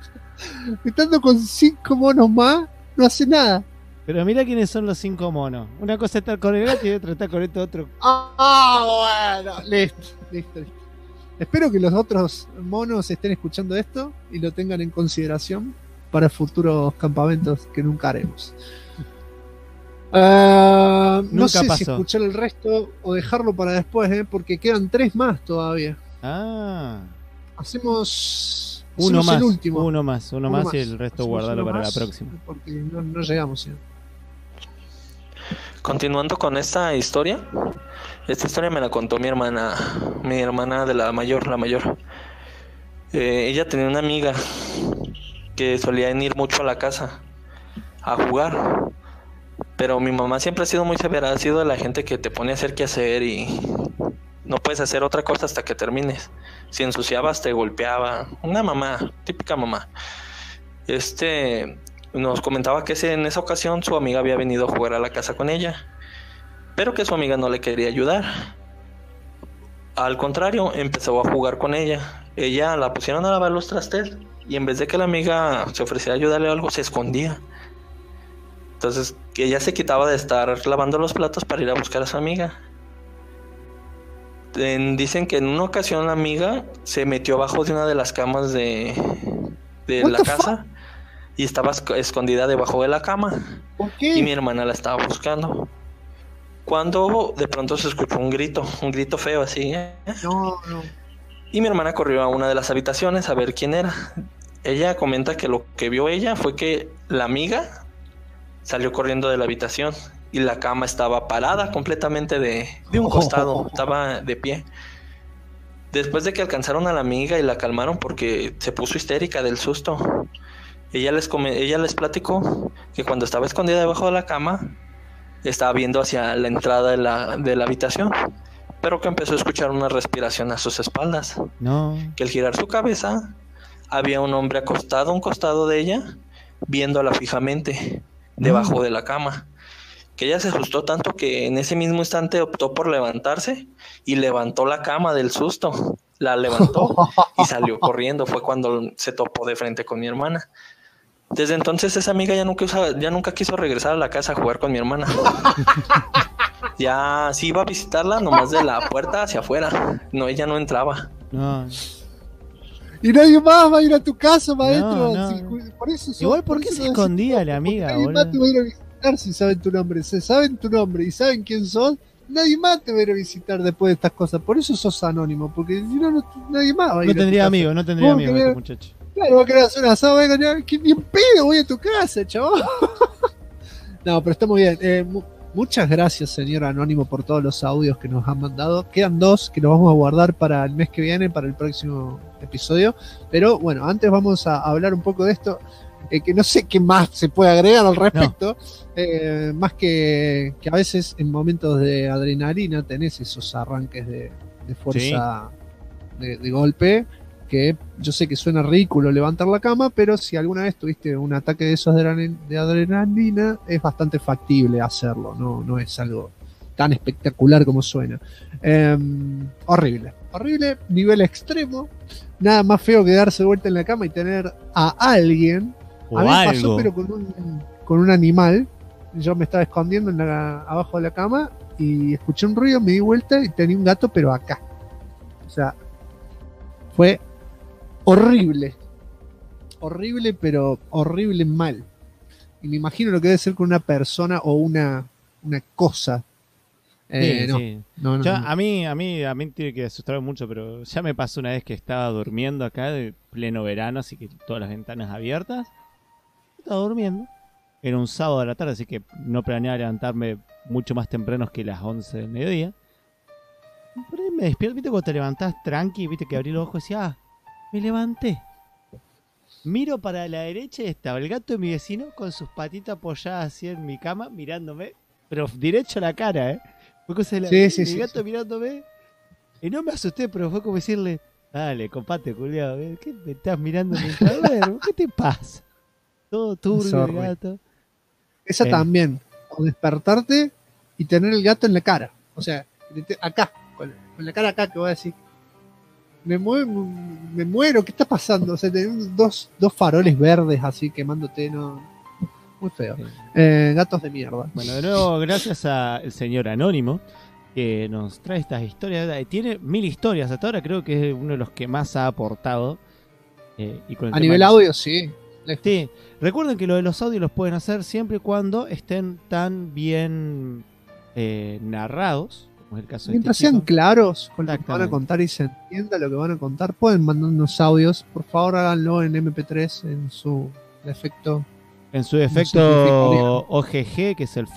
5 monos más, no hace nada. Pero mira quiénes son los 5 monos. Una cosa es estar con el gato y otra estar con este otro. Bueno, listo. Espero que los otros monos estén escuchando esto y lo tengan en consideración para futuros campamentos que nunca haremos. No sé si escuchar el resto o dejarlo para después, porque quedan 3 más todavía. Hacemos uno más, el último. Uno más y el resto guardarlo para la próxima. Porque no llegamos ya. Continuando con esta historia me la contó mi hermana de la mayor. Ella tenía una amiga que solía ir mucho a la casa a jugar, pero mi mamá siempre ha sido muy severa, ha sido de la gente que te pone a hacer qué hacer y no puedes hacer otra cosa hasta que termines. Si ensuciabas te golpeaba. Una mamá, típica mamá. Nos comentaba que en esa ocasión su amiga había venido a jugar a la casa con ella, pero que su amiga no le quería ayudar. Al contrario, empezó a jugar con ella. Ella la pusieron a lavar los trastes y en vez de que la amiga se ofreciera a ayudarle a algo, se escondía. Entonces ella se quitaba de estar lavando los platos para ir a buscar a su amiga. Dicen que en una ocasión la amiga se metió abajo de una de las camas de la casa y estaba escondida debajo de la cama. ¿Por qué? Y mi hermana la estaba buscando. Cuando de pronto se escuchó un grito feo así. No. Y mi hermana corrió a una de las habitaciones a ver quién era. Ella comenta que lo que vio ella fue que la amiga salió corriendo de la habitación y la cama estaba parada completamente de un costado, estaba de pie. Después de que alcanzaron a la amiga y la calmaron porque se puso histérica del susto, ella les platicó que cuando estaba escondida debajo de la cama estaba viendo hacia la entrada de la habitación, pero que empezó a escuchar una respiración a sus espaldas. No. Que al girar su cabeza había un hombre acostado a un costado de ella, viéndola fijamente debajo de la cama. Que ella se asustó tanto que en ese mismo instante optó por levantarse y levantó la cama del susto la levantó y salió corriendo. Fue cuando se topó de frente con mi hermana. Desde entonces esa amiga ya nunca quiso regresar a la casa a jugar con mi hermana. Ya sí iba a visitarla nomás de la puerta hacia afuera. No, ella no entraba. No. Y nadie más va a ir a tu casa, maestro. No. Sí, por eso Igual, ¿por qué se escondía la amiga, nadie boludo? más te va a ir a visitar si saben tu nombre. Si saben tu nombre y saben quién sos, nadie más te va a ir a visitar después de estas cosas. Por eso sos anónimo, porque si no, nadie más va a ir. No tendría amigos este muchacho. Claro, vos querés hacer un asado, que bien pedo, voy a tu casa, chaval. No, pero está muy bien. Muchas gracias, señor Anónimo, por todos los audios que nos han mandado. Quedan 2 que los vamos a guardar para el mes que viene, para el próximo episodio. Pero bueno, antes vamos a hablar un poco de esto, que no sé qué más se puede agregar al respecto. No. Más que a veces en momentos de adrenalina tenés esos arranques de fuerza, ¿sí? de golpe, que yo sé que suena ridículo levantar la cama, pero si alguna vez tuviste un ataque de esos de adrenalina, es bastante factible hacerlo, no es algo tan espectacular como suena. Horrible, nivel extremo, nada más feo que darse vuelta en la cama y tener a alguien, o a mí algo. pasó pero con un animal. Yo me estaba escondiendo abajo de la cama y escuché un ruido, me di vuelta y tenía un gato, pero acá. O sea, fue horrible, pero horrible mal. Y me imagino lo que debe ser con una persona o una cosa. Sí. No. A mí tiene que asustarme mucho, pero ya me pasó una vez que estaba durmiendo acá de pleno verano, así que todas las ventanas abiertas. Estaba durmiendo. Era un sábado de la tarde, así que no planeaba levantarme mucho más temprano que las 11 del mediodía. Por ahí me despierto, viste cuando te levantás tranqui, viste que abrí los ojos y decía, me levanté. Miro para la derecha y estaba el gato de mi vecino con sus patitas apoyadas así en mi cama, mirándome, pero derecho a la cara, Fue cosa de el gato mirándome. Y no me asusté, pero fue como decirle, dale, compate, culiado, ¿qué me estás mirando mientras duermo? ¿Qué te pasa? Todo turbio el gato. Esa también, o despertarte y tener el gato en la cara. O sea, acá, con la cara acá, que voy a decir, me muero, ¿qué está pasando? O sea, tener dos faroles verdes así quemándote, no, muy feo. Gatos de mierda. Bueno, de nuevo, gracias al señor Anónimo, que nos trae estas historias. Tiene 1000 historias, hasta ahora creo que es uno de los que más ha aportado. Y con el a nivel audio, sí. Sí, recuerden que lo de los audios los pueden hacer siempre y cuando estén tan bien narrados, como es el caso mientras de este sean chico. claros con lo que van a contar y se entienda lo que van a contar, pueden mandarnos audios. Por favor, háganlo en MP3 en su defecto. En su defecto OGG, que es el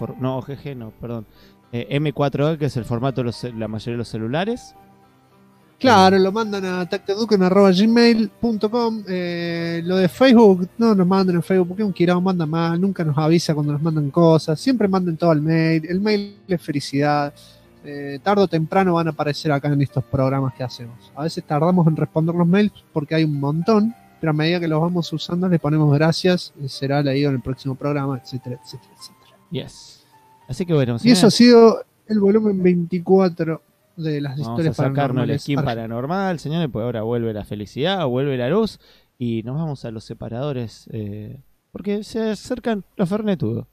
M4A, que es el formato de la mayoría de los celulares. Claro, lo mandan a tactaduken@gmail.com. Lo de Facebook, no nos manden en Facebook porque un quirado manda mal, nunca nos avisa cuando nos mandan cosas, siempre manden todo al mail. El mail es felicidad. Tarde o temprano van a aparecer acá en estos programas que hacemos. A veces tardamos en responder los mails porque hay un montón, pero a medida que los vamos usando le ponemos gracias, será leído en el próximo programa, etcétera, etcétera, etcétera. Yes. Así que bueno, y eso ha sido el volumen 24 de las historias paranormales. Vamos a sacarnos el skin paranormal, señores, pues ahora vuelve la felicidad, vuelve la luz y nos vamos a los separadores porque se acercan los fernetudos.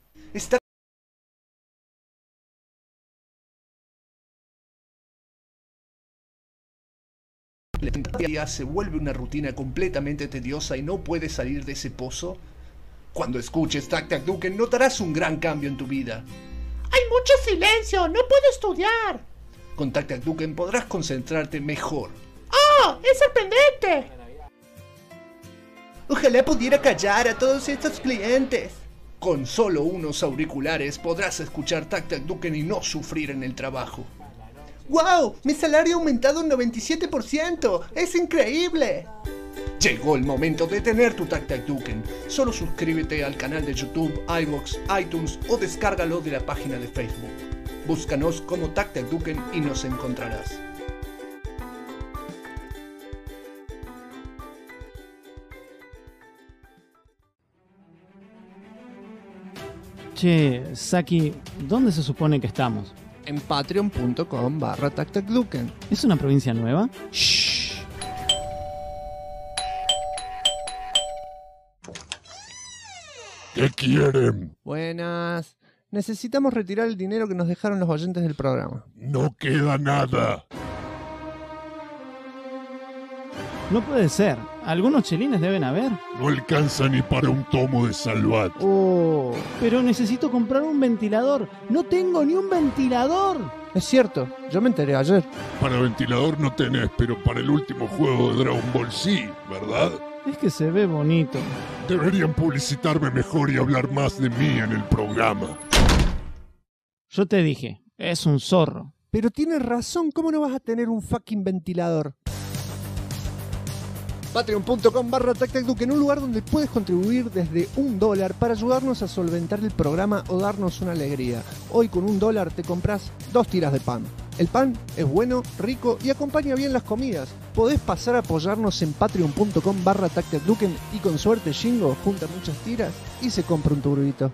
La se vuelve una rutina completamente tediosa y no puedes salir de ese pozo. Cuando escuches Tac Tac Duken notarás un gran cambio en tu vida. Hay mucho silencio, no puedo estudiar. Con Tac Tac Duken podrás concentrarte mejor. ¡Oh! ¡Es sorprendente! Ojalá pudiera callar a todos estos clientes. Con solo unos auriculares podrás escuchar Tac Tac Duken y no sufrir en el trabajo. ¡Wow! Mi salario ha aumentado un 97%. ¡Es increíble! Llegó el momento de tener tu Tac Tac Duken. Solo suscríbete al canal de YouTube, iVoox, iTunes o descárgalo de la página de Facebook. Búscanos como Tac Tac Duken y nos encontrarás. Che, Saki, ¿dónde se supone que estamos? En patreon.com/tactacduken. ¿Es una provincia nueva? Shh. ¿Qué quieren? Buenas. Necesitamos retirar el dinero que nos dejaron los oyentes del programa. No queda nada. No puede ser. ¿Algunos chelines deben haber? No alcanza ni para un tomo de Salvat. Oh. Pero necesito comprar un ventilador. ¡No tengo ni un ventilador! Es cierto, yo me enteré ayer. Para ventilador no tenés, pero para el último juego de Dragon Ball sí, ¿verdad? Es que se ve bonito. Deberían publicitarme mejor y hablar más de mí en el programa. Yo te dije, es un zorro. Pero tienes razón, ¿cómo no vas a tener un fucking ventilador? Patreon.com/TacTacDuken, un lugar donde puedes contribuir desde $1 para ayudarnos a solventar el programa o darnos una alegría. Hoy con $1 te compras 2 tiras de pan. El pan es bueno, rico y acompaña bien las comidas. Podés pasar a apoyarnos en patreon.com/TacTacDuken y con suerte Shingo junta muchas tiras y se compra un turbito.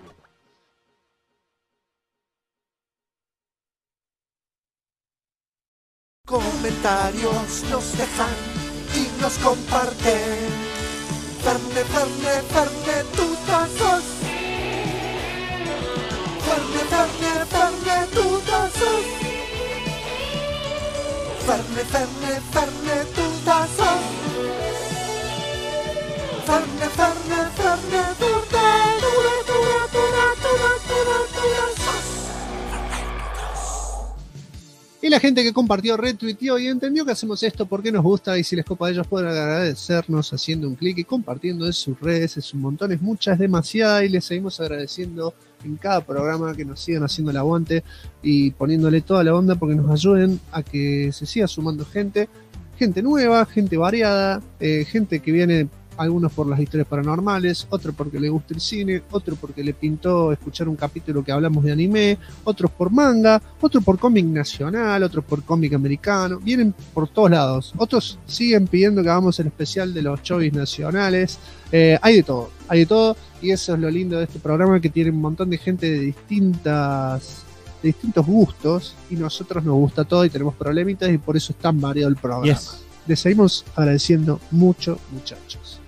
Comentarios nos dejan y nos comparten. Ferne, Ferne, Ferne, tutazos. Ferne, Ferne, Ferne, tutazos. Ferne, Ferne, Ferne, tutazos. Ferne, Ferne, Ferne, Y la gente que compartió, retuiteó y entendió que hacemos esto porque nos gusta, y si les copa a ellos pueden agradecernos haciendo un clic y compartiendo en sus redes. Es un montón, es mucha, es demasiada, y les seguimos agradeciendo en cada programa que nos sigan haciendo el aguante y poniéndole toda la onda porque nos ayuden a que se siga sumando gente nueva, gente variada, gente que viene, algunos por las historias paranormales, otro porque le gusta el cine, otro porque le pintó escuchar un capítulo que hablamos de anime, otros por manga, otros por cómic nacional, otros por cómic americano, vienen por todos lados. Otros siguen pidiendo que hagamos el especial de los chovis nacionales. Hay de todo, y eso es lo lindo de este programa, que tiene un montón de gente de distintos gustos, y nosotros nos gusta todo y tenemos problemitas, y por eso es tan variado el programa. Yes. Les seguimos agradeciendo mucho, muchachos.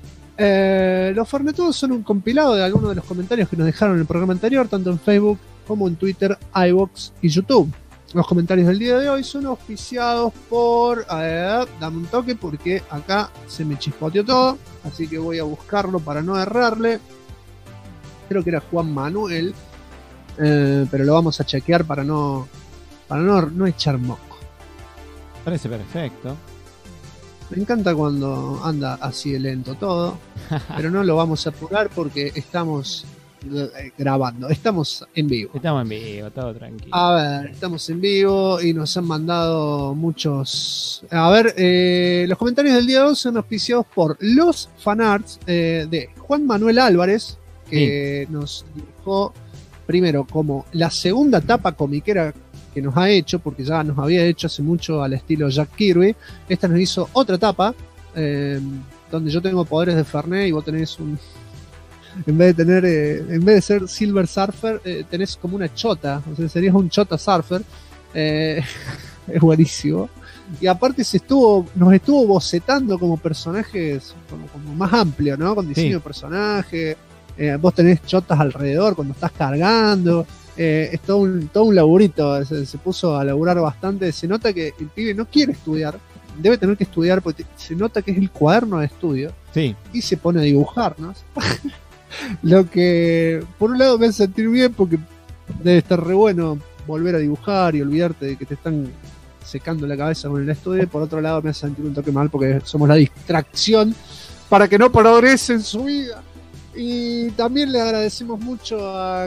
Los Fernetudos son un compilado de algunos de los comentarios que nos dejaron en el programa anterior, tanto en Facebook como en Twitter, iVoox y YouTube. Los comentarios del día de hoy son auspiciados por... dame un toque porque acá se me chispoteó todo, así que voy a buscarlo para no errarle. Creo que era Juan Manuel, pero lo vamos a chequear para no echar moco. Parece perfecto. Me encanta cuando anda así de lento todo, pero no lo vamos a apurar porque estamos grabando, estamos en vivo. Estamos en vivo, todo tranquilo. A ver, estamos en vivo y nos han mandado muchos... A ver, los comentarios del día de hoy son auspiciados por los fanarts de Juan Manuel Álvarez, que nos dejó primero como la segunda tapa comiquera que nos ha hecho, porque ya nos había hecho hace mucho al estilo Jack Kirby. Esta nos hizo otra tapa, donde yo tengo poderes de Fernet y vos tenés un... En vez de ser Silver Surfer, tenés como una chota, o sea, serías un chota surfer. Es buenísimo. Y aparte nos estuvo bocetando como personajes como más amplio, ¿no? Con diseño de personaje. Vos tenés chotas alrededor cuando estás cargando. Es todo un laburito. Se puso a laburar bastante. Se nota que el pibe no quiere estudiar. Debe tener que estudiar porque se nota que es el cuaderno de estudio. Sí. Y se pone a dibujarnos. Lo que por un lado me hace sentir bien porque debe estar re bueno volver a dibujar y olvidarte de que te están secando la cabeza con el estudio. Por otro lado me hace sentir un toque mal porque somos la distracción para que no progrese en su vida. Y también le agradecemos mucho a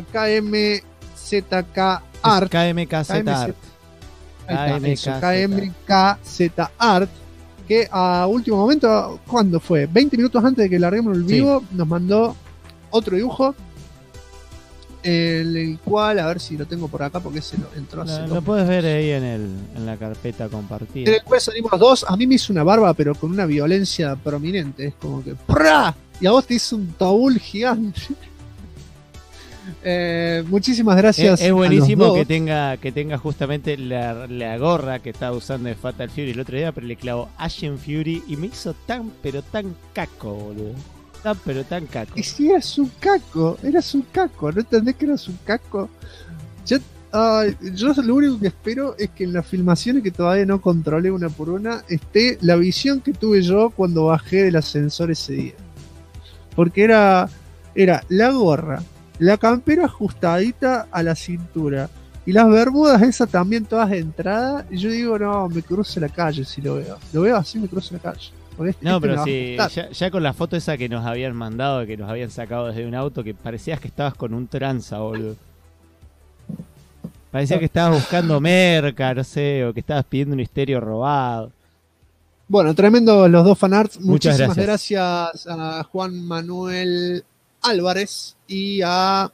KMZK Art. KMKZ Art, que a último momento, ¿cuándo fue? 20 minutos antes de que larguemos el vivo, nos mandó otro dibujo, en el cual, a ver si lo tengo por acá porque se lo entró hace lo puedes ver ahí en la carpeta compartida. En el cual salimos los dos. A mí me hizo una barba, pero con una violencia prominente. Es como que ¡prá! Y a vos te hizo un tabul gigante. Muchísimas gracias. Es buenísimo que tenga justamente la gorra que estaba usando de Fatal Fury el otro día, pero le clavó Ashen Fury y me hizo tan, pero tan caco, boludo. Pero tan caco. Y si eras un caco, ¿no entendés que eras un caco? Yo lo único que espero es que en las filmaciones que todavía no controlé una por una esté la visión que tuve yo cuando bajé del ascensor ese día. Porque era la gorra, la campera ajustadita a la cintura y las bermudas esas también todas de entrada. Y yo digo, no, me cruzo la calle si lo veo. Lo veo así, me cruzo la calle. No, pero sí, ya con la foto esa que nos habían mandado, que nos habían sacado desde un auto, que parecías que estabas con un tranza, boludo. Parecía que estabas buscando merca, no sé, o que estabas pidiendo un estéreo robado. Bueno, tremendo los dos fanarts. Muchas Muchísimas gracias a Juan Manuel Álvarez y a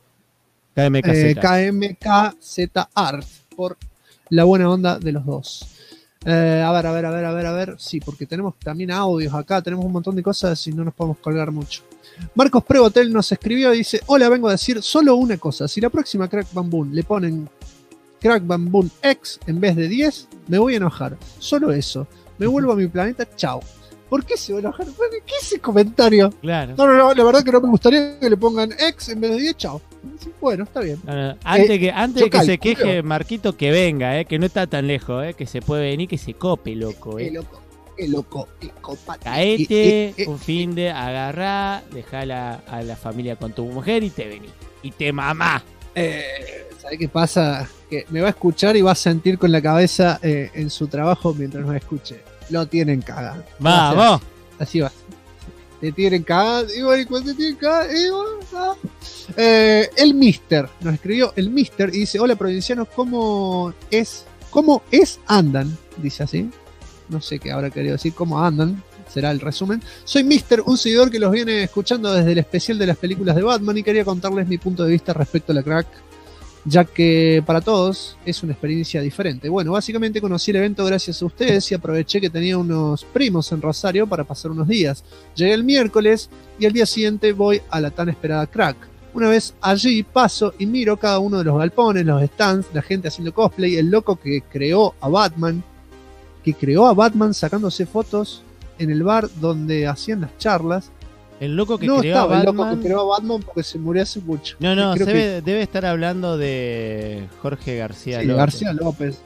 KMKZ Art por la buena onda de los dos. A ver. Sí, porque tenemos también audios acá, tenemos un montón de cosas y no nos podemos colgar mucho. Marcos Prevotel nos escribió y dice: hola, vengo a decir solo una cosa. Si la próxima Crack Bam Boom le ponen Crack Bam Boom X en vez de 10, me voy a enojar. Solo eso. Me vuelvo a mi planeta, chao. ¿Por qué se va a enojar? ¿Qué es ese comentario? Claro. No, la verdad que no me gustaría que le pongan X en vez de 10, chao. Bueno, está bien. No. Antes de que se queje Marquito, que venga, que no está tan lejos, que se puede venir, que se cope, loco. Qué loco. Caete, un fin de agarrá, dejala a la familia con tu mujer y te venís. Y te mamá. ¿Sabés qué pasa? Que me va a escuchar y va a sentir con la cabeza en su trabajo mientras nos escuche. Lo tienen cagado. ¡Vamos! Así va. Te tienen cagado. Y bueno, cuando te tienen cagado. El Mister nos escribió el Mister y dice: hola provincianos, ¿cómo es andan? Dice así. No sé qué habrá querido decir, ¿cómo andan? Será el resumen. Soy Mister, un seguidor que los viene escuchando desde el especial de las películas de Batman y quería contarles mi punto de vista respecto a la Crack, ya que para todos es una experiencia diferente. Bueno, básicamente conocí el evento gracias a ustedes y aproveché que tenía unos primos en Rosario para pasar unos días. Llegué el miércoles y al día siguiente voy a la tan esperada Crack. Una vez allí paso y miro cada uno de los galpones, los stands, la gente haciendo cosplay, el loco que creó a Batman sacándose fotos en el bar donde hacían las charlas. El loco que no creó a Batman. El loco que creó a Batman porque se murió hace mucho. No, debe estar hablando de Jorge García López. García López.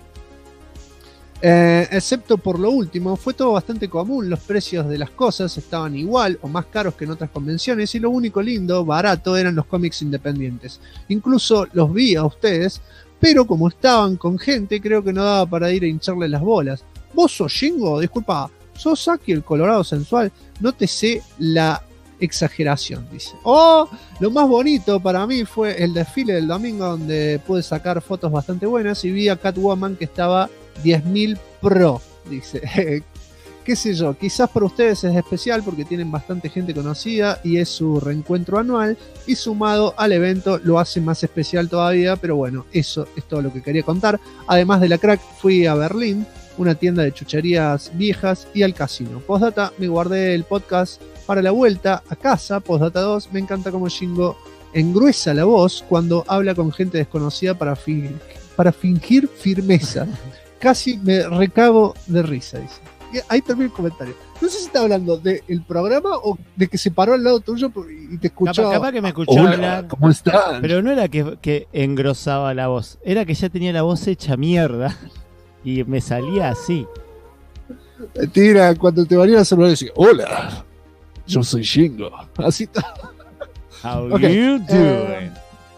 Excepto por lo último, fue todo bastante común. Los precios de las cosas estaban igual o más caros que en otras convenciones y lo único lindo, barato, eran los cómics independientes. Incluso los vi a ustedes, pero como estaban con gente, creo que no daba para ir a hincharle las bolas. ¿Vos sos Shingo? Disculpa, ¿sos Saki el Colorado sensual? No te sé la exageración, dice. Lo más bonito para mí fue el desfile del domingo, donde pude sacar fotos bastante buenas y vi a Catwoman que estaba 10.000 pro, dice. Qué sé yo, quizás para ustedes es especial porque tienen bastante gente conocida y es su reencuentro anual y sumado al evento lo hace más especial todavía, pero bueno, eso es todo lo que quería contar. Además de la Crack, fui a Berlín, una tienda de chucherías viejas y al casino. Postdata, me guardé el podcast para la vuelta a casa. Postdata 2, me encanta como Shingo engruesa la voz cuando habla con gente desconocida para fingir firmeza. Casi me recago de risa, dice. Y ahí termina el comentario. No sé si está hablando del programa o de que se paró al lado tuyo y te escuchó. Capaz que me escuchó hablar. ¿Cómo estás? Pero no era que engrosaba la voz, era que ya tenía la voz hecha mierda. Y me salía así. Tira, cuando te valía a celular decía: hola, yo soy Shingo. Así está. How you doing?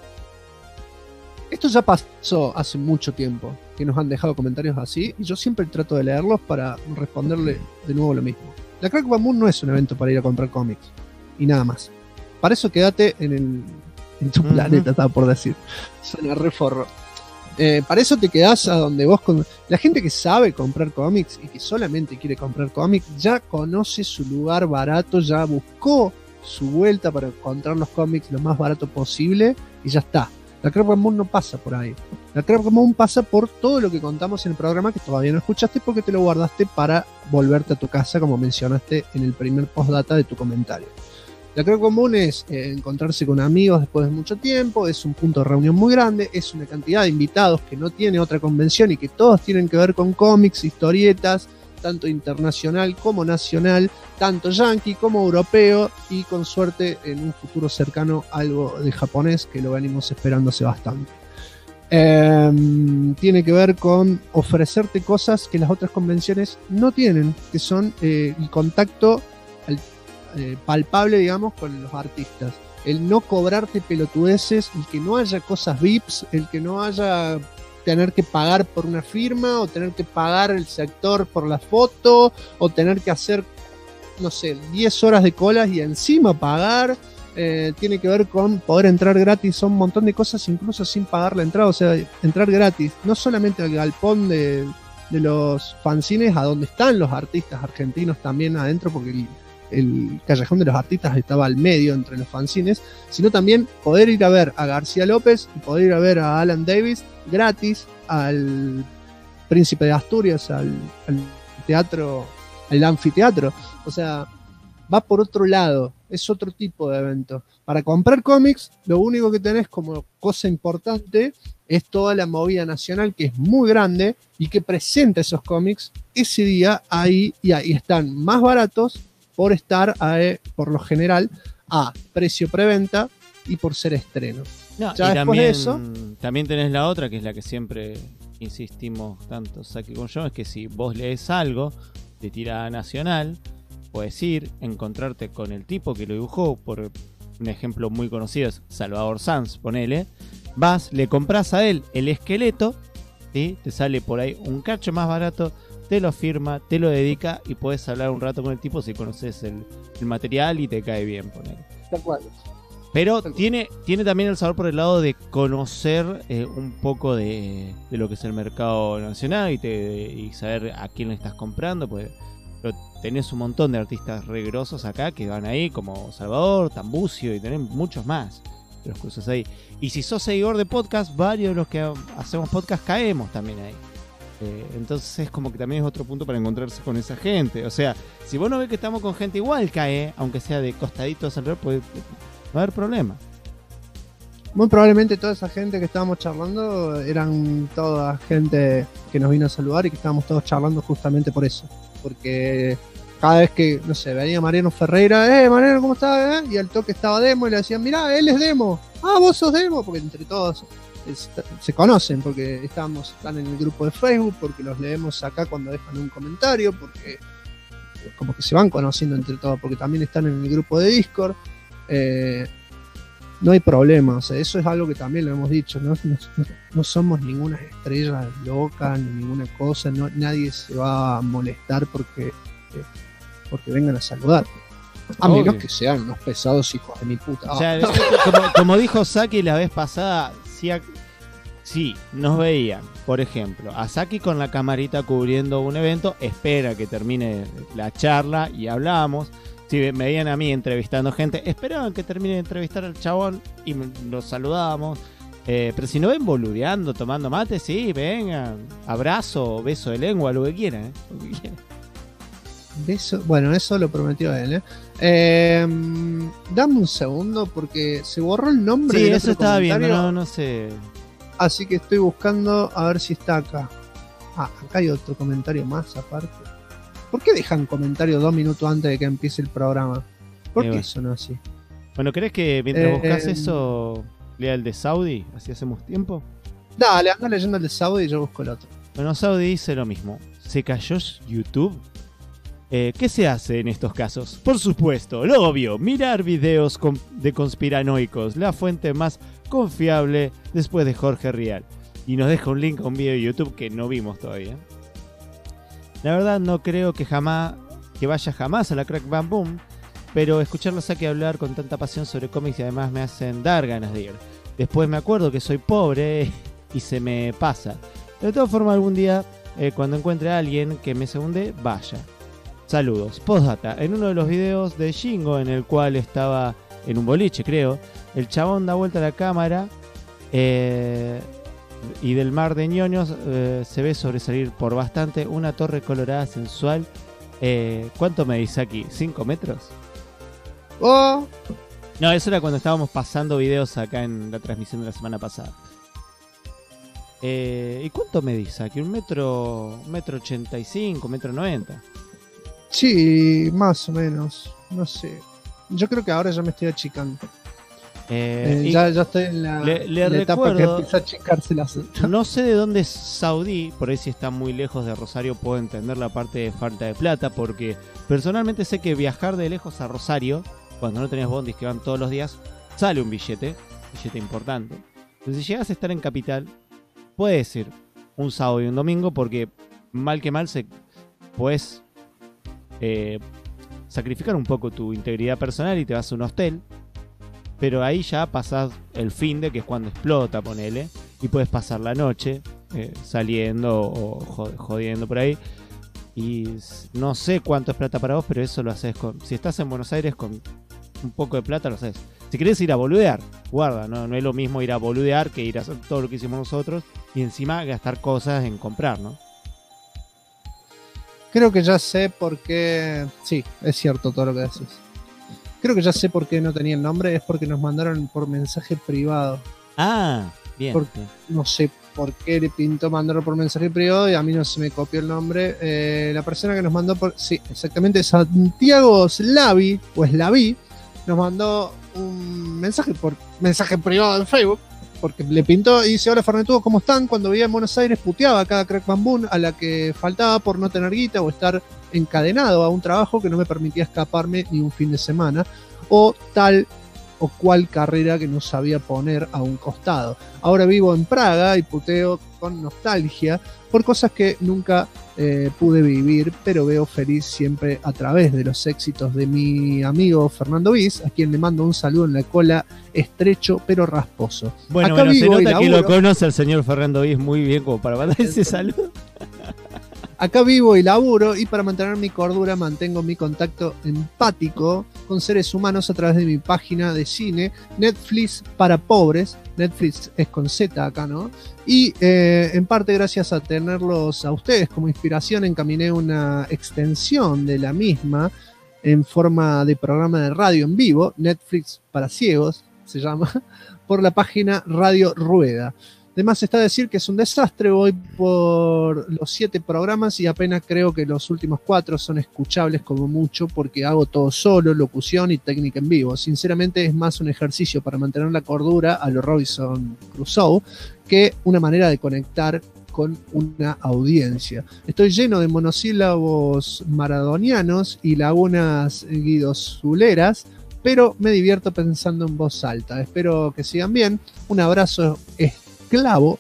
Esto ya pasó hace mucho tiempo, que nos han dejado comentarios así, y yo siempre trato de leerlos para responderle de nuevo lo mismo. La Crack Bam Boom no es un evento para ir a comprar cómics, y nada más. Para eso quédate en tu planeta, estaba por decir. Suena reforro. Para eso te quedás a donde vos... La gente que sabe comprar cómics y que solamente quiere comprar cómics ya conoce su lugar barato, ya buscó su vuelta para encontrar los cómics lo más barato posible y ya está. La Crack Bam Boom no pasa por ahí. La Crack Bam Boom pasa por todo lo que contamos en el programa que todavía no escuchaste porque te lo guardaste para volverte a tu casa, como mencionaste en el primer postdata de tu comentario. La Crack Bam Boom es encontrarse con amigos después de mucho tiempo, es un punto de reunión muy grande, es una cantidad de invitados que no tiene otra convención y que todos tienen que ver con cómics, historietas tanto internacional como nacional, tanto yankee como europeo, y con suerte en un futuro cercano algo de japonés, que lo venimos esperando hace bastante. Tiene que ver con ofrecerte cosas que las otras convenciones no tienen, que son el contacto palpable, digamos, con los artistas. El no cobrarte pelotudeces, el que no haya cosas VIPs, el que no haya tener que pagar por una firma, o tener que pagar el sector por la foto, o tener que hacer, no sé, 10 horas de colas y encima pagar. Tiene que ver con poder entrar gratis a un montón de cosas, incluso sin pagar la entrada. O sea, entrar gratis, no solamente al galpón de los fanzines, a donde están los artistas argentinos también adentro, porque el callejón de los artistas estaba al medio entre los fanzines, sino también poder ir a ver a García López y poder ir a ver a Alan Davis gratis, al Príncipe de Asturias, al teatro, al anfiteatro. O sea, va por otro lado, es otro tipo de evento. Para comprar cómics, lo único que tenés como cosa importante es toda la movida nacional, que es muy grande y que presenta esos cómics ese día ahí, y ahí están más baratos por estar, por lo general, a precio preventa y por ser estreno. No, ya y después de eso, también tenés la otra, que es la que siempre insistimos tanto Saki como yo, es que si vos lees algo de tirada nacional, puedes ir, encontrarte con el tipo que lo dibujó. Por un ejemplo muy conocido es Salvador Sanz, ponele. Vas, le compras a él el esqueleto, ¿sí? Te sale por ahí un cacho más barato, te lo firma, te lo dedica y puedes hablar un rato con el tipo si conoces el material y te cae bien, ponele. Tal cual. Pero tiene también el sabor por el lado de conocer un poco de lo que es el mercado nacional y saber a quién le estás comprando, pues. Pero tenés un montón de artistas regrosos acá que van ahí, como Salvador, Tambucio, y tenés muchos más de los cursos ahí. Y si sos seguidor de podcast, varios de los que hacemos podcast caemos también ahí. Entonces es como que también es otro punto para encontrarse con esa gente. O sea, si vos no ves que estamos con gente igual, cae, aunque sea de costaditos alrededor, pues no va a haber problema. Muy probablemente toda esa gente que estábamos charlando eran toda gente que nos vino a saludar y que estábamos todos charlando justamente por eso. Porque cada vez que, no sé, venía Mariano Ferreira, Mariano, ¿cómo estás? Y al toque estaba Demo y le decían, mirá, él es Demo. Ah, vos sos Demo, porque entre todos se conocen, porque están en el grupo de Facebook, porque los leemos acá cuando dejan un comentario, porque como que se van conociendo entre todos, porque también están en el grupo de Discord. No hay problema, o sea, eso es algo que también lo hemos dicho, no somos ninguna estrella loca ni ninguna cosa, nadie se va a molestar porque vengan a saludar, a menos que sean unos pesados hijos de mi puta. O sea, como dijo Saki la vez pasada, si nos veían, por ejemplo, a Saki con la camarita cubriendo un evento, espera que termine la charla y hablamos. Si me veían a mí entrevistando gente, esperaban que termine de entrevistar al chabón y nos saludábamos. Pero si no ven boludeando, tomando mate, sí, vengan. Abrazo, beso de lengua, lo que quieran. Beso, bueno, eso lo prometió él. Dame un segundo porque se borró el nombre. Sí, del eso otro estaba viendo, comentario. no sé. Así que estoy buscando a ver si está acá. Acá hay otro comentario más aparte. ¿Por qué dejan comentarios 2 minutos antes de que empiece el programa? ¿Por qué son así? Bueno, ¿crees que mientras buscas eso lea el de Saudi? Así hacemos tiempo. Dale, anda leyendo el de Saudi y yo busco el otro. Bueno, Saudi dice lo mismo. ¿Se cayó YouTube? ¿Qué se hace en estos casos? Por supuesto, lo obvio, mirar videos de conspiranoicos, la fuente más confiable después de Jorge Rial. Y nos deja un link a un video de YouTube que no vimos todavía. La verdad no creo que vaya jamás a la Crack Bam Boom, pero escucharlo a Saki hablar con tanta pasión sobre cómics y además me hacen dar ganas de ir. Después me acuerdo que soy pobre y se me pasa. De todas formas, algún día, cuando encuentre a alguien que me segunde, vaya. Saludos. Postdata. En uno de los videos de Shingo, en el cual estaba en un boliche, creo, el chabón da vuelta a la cámara y del mar de ñoños se ve sobresalir por bastante una torre colorada sensual. ¿Cuánto me dice aquí? ¿5 metros? Oh. No, eso era cuando estábamos pasando videos acá en la transmisión de la semana pasada. ¿Y cuánto medís aquí? ¿Un metro 85, metro 90? Sí, más o menos. No sé. Yo creo que ahora ya me estoy achicando. Ya estoy en la etapa que empieza a achicarse la seta. No sé de dónde es Saudí, por ahí si está muy lejos de Rosario puedo entender la parte de falta de plata, porque personalmente sé que viajar de lejos a Rosario, cuando no tenés bondis que van todos los días, sale un billete importante. Entonces, si llegas a estar en Capital, puedes ir un sábado y un domingo, porque mal que mal puedes sacrificar un poco tu integridad personal y te vas a un hostel. Pero ahí ya pasás el finde, que es cuando explota, ponele, y puedes pasar la noche saliendo o jodiendo por ahí. Y no sé cuánto es plata para vos, pero eso lo haces si estás en Buenos Aires con un poco de plata, lo haces. Si querés ir a boludear, guarda, no es lo mismo ir a boludear que ir a hacer todo lo que hicimos nosotros y encima gastar cosas en comprar, ¿no? Creo que ya sé por qué. Sí, es cierto todo lo que decís. Creo que ya sé por qué no tenía el nombre, es porque nos mandaron por mensaje privado. Ah, bien. No sé por qué le pintó mandarlo por mensaje privado y a mí no se me copió el nombre. La persona que nos mandó sí, exactamente, Santiago Slavi, o Slavi, nos mandó un mensaje por mensaje privado en Facebook, porque le pintó y dice: hola Fernetudo, ¿cómo están? Cuando vivía en Buenos Aires puteaba a cada crack bambún a la que faltaba por no tener guita o estar encadenado a un trabajo que no me permitía escaparme ni un fin de semana, o tal o cual carrera que no sabía poner a un costado. Ahora vivo en Praga y puteo con nostalgia por cosas que nunca pude vivir, pero veo feliz siempre a través de los éxitos de mi amigo Fernando Viz, a quien le mando un saludo en la cola, estrecho pero rasposo. Bueno, se nota que lo conoce el señor Fernando Viz muy bien como para mandar ese saludo. Acá vivo y laburo, y para mantener mi cordura mantengo mi contacto empático con seres humanos a través de mi página de cine, Netflix para pobres. Netflix es con Z acá, ¿no? Y en parte gracias a tenerlos a ustedes como inspiración, encaminé una extensión de la misma en forma de programa de radio en vivo, Netflix para ciegos se llama, por la página Radio Rueda. Además está decir que es un desastre, voy por los 7 programas y apenas creo que los últimos 4 son escuchables como mucho, porque hago todo solo, locución y técnica en vivo. Sinceramente es más un ejercicio para mantener la cordura a lo Robinson Crusoe que una manera de conectar con una audiencia. Estoy lleno de monosílabos maradonianos y lagunas guidozuleras, pero me divierto pensando en voz alta. Espero que sigan bien. Un abrazo esclavo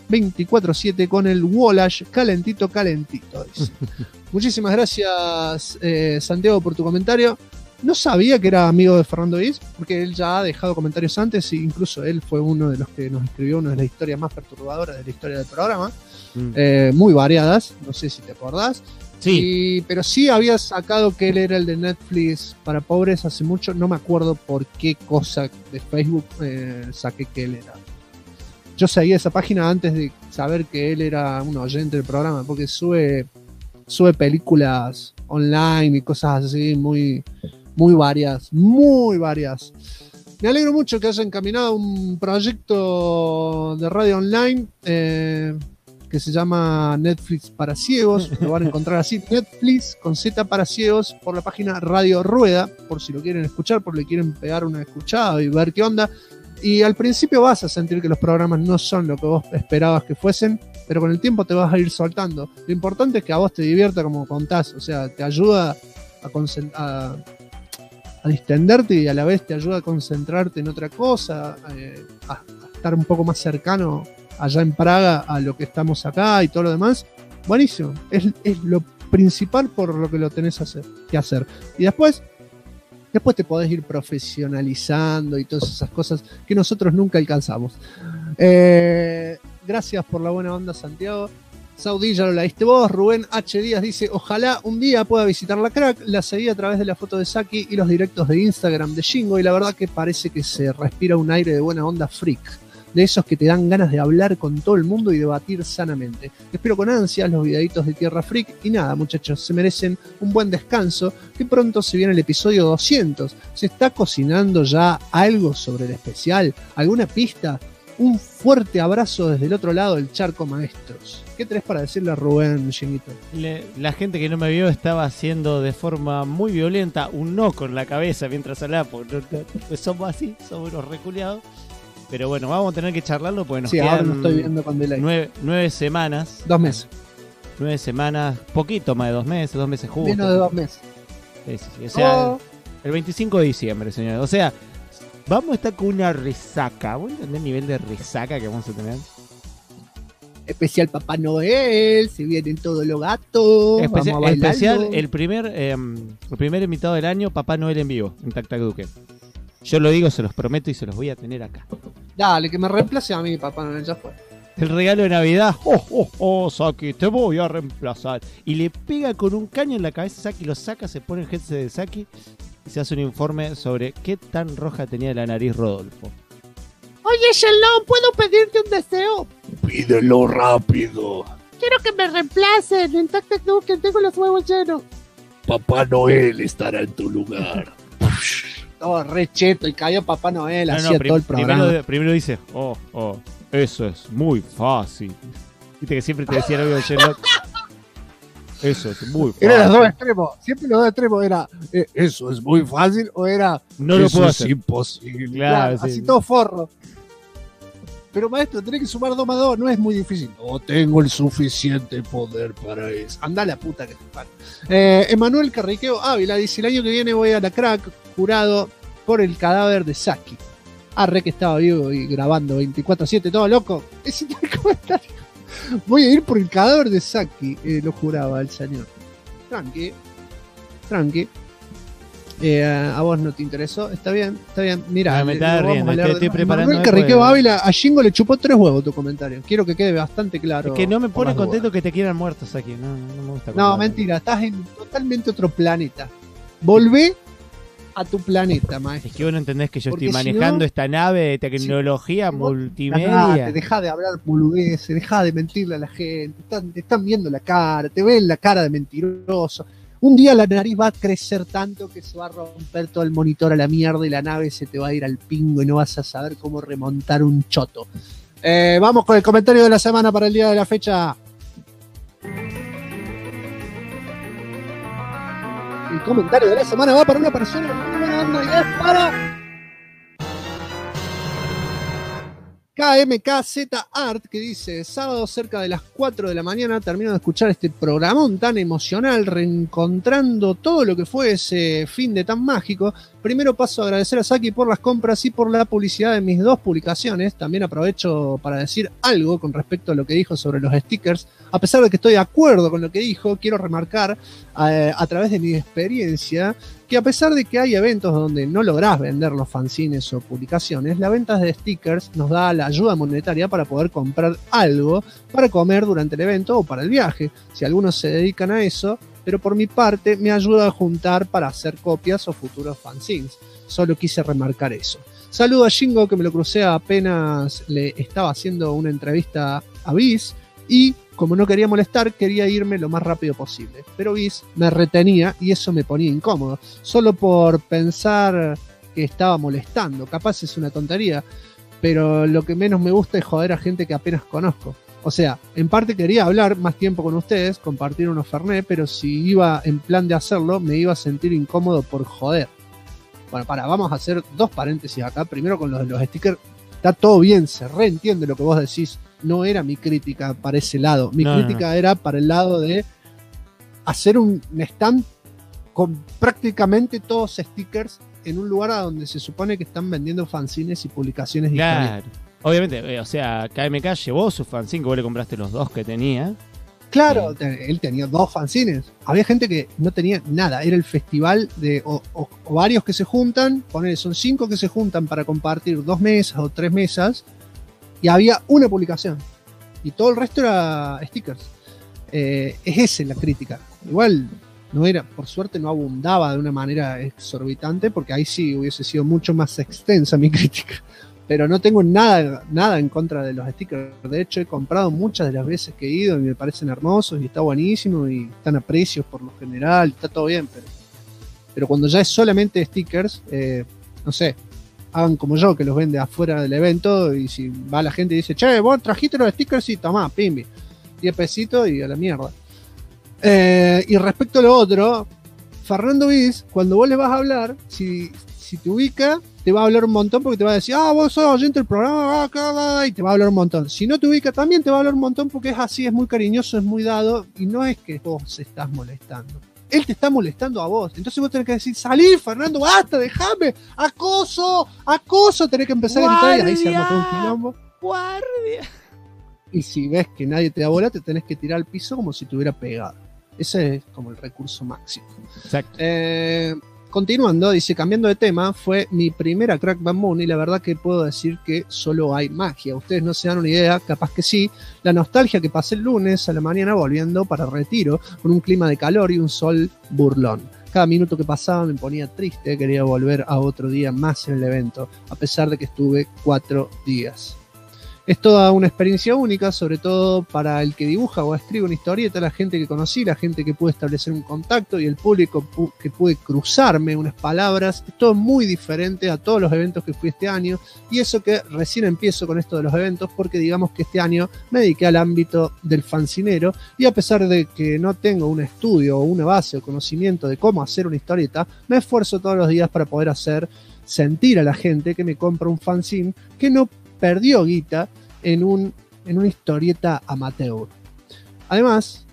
24/7 con el Wallash calentito. Dice. Muchísimas gracias, Santiago, por tu comentario. No sabía que era amigo de Fernando Viz, porque él ya ha dejado comentarios antes, e incluso él fue uno de los que nos escribió una de las historias más perturbadoras de la historia del programa. Muy variadas, no sé si te acordás. Sí. Pero sí había sacado que él era el de Netflix para pobres hace mucho. No me acuerdo por qué cosa de Facebook saqué que él era. Yo seguía esa página antes de saber que él era un oyente del programa, porque sube películas online y cosas así muy varias, muy varias. Me alegro mucho que haya encaminado un proyecto de radio online que se llama Netflix para ciegos. Lo van a encontrar así, Netflix con Z para ciegos, por la página Radio Rueda, por si lo quieren escuchar, por si le quieren pegar una escuchada y ver qué onda. Y al principio vas a sentir que los programas no son lo que vos esperabas que fuesen, pero con el tiempo te vas a ir soltando. Lo importante es que a vos te divierta como contás, o sea, te ayuda a distenderte y a la vez te ayuda a concentrarte en otra cosa, a estar un poco más cercano allá en Praga a lo que estamos acá y todo lo demás. Buenísimo, es lo principal por lo que lo tenés que hacer. Y después te podés ir profesionalizando y todas esas cosas que nosotros nunca alcanzamos. Gracias por la buena onda, Santiago. Saudí, ya lo leíste vos. Rubén H. Díaz dice: ojalá un día pueda visitar la crack. La seguí a través de la foto de Saki y los directos de Instagram de Shingo, y la verdad que parece que se respira un aire de buena onda freak, de esos que te dan ganas de hablar con todo el mundo y debatir sanamente. Espero con ansias los videitos de Tierra Freak. Y nada, muchachos, se merecen un buen descanso, que pronto se viene el episodio 200. ¿Se está cocinando ya algo sobre el especial? ¿Alguna pista? Un fuerte abrazo desde el otro lado del charco, maestros. ¿Qué tenés para decirle a Rubén, Jenito? La gente que no me vio estaba haciendo de forma muy violenta un no con la cabeza mientras hablaba, porque pues somos así, somos unos reculeados. Pero bueno, vamos a tener que charlarlo porque nos Sí, ahora quedan lo estoy viendo con delay. 9 semanas. 2 meses. 9 semanas, poquito más de 2 meses justo. Menos de 2 meses. Sí. O sea, el 25 de diciembre, señores. O sea, vamos a estar con una resaca. ¿Vos entendés el nivel de resaca que vamos a tener? Especial Papá Noel, se vienen todos los gatos. Vamos a bailarlo. Especial, el primer invitado del año, Papá Noel en vivo, en Tac Tac Duque. Yo lo digo, se los prometo y se los voy a tener acá. Dale, que me reemplace a mí, Papá Noel, ya fue. El regalo de Navidad. Saki, te voy a reemplazar. Y le pega con un caño en la cabeza a Saki, lo saca, se pone el headset de Saki y se hace un informe sobre qué tan roja tenía la nariz Rodolfo. Oye, Sheldon, ¿puedo pedirte un deseo? Pídelo rápido. Quiero que me reemplacen en Tac Tac Duque, tengo los huevos llenos. Papá Noel estará en tu lugar. Todo re cheto y cayó Papá Noel, hacía todo el programa. Primero dice, eso es muy fácil. Viste que siempre te decía algo de Sherlock. Eso es muy fácil. Eran los dos extremos. Siempre los dos extremos era eso es muy fácil o era no lo puedo hacer. Es imposible. Claro, sí. Así todo forro. Pero maestro, tenés que sumar 2 más 2, no es muy difícil. No tengo el suficiente poder para eso. Andá la puta que te parió. Emanuel Carriqueo Ávila dice: el año que viene voy a la crack, jurado por el cadáver de Saki. Arre que estaba vivo y grabando 24/7, todo loco. Ese es el comentario. Voy a ir por el cadáver de Saki, lo juraba el señor. Tranqui. A vos no te interesó, está bien. Mira, me está riendo, estoy preparando. Manuel Carriqueo Ávila, a Jingo le chupó 3 huevos tu comentario. Quiero que quede bastante claro. Es que no me pone contento que te quieran muertos aquí. No me gusta. No, mentira, estás en totalmente otro planeta. Volvé a tu planeta, maestro. Es que vos no entendés que yo estoy manejando esta nave de tecnología multimedia. Deja de hablar boludeces, deja de mentirle a la gente. Te están viendo la cara, te ven la cara de mentiroso. Un día la nariz va a crecer tanto que se va a romper todo el monitor a la mierda y la nave se te va a ir al pingo y no vas a saber cómo remontar un choto. Vamos con el comentario de la semana para el día de la fecha. El comentario de la semana va para una persona muy buena onda y es para KMKZ Art, que dice: sábado cerca de las 4 de la mañana termino de escuchar este programón tan emocional, reencontrando todo lo que fue ese fin de tan mágico. Primero paso a agradecer a Saki por las compras y por la publicidad de mis 2 publicaciones. También aprovecho para decir algo con respecto a lo que dijo sobre los stickers. A pesar de que estoy de acuerdo con lo que dijo, quiero remarcar a través de mi experiencia que a pesar de que hay eventos donde no lográs vender los fanzines o publicaciones, la venta de stickers nos da la ayuda monetaria para poder comprar algo para comer durante el evento o para el viaje, si algunos se dedican a eso, pero por mi parte me ayuda a juntar para hacer copias o futuros fanzines. Solo quise remarcar eso. Saludo a Jingo, que me lo crucé apenas le estaba haciendo una entrevista a Biz, y como no quería molestar, quería irme lo más rápido posible. Pero Biz me retenía y eso me ponía incómodo. Solo por pensar que estaba molestando. Capaz es una tontería, pero lo que menos me gusta es joder a gente que apenas conozco. O sea, en parte quería hablar más tiempo con ustedes, compartir unos fernet, pero si iba en plan de hacerlo, me iba a sentir incómodo por joder. Bueno, vamos a hacer 2 paréntesis acá. Primero con los stickers. Está todo bien, se reentiende lo que vos decís. No era mi crítica para ese lado. Mi crítica era para el lado de hacer un stand con prácticamente todos stickers en un lugar a donde se supone que están vendiendo fanzines y publicaciones digitales. Claro. Obviamente, o sea, KMK llevó su fanzine, que vos le compraste los 2 que tenía. Claro, él tenía 2 fanzines. Había gente que no tenía nada. Era el festival de o varios que se juntan. Ponele, son 5 que se juntan para compartir 2 mesas o 3 mesas. Y había una publicación. Y todo el resto era stickers. Es esa la crítica. Igual no era, por suerte no abundaba de una manera exorbitante, porque ahí sí hubiese sido mucho más extensa mi crítica. Pero no tengo nada en contra de los stickers. De hecho, he comprado muchas de las veces que he ido y me parecen hermosos y está buenísimo y están a precios por lo general, está todo bien. Pero cuando ya es solamente stickers, no sé, hagan como yo, que los vende afuera del evento, y si va la gente y dice, che, vos trajiste los stickers y tomá, pimbi, 10 pesitos y a la mierda. Y respecto a lo otro, Fernando Viz, cuando vos le vas a hablar, si te ubica, te va a hablar un montón porque te va a decir, vos sos oyente del programa, y te va a hablar un montón. Si no te ubica, también te va a hablar un montón porque es así, es muy cariñoso, es muy dado, y no es que vos estás molestando. Él te está molestando a vos. Entonces vos tenés que decir, salí, Fernando, basta, déjame, acoso, tenés que empezar a gritar y ahí se arma todo un quilombo. ¡Guardia! Y si ves que nadie te da bola, te tenés que tirar al piso como si te hubiera pegado. Ese es como el recurso máximo. Exacto. Continuando, dice, cambiando de tema, fue mi primera Crack Bamboo y la verdad que puedo decir que solo hay magia. Ustedes no se dan una idea, capaz que sí, la nostalgia que pasé el lunes a la mañana volviendo para Retiro, con un clima de calor y un sol burlón. Cada minuto que pasaba me ponía triste, quería volver a otro día más en el evento, a pesar de que estuve 4 días. Es toda una experiencia única, sobre todo para el que dibuja o escribe una historieta, la gente que conocí, la gente que pude establecer un contacto y el público que pude cruzarme unas palabras. Es todo muy diferente a todos los eventos que fui este año, y eso que recién empiezo con esto de los eventos, porque digamos que este año me dediqué al ámbito del fancinero, y a pesar de que no tengo un estudio o una base o conocimiento de cómo hacer una historieta, me esfuerzo todos los días para poder hacer sentir a la gente que me compra un fanzine que no perdió guita en una historieta amateur. Además,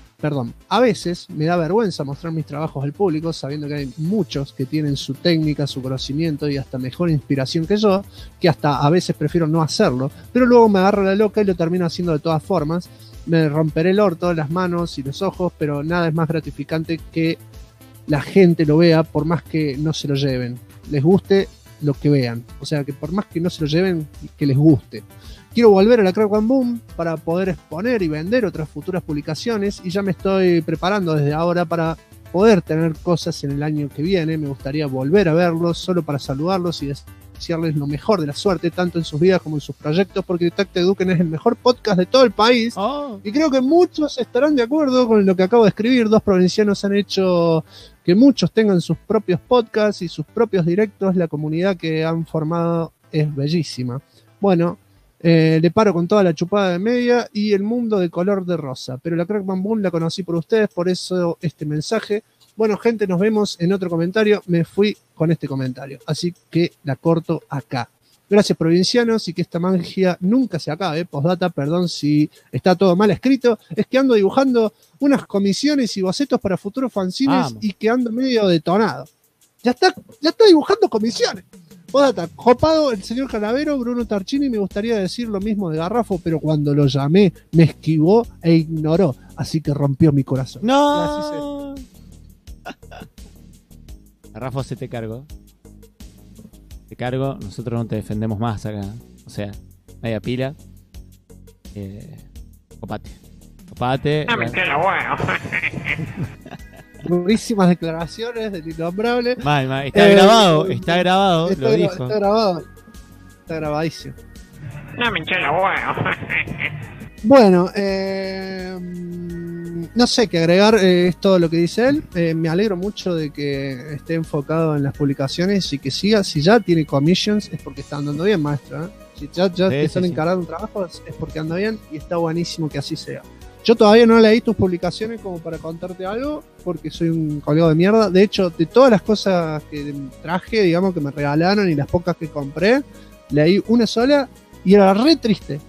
a veces me da vergüenza mostrar mis trabajos al público, sabiendo que hay muchos que tienen su técnica, su conocimiento y hasta mejor inspiración que yo, que hasta a veces prefiero no hacerlo, pero luego me agarro la loca y lo termino haciendo de todas formas. Me romperé el orto, las manos y los ojos, pero nada es más gratificante que la gente lo vea, por más que no se lo lleven, les guste lo que vean, o sea que por más que no se lo lleven, que les guste. Quiero volver a la Crack Bamboo para poder exponer y vender otras futuras publicaciones, y ya me estoy preparando desde ahora para poder tener cosas en el año que viene. Me gustaría volver a verlos solo para saludarlos y desearles lo mejor de la suerte, tanto en sus vidas como en sus proyectos, porque Tacta Duken es el mejor podcast de todo el país. Y creo que muchos estarán de acuerdo con lo que acabo de escribir. 2 provincianos han hecho que muchos tengan sus propios podcasts y sus propios directos. La comunidad que han formado es bellísima. Bueno, le paro con toda la chupada de media y el mundo de color de rosa, pero la Crack Bamboo la conocí por ustedes, por eso este mensaje. Bueno, gente, nos vemos en otro comentario. Me fui con este comentario, así que la corto acá. Gracias, provincianos, y que esta magia nunca se acabe. Postdata, perdón si está todo mal escrito, es que ando dibujando unas comisiones y bocetos para futuros fanzines y que ando medio detonado. Ya está dibujando comisiones. Postdata, copado el señor Calavero, Bruno Tarchini. Me gustaría decir lo mismo de Garrafo, pero cuando lo llamé me esquivó e ignoró, así que rompió mi corazón. ¡No! Garrafo, se te cargo. Te cargo, nosotros no te defendemos más acá. O sea, media pila. Copate. No me entiendo, bueno. Durísimas declaraciones del innombrable. Mal. Está grabado, lo dijo. Está grabado. Está grabadísimo. No me entiendo, bueno. Bueno, no sé qué agregar, es todo lo que dice él. Me alegro mucho de que esté enfocado en las publicaciones y que siga. Si ya tiene commissions es porque está andando bien, maestro, ¿eh? Si ya están encargando un trabajo es porque anda bien, y está buenísimo que así sea. Yo todavía no leí tus publicaciones como para contarte algo, porque soy un colgado de mierda. De hecho, de todas las cosas que traje, digamos, que me regalaron, y las pocas que compré, leí una sola y era re triste.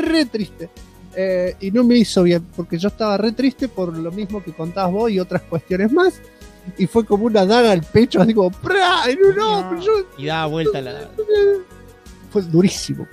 Y no me hizo bien, porque yo estaba re triste por lo mismo que contabas vos y otras cuestiones más. Y fue como una daga al pecho, así como ¡prá! Y daba vuelta la daga. Fue durísimo.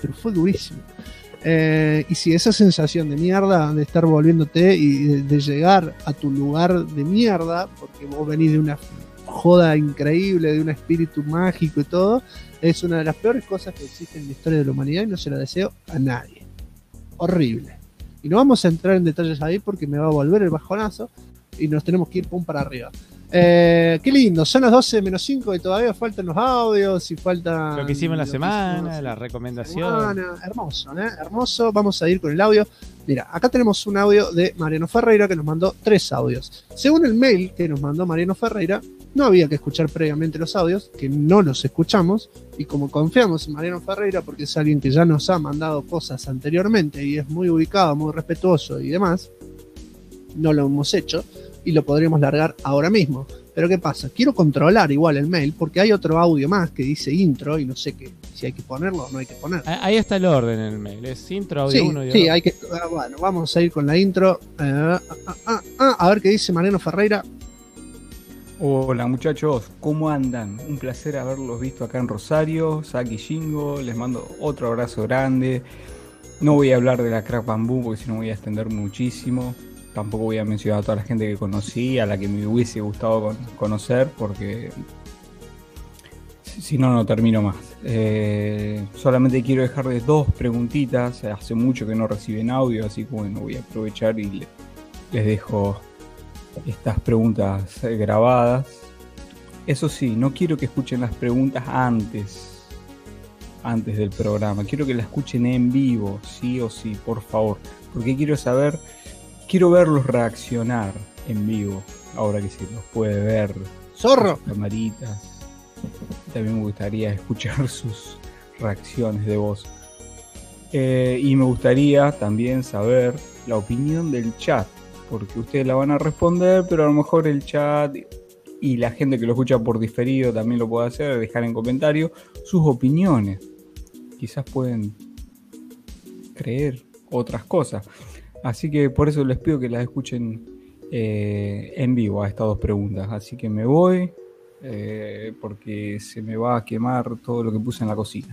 Y sí, esa sensación de mierda, de estar volviéndote y de llegar a tu lugar de mierda, porque vos venís de una joda increíble, de un espíritu mágico y todo, es una de las peores cosas que existen en la historia de la humanidad, y no se la deseo a nadie. Horrible. Y no vamos a entrar en detalles ahí porque me va a volver el bajonazo y nos tenemos que ir pum para arriba. Qué lindo, son las 12:05 y todavía faltan los audios y falta lo que hicimos la semana, la recomendación. Hermoso, hermoso. Vamos a ir con el audio. Mira, acá tenemos un audio de Mariano Ferreira que nos mandó 3 audios. Según el mail que nos mandó Mariano Ferreira, no había que escuchar previamente los audios, que no los escuchamos, y como confiamos en Mariano Ferreira, porque es alguien que ya nos ha mandado cosas anteriormente y es muy ubicado, muy respetuoso y demás, no lo hemos hecho y lo podríamos largar ahora mismo. Pero ¿qué pasa? Quiero controlar igual el mail porque hay otro audio más que dice intro y no sé si hay que ponerlo o no hay que ponerlo. Ahí está el orden en el mail, es intro, audio 1 y sí, hay que. Bueno, vamos a ir con la intro. A ver qué dice Mariano Ferreira. Hola muchachos, ¿cómo andan? Un placer haberlos visto acá en Rosario, Saki Shingo, les mando otro abrazo grande. No voy a hablar de la Crack Bamboo porque si no voy a extender muchísimo. Tampoco voy a mencionar a toda la gente que conocí, a la que me hubiese gustado conocer, porque si no, no termino más. Solamente quiero dejarles 2 preguntitas. Hace mucho que no reciben audio, así que bueno, voy a aprovechar y les dejo estas preguntas grabadas. Eso sí, no quiero que escuchen las preguntas antes del programa. Quiero que las escuchen en vivo, sí o sí, por favor. Porque quiero verlos reaccionar en vivo. Ahora que se los puede ver. ¡Zorro! Camaritas. También me gustaría escuchar sus reacciones de voz. Y me gustaría también saber la opinión del chat. Porque ustedes la van a responder, pero a lo mejor el chat y la gente que lo escucha por diferido también lo puede hacer, dejar en comentario sus opiniones. Quizás pueden creer otras cosas. Así que por eso les pido que las escuchen en vivo a estas 2 preguntas. Así que me voy porque se me va a quemar todo lo que puse en la cocina.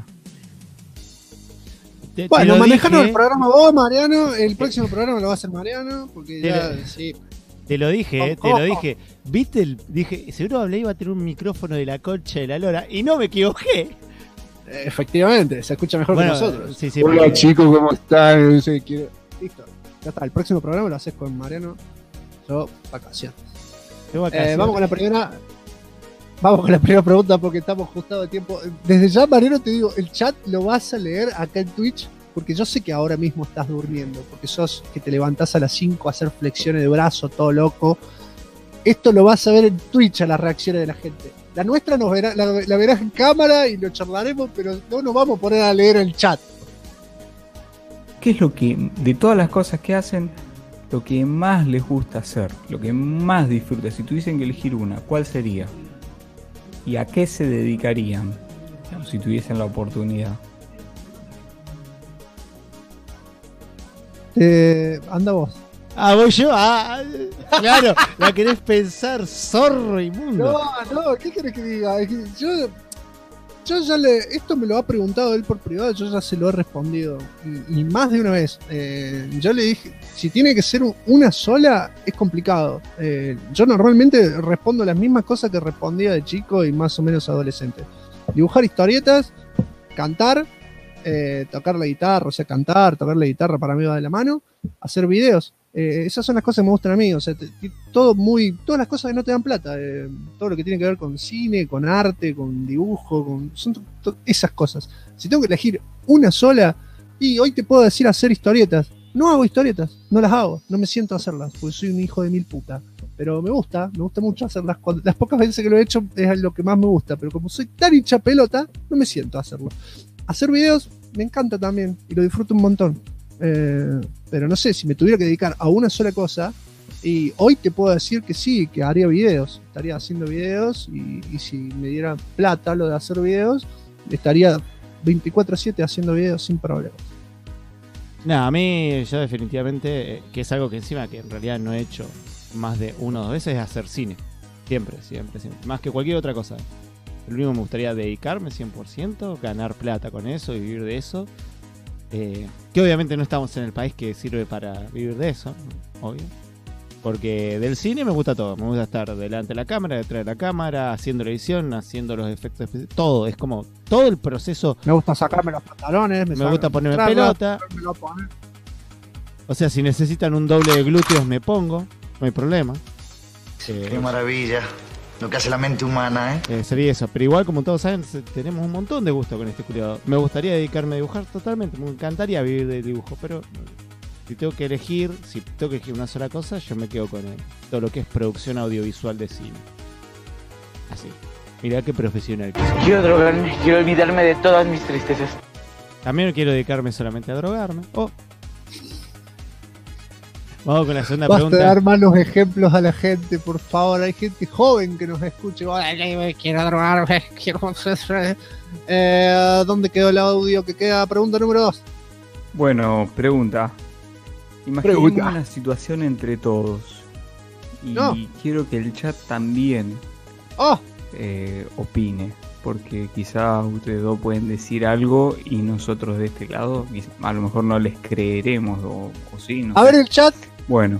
Bueno, manejaron el programa vos, Mariano. El próximo programa lo va a hacer Mariano. Porque sí. Te lo dije, te lo dije. ¿Viste? Dije, seguro hablé iba a tener un micrófono de la concha de la lora. Y no me equivoqué. Efectivamente, se escucha mejor que nosotros. Sí, hola porque... chicos, ¿cómo están? No sé, Listo. Ya está, el próximo programa lo haces con Mariano. Yo, vacaciones. Vamos con la primera pregunta porque estamos ajustados de tiempo. Desde ya, Mariano, te digo, el chat lo vas a leer acá en Twitch porque yo sé que ahora mismo estás durmiendo, porque sos que te levantás a las 5 a hacer flexiones de brazo, todo loco. Esto lo vas a ver en Twitch, a las reacciones de la gente. La nuestra la verás en cámara y lo charlaremos, pero no nos vamos a poner a leer el chat. ¿Qué es lo que, de todas las cosas que hacen, lo que más les gusta hacer, lo que más disfrutan? Si tuviesen que elegir una, ¿cuál sería? ¿Y a qué se dedicarían si tuviesen la oportunidad? Anda vos. Voy yo. Claro, la querés pensar, zorro inmundo. No, ¿qué querés que diga? Yo ya esto me lo ha preguntado él por privado, yo ya se lo he respondido. Y más de una vez. Yo le dije, si tiene que ser una sola, es complicado. Yo normalmente respondo las mismas cosas que respondía de chico y más o menos adolescente. Dibujar historietas, cantar, tocar la guitarra, o sea, tocar la guitarra para mí va de la mano, hacer videos. Esas son las cosas que me gustan a mí, o sea, todas las cosas que no te dan plata, todo lo que tiene que ver con cine, con arte, con dibujo, son esas cosas. Si tengo que elegir una sola, y hoy te puedo decir hacer historietas. No hago historietas, no las hago, no me siento a hacerlas, porque soy un hijo de mil puta. Pero me gusta mucho hacerlas. Las pocas veces que lo he hecho es lo que más me gusta, pero como soy tan hincha pelota, no me siento a hacerlo. Hacer videos me encanta también, y lo disfruto un montón. Pero no sé, si me tuviera que dedicar a una sola cosa, y hoy te puedo decir que sí, que haría videos, estaría haciendo videos, y si me diera plata lo de hacer videos, estaría 24/7 haciendo videos sin problemas. No, a mí yo definitivamente, que es algo que encima que en realidad no he hecho más de 1 o 2 veces, es hacer cine. Siempre. Más que cualquier otra cosa. Lo único que me gustaría dedicarme 100%, ganar plata con eso y vivir de eso. Que obviamente no estamos en el país que sirve para vivir de eso, obvio. Porque del cine me gusta todo. Me gusta estar delante de la cámara, detrás de la cámara, haciendo la edición, haciendo los efectos especiales. Todo, es como todo el proceso. Me gusta sacarme los pantalones, me gusta ponerme pelota. O sea, si necesitan un doble de glúteos me pongo, no hay problema. Qué maravilla. Lo que hace la mente humana, sería eso, pero igual como todos saben, tenemos un montón de gusto con este cuidado. Me gustaría dedicarme a dibujar totalmente, me encantaría vivir del dibujo, pero si tengo que elegir una sola cosa, yo me quedo con todo lo que es producción audiovisual de cine. Así. Mirá qué profesional que soy. Quiero drogarme, quiero olvidarme de todas mis tristezas. También quiero dedicarme solamente a drogarme. Vamos con la segunda Basta pregunta. de dar malos ejemplos a la gente, por favor. Hay gente joven que nos escuche. Quiero drogarme, quiero... ¿Dónde quedó el audio que queda? Pregunta número 2. Bueno, pregunta. Imaginemos una situación entre todos. Y quiero que el chat también opine. Porque quizá ustedes dos pueden decir algo y nosotros de este lado a lo mejor no les creeremos o sí. No a sé. ver el chat. Bueno.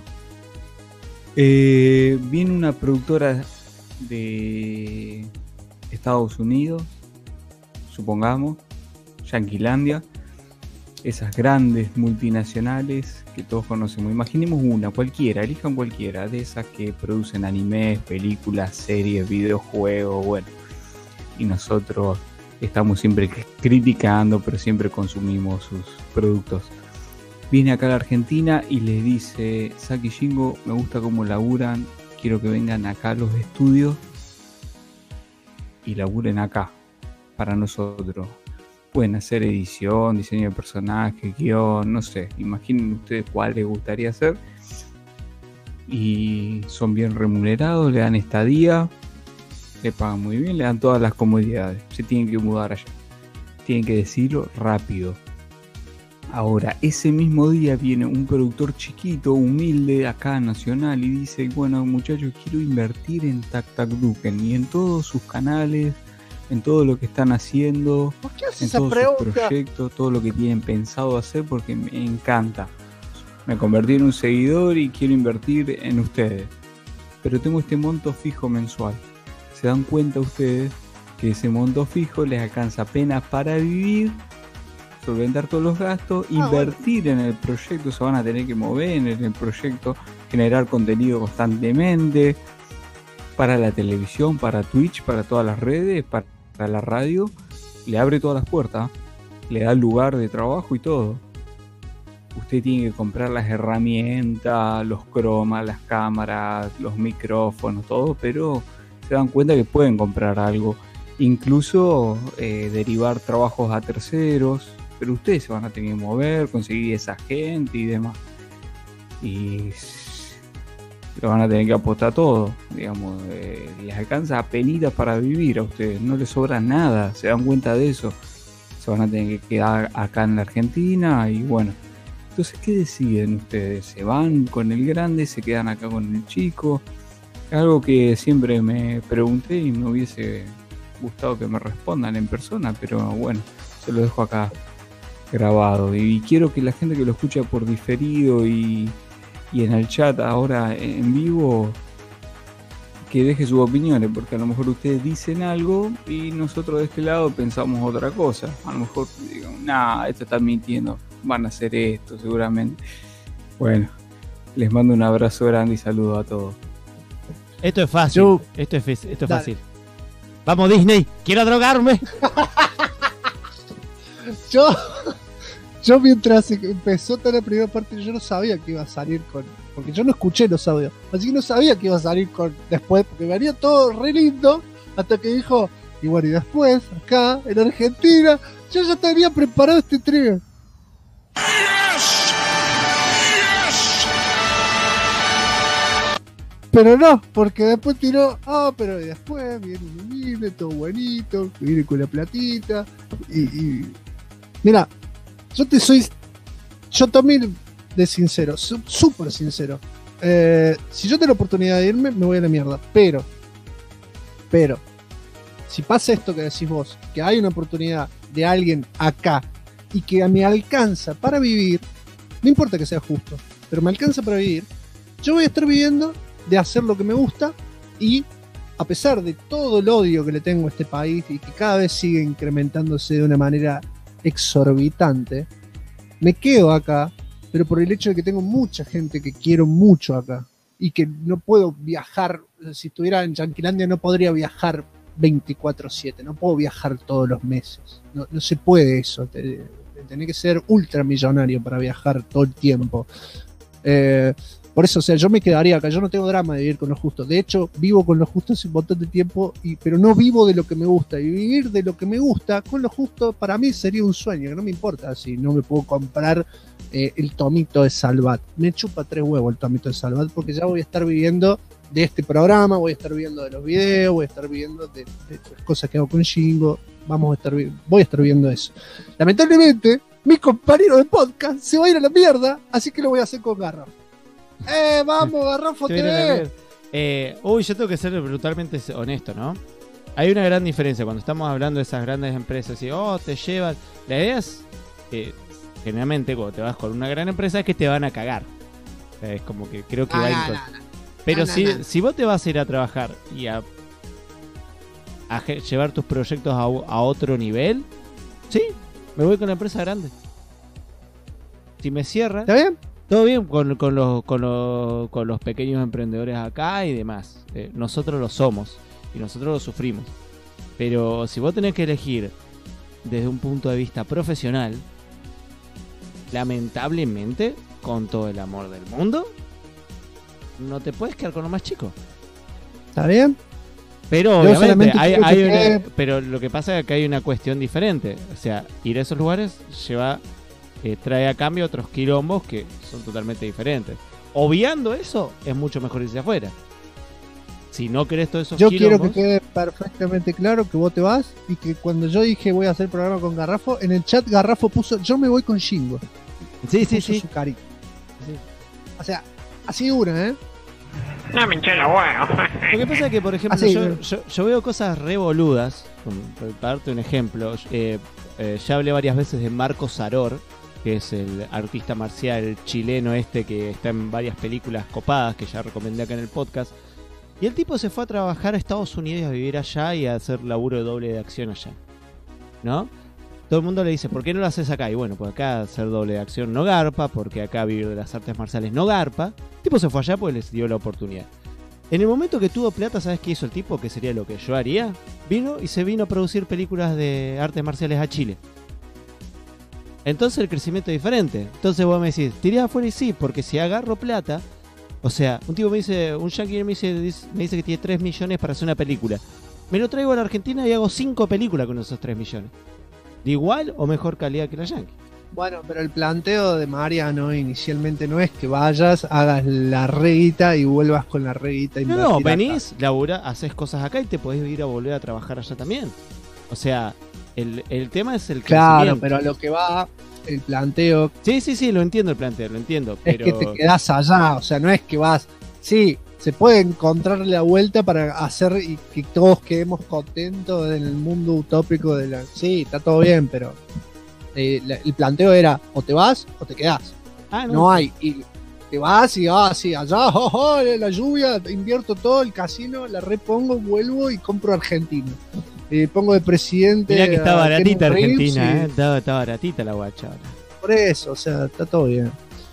Viene una productora de Estados Unidos, supongamos, Yanquilandia, esas grandes multinacionales que todos conocemos. Imaginemos una, cualquiera, elijan cualquiera, de esas que producen animes, películas, series, videojuegos, bueno. Y nosotros estamos siempre criticando, pero siempre consumimos sus productos. Viene acá a la Argentina y les dice: Saki Shingo, me gusta cómo laburan, quiero que vengan acá a los estudios y laburen acá para nosotros. Pueden hacer edición, diseño de personaje, guión, no sé, imaginen ustedes cuál les gustaría hacer. Y son bien remunerados, le dan estadía, le pagan muy bien, le dan todas las comodidades. Se tienen que mudar allá, tienen que decirlo rápido. Ahora, ese mismo día viene un productor chiquito, humilde, acá nacional, y dice: bueno, muchachos, quiero invertir en TacTacDuken y en todos sus canales, en todo lo que están haciendo, en todos sus proyectos, todo lo que tienen pensado hacer, porque me encanta. Me convertí en un seguidor y quiero invertir en ustedes. Pero tengo este monto fijo mensual. ¿Se dan cuenta ustedes que ese monto fijo les alcanza apenas para vivir, solventar todos los gastos, invertir en el proyecto? Se van a tener que mover en el proyecto, generar contenido constantemente para la televisión, para Twitch, para todas las redes, para la radio. Le abre todas las puertas, le da lugar de trabajo y todo. Usted tiene que comprar las herramientas, los cromas, las cámaras, los micrófonos, todo, pero se dan cuenta que pueden comprar algo, incluso derivar trabajos a terceros, pero ustedes se van a tener que mover, conseguir esa gente y demás, y lo van a tener que apostar todo, digamos. Les alcanza apenitas para vivir a ustedes, no les sobra nada, se dan cuenta de eso. Se van a tener que quedar acá en la Argentina y bueno. Entonces, ¿qué deciden ustedes? ¿Se van con el grande? ¿Se quedan acá con el chico? Algo que siempre me pregunté y me hubiese gustado que me respondan en persona, pero bueno, se lo dejo acá grabado. Y quiero que la gente que lo escucha por diferido y en el chat ahora en vivo, que deje sus opiniones, porque a lo mejor ustedes dicen algo y nosotros de este lado pensamos otra cosa. A lo mejor digo, esto está mintiendo, van a hacer esto seguramente. Bueno, les mando un abrazo grande y saludo a todos. Esto es fácil. Esto es fácil. Vamos, Disney, quiero drogarme. Yo mientras empezó toda la primera parte, yo no sabía que iba a salir con... Porque yo no escuché los audios. Así que no sabía que iba a salir con después, porque me haría todo re lindo, hasta que dijo, y bueno, y después, acá, en Argentina, yo ya tenía preparado este trigger. Pero no, porque después tiró, pero después viene un humilde, todo bonito, viene con la platita, y mira, yo también de sincero, súper sincero, si yo tengo la oportunidad de irme, me voy a la mierda, pero, si pasa esto que decís vos, que hay una oportunidad de alguien acá, y que me alcanza para vivir, no importa que sea justo, pero me alcanza para vivir, yo voy a estar viviendo de hacer lo que me gusta, y a pesar de todo el odio que le tengo a este país y que cada vez sigue incrementándose de una manera exorbitante, me quedo acá, pero por el hecho de que tengo mucha gente que quiero mucho acá y que no puedo viajar. Si estuviera en Yanquilandia no podría viajar 24/7, no puedo viajar todos los meses, no se puede eso, tenés que ser ultramillonario para viajar todo el tiempo. Por eso, o sea, yo me quedaría acá, yo no tengo drama de vivir con lo justo. De hecho, vivo con lo justo hace un montón de tiempo, pero no vivo de lo que me gusta. Y vivir de lo que me gusta con lo justo para mí sería un sueño, que no me importa si no me puedo comprar el tomito de Salvat. Me chupa 3 huevos el tomito de Salvat, porque ya voy a estar viviendo de este programa, voy a estar viviendo de los videos, voy a estar viviendo de las cosas que hago con Shingo, voy a estar viendo eso. Lamentablemente, mi compañero de podcast se va a ir a la mierda, así que lo voy a hacer con Garrafo. Vamos, Garrafo TV. Yo tengo que ser brutalmente honesto, ¿no? Hay una gran diferencia cuando estamos hablando de esas grandes empresas y te llevan. La idea es generalmente cuando te vas con una gran empresa es que te van a cagar. Es como que creo que va a Pero si vos te vas a ir a trabajar y a llevar tus proyectos a otro nivel, sí, me voy con la empresa grande. Si me cierra, ¿está bien? Todo bien con los pequeños emprendedores acá y demás. Nosotros lo somos y nosotros lo sufrimos. Pero si vos tenés que elegir desde un punto de vista profesional, lamentablemente, con todo el amor del mundo, no te puedes quedar con lo más chico. ¿Está bien? Pero obviamente pero lo que pasa es que hay una cuestión diferente. O sea, ir a esos lugares trae a cambio otros quilombos que son totalmente diferentes. Obviando eso, es mucho mejor irse afuera. Si no querés todos esos quilombos... Yo quiero que quede perfectamente claro que vos te vas y que cuando yo dije voy a hacer programa con Garrafo, en el chat Garrafo puso yo me voy con Shingo. Sí. Su carita. Sí. O sea, así una, No me hinché la hueá. Lo que pasa es que, por ejemplo, yo veo cosas revoludas. Para darte un ejemplo, ya hablé varias veces de Marco Saror, que es el artista marcial chileno que está en varias películas copadas que ya recomendé acá en el podcast. Y el tipo se fue a trabajar a Estados Unidos, a vivir allá y a hacer laburo de doble de acción allá, ¿no? Todo el mundo le dice, ¿por qué no lo haces acá? Y bueno, pues acá hacer doble de acción no garpa, porque acá vivir de las artes marciales no garpa. El tipo se fue allá porque les dio la oportunidad. En el momento que tuvo plata, ¿sabes qué hizo el tipo? Que sería lo que yo haría. Vino a producir películas de artes marciales a Chile. Entonces el crecimiento es diferente. Entonces vos me decís, tiré afuera y sí, porque si agarro plata... O sea, un tipo un yankee me dice que tiene 3 millones para hacer una película. Me lo traigo a la Argentina y hago 5 películas con esos 3 millones. ¿De igual o mejor calidad que la yankee? Bueno, pero el planteo de Mariano inicialmente no es que vayas, hagas la reguita y vuelvas con la reguita. No, venís, labura, haces cosas acá y te podés ir a volver a trabajar allá también. O sea, el tema es el crecimiento. Claro, pero a lo que va el planteo... Sí, lo entiendo el planteo, lo entiendo. Pero... Es que te quedás allá, o sea, no es que vas... Sí, se puede encontrar la vuelta para hacer y que todos quedemos contentos en el mundo utópico de la... Sí, está todo bien, pero el planteo era o te vas o te quedás. No hay. Y te vas y sí, allá, la lluvia, invierto todo, el casino, la repongo, vuelvo y compro Argentina. Pongo de presidente. Mirá que está baratita Argentina, está baratita la guacha ahora. Por eso, o sea, está todo bien.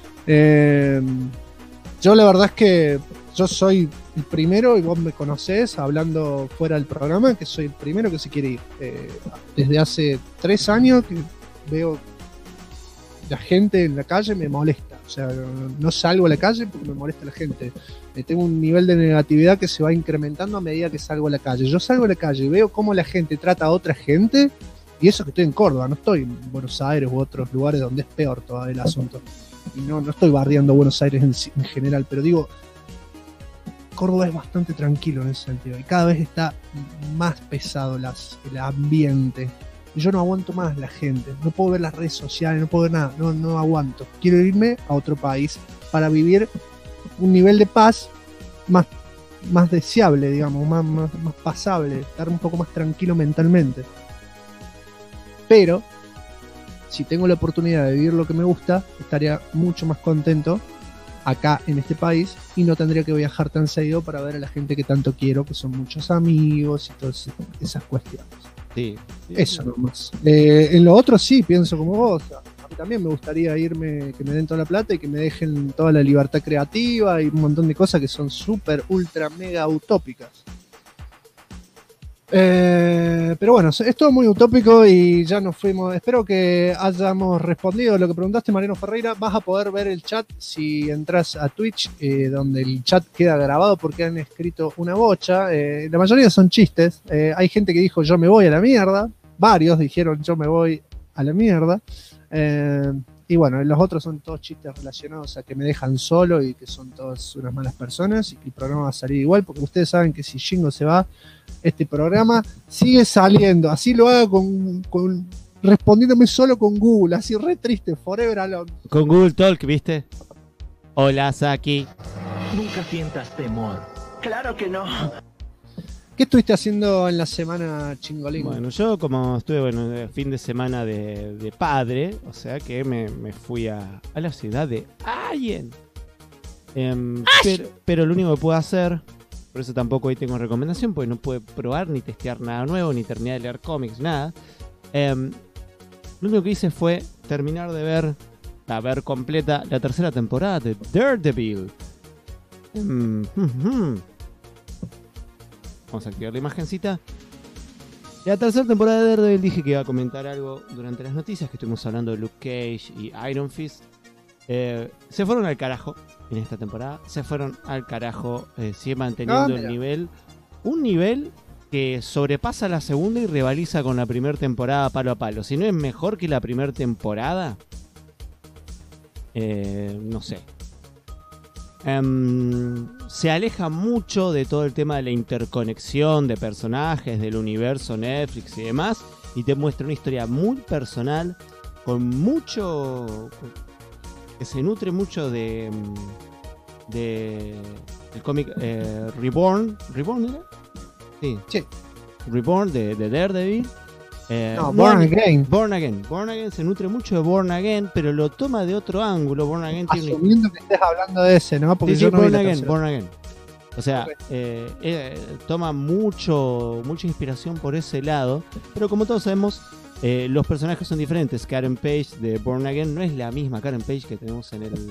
Yo la verdad es que yo soy el primero, y vos me conocés, hablando fuera del programa, que soy el primero que se quiere ir. Desde hace 3 años que veo la gente en la calle, me molesta. O sea, no salgo a la calle porque me molesta la gente. Tengo un nivel de negatividad que se va incrementando a medida que salgo a la calle. Yo salgo a la calle y veo cómo la gente trata a otra gente, y eso que estoy en Córdoba, no estoy en Buenos Aires u otros lugares donde es peor todavía el asunto. Y no estoy barriendo Buenos Aires en general, pero digo, Córdoba es bastante tranquilo en ese sentido, y cada vez está más pesado el ambiente. Y yo no aguanto más la gente, no puedo ver las redes sociales, no puedo ver nada, no aguanto. Quiero irme a otro país para vivir un nivel de paz más deseable, digamos, más pasable, estar un poco más tranquilo mentalmente. Pero si tengo la oportunidad de vivir lo que me gusta, estaría mucho más contento acá en este país y no tendría que viajar tan seguido para ver a la gente que tanto quiero, que son muchos amigos y todas esas cuestiones. Sí. Eso nomás. En lo otro sí, pienso como vos. A mí también me gustaría irme, que me den toda la plata y que me dejen toda la libertad creativa y un montón de cosas que son súper, ultra, mega utópicas. Pero bueno, es todo muy utópico y ya nos fuimos. Espero que hayamos respondido a lo que preguntaste, Mariano Ferreira. Vas a poder ver el chat si entras a Twitch, donde el chat queda grabado porque han escrito una bocha. La mayoría son chistes. Hay gente que dijo yo me voy a la mierda. Varios dijeron yo me voy a la mierda. Y bueno, los otros son todos chistes relacionados a que me dejan solo y que son todas unas malas personas y que el programa va a salir igual, porque ustedes saben que si Jingo se va, este programa sigue saliendo. Así lo haga con respondiéndome solo con Google, así re triste, forever alone. Con Google Talk, ¿viste? Hola, Saki. Nunca sientas temor. Claro que no. ¿Qué estuviste haciendo en la semana, Chingolín? Bueno, yo como estuve, de fin de semana de padre, o sea que me fui a la ciudad de Allen. Pero lo único que puedo hacer, por eso tampoco hoy tengo recomendación, porque no pude probar ni testear nada nuevo, ni terminar de leer cómics, nada. Lo único que hice fue terminar de ver completa la tercera temporada de Daredevil. Vamos a activar la imagencita. La tercera temporada de Daredevil, dije que iba a comentar algo durante las noticias, que estuvimos hablando de Luke Cage y Iron Fist. Se fueron al carajo en esta temporada. Se fueron al carajo. Sigue manteniendo el nivel. Un nivel que sobrepasa la segunda y rivaliza con la primera temporada palo a palo. Si no es mejor que la primera temporada, no sé. Se aleja mucho de todo el tema de la interconexión de personajes, del universo Netflix y demás, y te muestra una historia muy personal, con mucho, que se nutre mucho de el cómic Reborn ¿era? Sí. Reborn de Daredevil. Born Again. Born Again se nutre mucho de Born Again, pero lo toma de otro ángulo. Born Again asumiendo que estés hablando de ese, ¿no? Porque sí, yo no Born vi Again. O sea, toma mucha inspiración por ese lado, pero como todos sabemos, los personajes son diferentes. Karen Page de Born Again no es la misma Karen Page que tenemos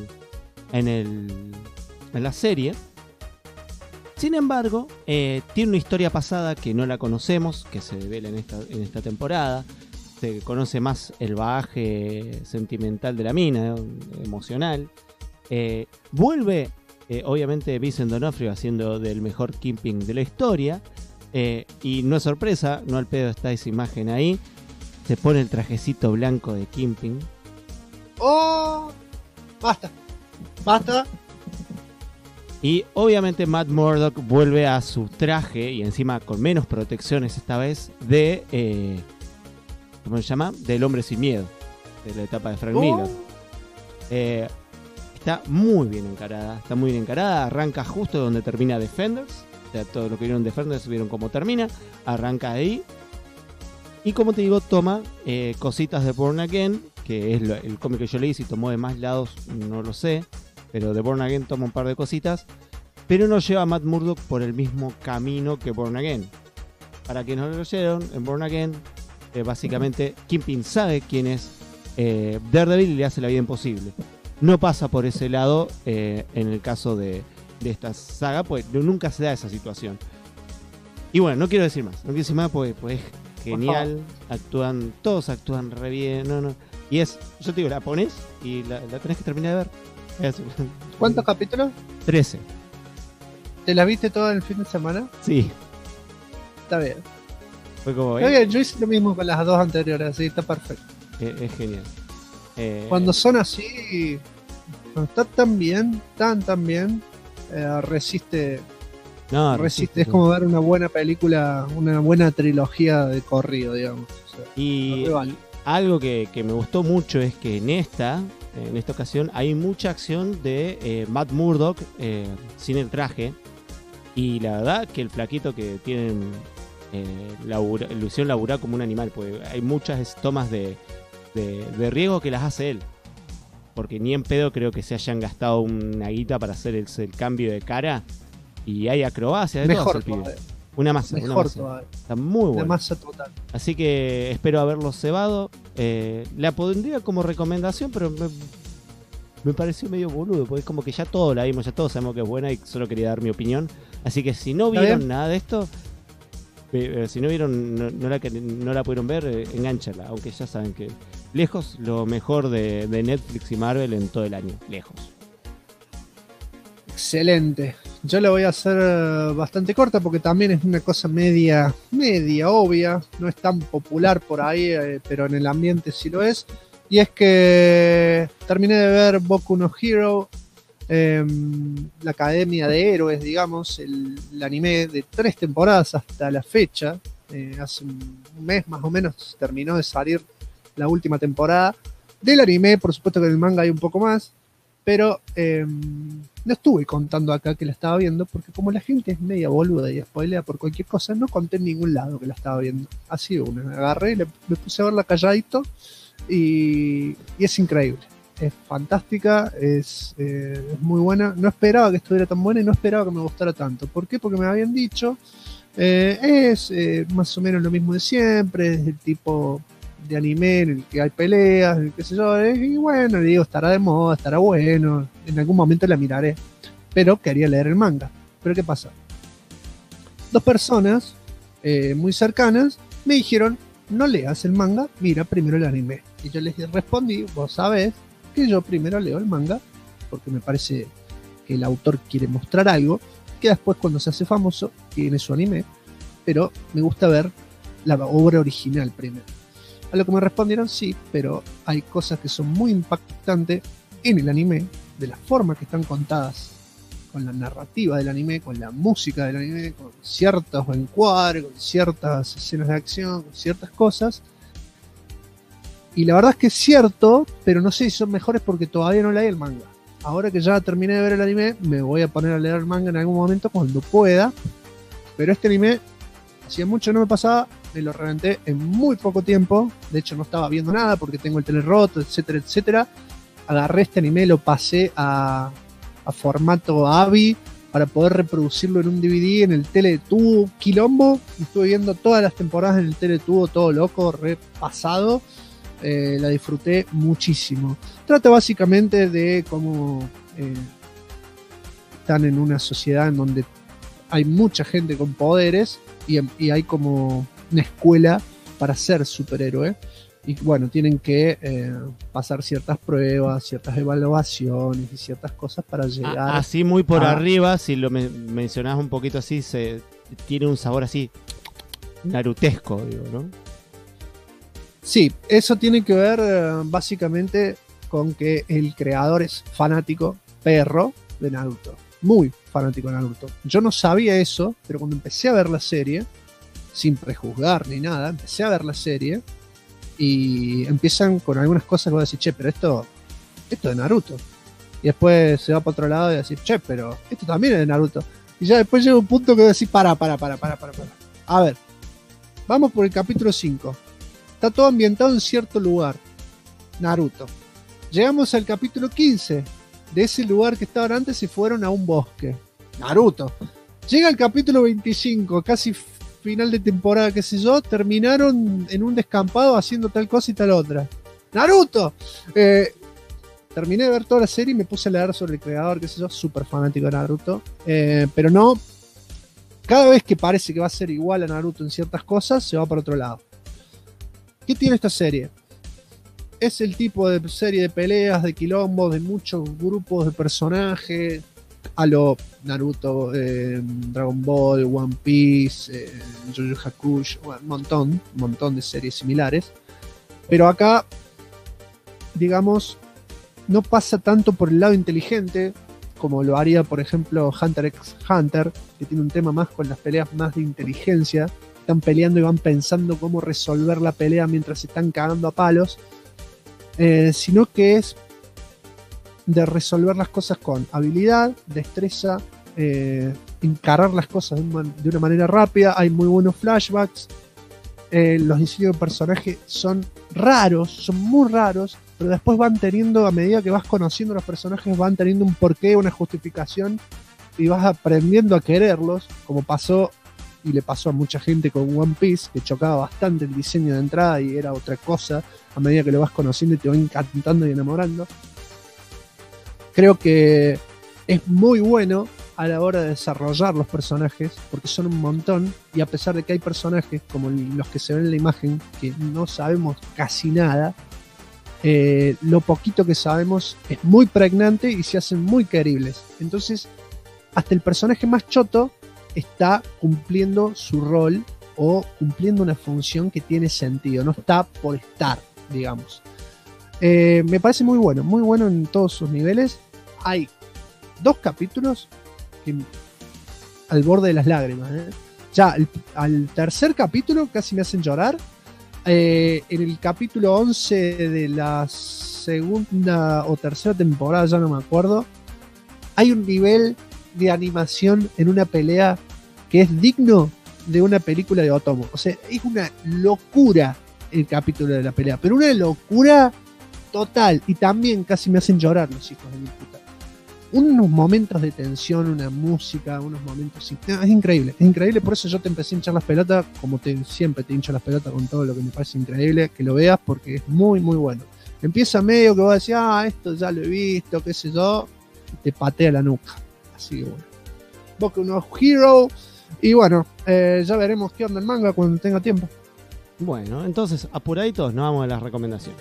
en la serie. Sin embargo, tiene una historia pasada que no la conocemos, que se devela en esta temporada. Se conoce más el bagaje sentimental de la mina, emocional. Vuelve, obviamente, Vincent D'Onofrio haciendo del mejor Kingpin de la historia. Y no es sorpresa, no al pedo está esa imagen ahí. Se pone el trajecito blanco de Kingpin. ¡Oh! ¡Basta! Y obviamente Matt Murdock vuelve a su traje, y encima con menos protecciones esta vez, de ¿cómo se llama? Del Hombre Sin Miedo, de la etapa de Frank Miller. Está muy bien encarada, arranca justo donde termina Defenders. O sea, todo lo que vieron Defenders vieron cómo termina, arranca ahí. Y como te digo, toma cositas de Born Again, que es el cómic que yo leí. Si tomó de más lados no lo sé, pero de Born Again toma un par de cositas, pero no lleva a Matt Murdock por el mismo camino que Born Again. Para quienes no lo leyeron, en Born Again, básicamente Kingpin sabe quién es Daredevil y le hace la vida imposible. No pasa por ese lado en el caso de esta saga, pues nunca se da esa situación. Y bueno, no quiero decir más, pues es genial, todos actúan re bien, y yo te digo, la pones y la tenés que terminar de ver. ¿Cuántos capítulos? 13. ¿Te la viste todo el fin de semana? Sí. Está bien. Fue como está bien, yo hice lo mismo con las dos anteriores, así está perfecto. Es genial. Cuando son así, cuando está tan bien, tan bien, resiste. Resiste. Es como ver una buena película, una buena trilogía de corrido, digamos. O sea, y algo que me gustó mucho es que en esta ocasión hay mucha acción de Matt Murdock sin el traje, y la verdad que el flaquito que tienen lo hicieron laburar como un animal, porque hay muchas tomas de riesgo que las hace él, porque ni en pedo creo que se hayan gastado una guita para hacer el cambio de cara, y hay acrobacia de mejor todo. Una masa. Está muy buena. Una masa total. Así que espero haberlo cebado. La pondría como recomendación, pero me pareció medio boludo, porque es como que ya todos la vimos, ya todos sabemos que es buena y solo quería dar mi opinión. Así que si no vieron nada de esto, Si no vieron, no la pudieron ver, enganchala, aunque ya saben que lejos lo mejor de Netflix y Marvel en todo el año, lejos. Excelente. Yo la voy a hacer bastante corta porque también es una cosa media obvia, no es tan popular por ahí, pero en el ambiente sí lo es. Y es que terminé de ver Boku no Hero, la Academia de Héroes, digamos, el anime de 3 temporadas hasta la fecha. Hace un mes más o menos terminó de salir la última temporada del anime. Por supuesto que en el manga hay un poco más, pero no estuve contando acá que la estaba viendo, porque como la gente es media boluda y spoilea por cualquier cosa, no conté en ningún lado que la estaba viendo. Así una, me agarré y me puse a verla calladito y es increíble. Es fantástica, es muy buena. No esperaba que estuviera tan buena y no esperaba que me gustara tanto. ¿Por qué? Porque me habían dicho, es más o menos lo mismo de siempre, es el tipo de anime en el que hay peleas, en el qué sé yo, y bueno, le digo, estará de moda, estará bueno, en algún momento la miraré, pero quería leer el manga. Pero ¿qué pasa? 2 personas muy cercanas me dijeron, no leas el manga, mira primero el anime. Y yo les respondí, vos sabés que yo primero leo el manga, porque me parece que el autor quiere mostrar algo, que después cuando se hace famoso tiene su anime, pero me gusta ver la obra original primero. A lo que me respondieron, sí, pero hay cosas que son muy impactantes en el anime, de la forma que están contadas, con la narrativa del anime, con la música del anime, con ciertos encuadres, con ciertas escenas de acción, con ciertas cosas. Y la verdad es que es cierto, pero no sé si son mejores porque todavía no leí el manga. Ahora que ya terminé de ver el anime, me voy a poner a leer el manga en algún momento cuando pueda. Pero este anime, hacía mucho no me pasaba, me lo reventé en muy poco tiempo. De hecho no estaba viendo nada porque tengo el tele roto, etcétera, etcétera. Agarré este anime, lo pasé a formato AVI para poder reproducirlo en un DVD en el Teletubo quilombo. Y estuve viendo todas las temporadas en el Teletubo, todo loco, repasado. La disfruté muchísimo. Trata básicamente de cómo están en una sociedad en donde hay mucha gente con poderes y hay como una escuela para ser superhéroe. Y bueno, tienen que pasar ciertas pruebas, ciertas evaluaciones y ciertas cosas para llegar. Así muy por arriba, si lo mencionás un poquito así, tiene un sabor así narutesco, digo, ¿no? Sí, eso tiene que ver básicamente con que el creador es fanático perro de Naruto. Muy fanático de Naruto. Yo no sabía eso, pero cuando empecé a ver la serie, sin prejuzgar ni nada, empecé a ver la serie y empiezan con algunas cosas que voy a decir, che, pero esto es de Naruto. Y después se va para otro lado y decir, che, pero esto también es de Naruto. Y ya después llega un punto que voy a decir, para. A ver, vamos por el capítulo 5. Está todo ambientado en cierto lugar. Naruto. Llegamos al capítulo 15. De ese lugar que estaban antes se fueron a un bosque. Naruto. Llega el capítulo 25, casi final de temporada, qué sé yo. Terminaron en un descampado haciendo tal cosa y tal otra. ¡Naruto! Terminé de ver toda la serie y me puse a leer sobre el creador, qué sé yo. Súper fanático de Naruto. Pero no. Cada vez que parece que va a ser igual a Naruto en ciertas cosas, se va por otro lado. ¿Qué tiene esta serie? Es el tipo de serie de peleas, de quilombos, de muchos grupos de personajes, a lo Naruto, Dragon Ball, One Piece, Yu Yu Hakusho, un montón de series similares. Pero acá, digamos, no pasa tanto por el lado inteligente, como lo haría, por ejemplo, Hunter x Hunter, que tiene un tema más con las peleas más de inteligencia. Están peleando y van pensando cómo resolver la pelea mientras se están cagando a palos, sino que es de resolver las cosas con habilidad, destreza, encarar las cosas de una manera rápida. Hay muy buenos flashbacks, los diseños de personajes son raros, son muy raros, pero después van teniendo, a medida que vas conociendo a los personajes, van teniendo un porqué, una justificación, y vas aprendiendo a quererlos, como pasó y le pasó a mucha gente con One Piece, que chocaba bastante el diseño de entrada y era otra cosa a medida que lo vas conociendo y te va encantando y enamorando. Creo que es muy bueno a la hora de desarrollar los personajes, porque son un montón, y a pesar de que hay personajes como los que se ven en la imagen, que no sabemos casi nada, lo poquito que sabemos es muy pregnante y se hacen muy queribles. Entonces, hasta el personaje más choto está cumpliendo su rol o cumpliendo una función que tiene sentido, no está por estar, digamos. Me parece muy bueno en todos sus niveles. Hay 2 capítulos que, al borde de las lágrimas, ya al tercer capítulo casi me hacen llorar. En el capítulo 11 de la segunda o tercera temporada, ya no me acuerdo, hay un nivel de animación en una pelea que es digno de una película de Otomo. O sea, es una locura el capítulo de la pelea, pero una locura total, y también casi me hacen llorar los hijos de mi puta. Unos momentos de tensión, una música, unos momentos... es increíble, por eso yo te empecé a hinchar las pelotas, como siempre te hincho las pelotas con todo lo que me parece increíble, que lo veas porque es muy bueno. Empieza medio que vas a decir, esto ya lo he visto, qué sé yo, y te patea la nuca. Así que bueno. Boku no Hero, y bueno, ya veremos qué onda el manga cuando tenga tiempo. Bueno, entonces, apuraditos, nos vamos a las recomendaciones.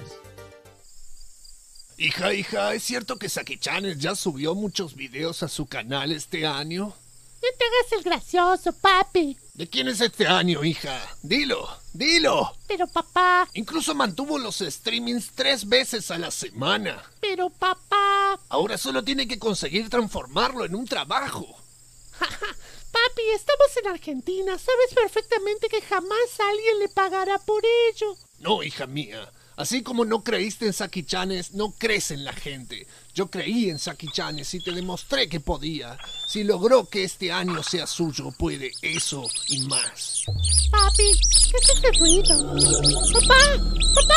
Hija, ¿es cierto que Saki-chan ya subió muchos videos a su canal este año? No te hagas el gracioso, papi. ¿De quién es este año, hija? Dilo. Pero papá... Incluso mantuvo los streamings 3 veces a la semana. Pero papá... Ahora solo tiene que conseguir transformarlo en un trabajo. Papi, estamos en Argentina. Sabes perfectamente que jamás alguien le pagará por ello. No, hija mía. Así como no creíste en Saki-chanes, no crees en la gente. Yo creí en Saki-chanes y te demostré que podía. Si logró que este año sea suyo, puede eso y más. Papi, ¿qué es este ruido? ¡Papá!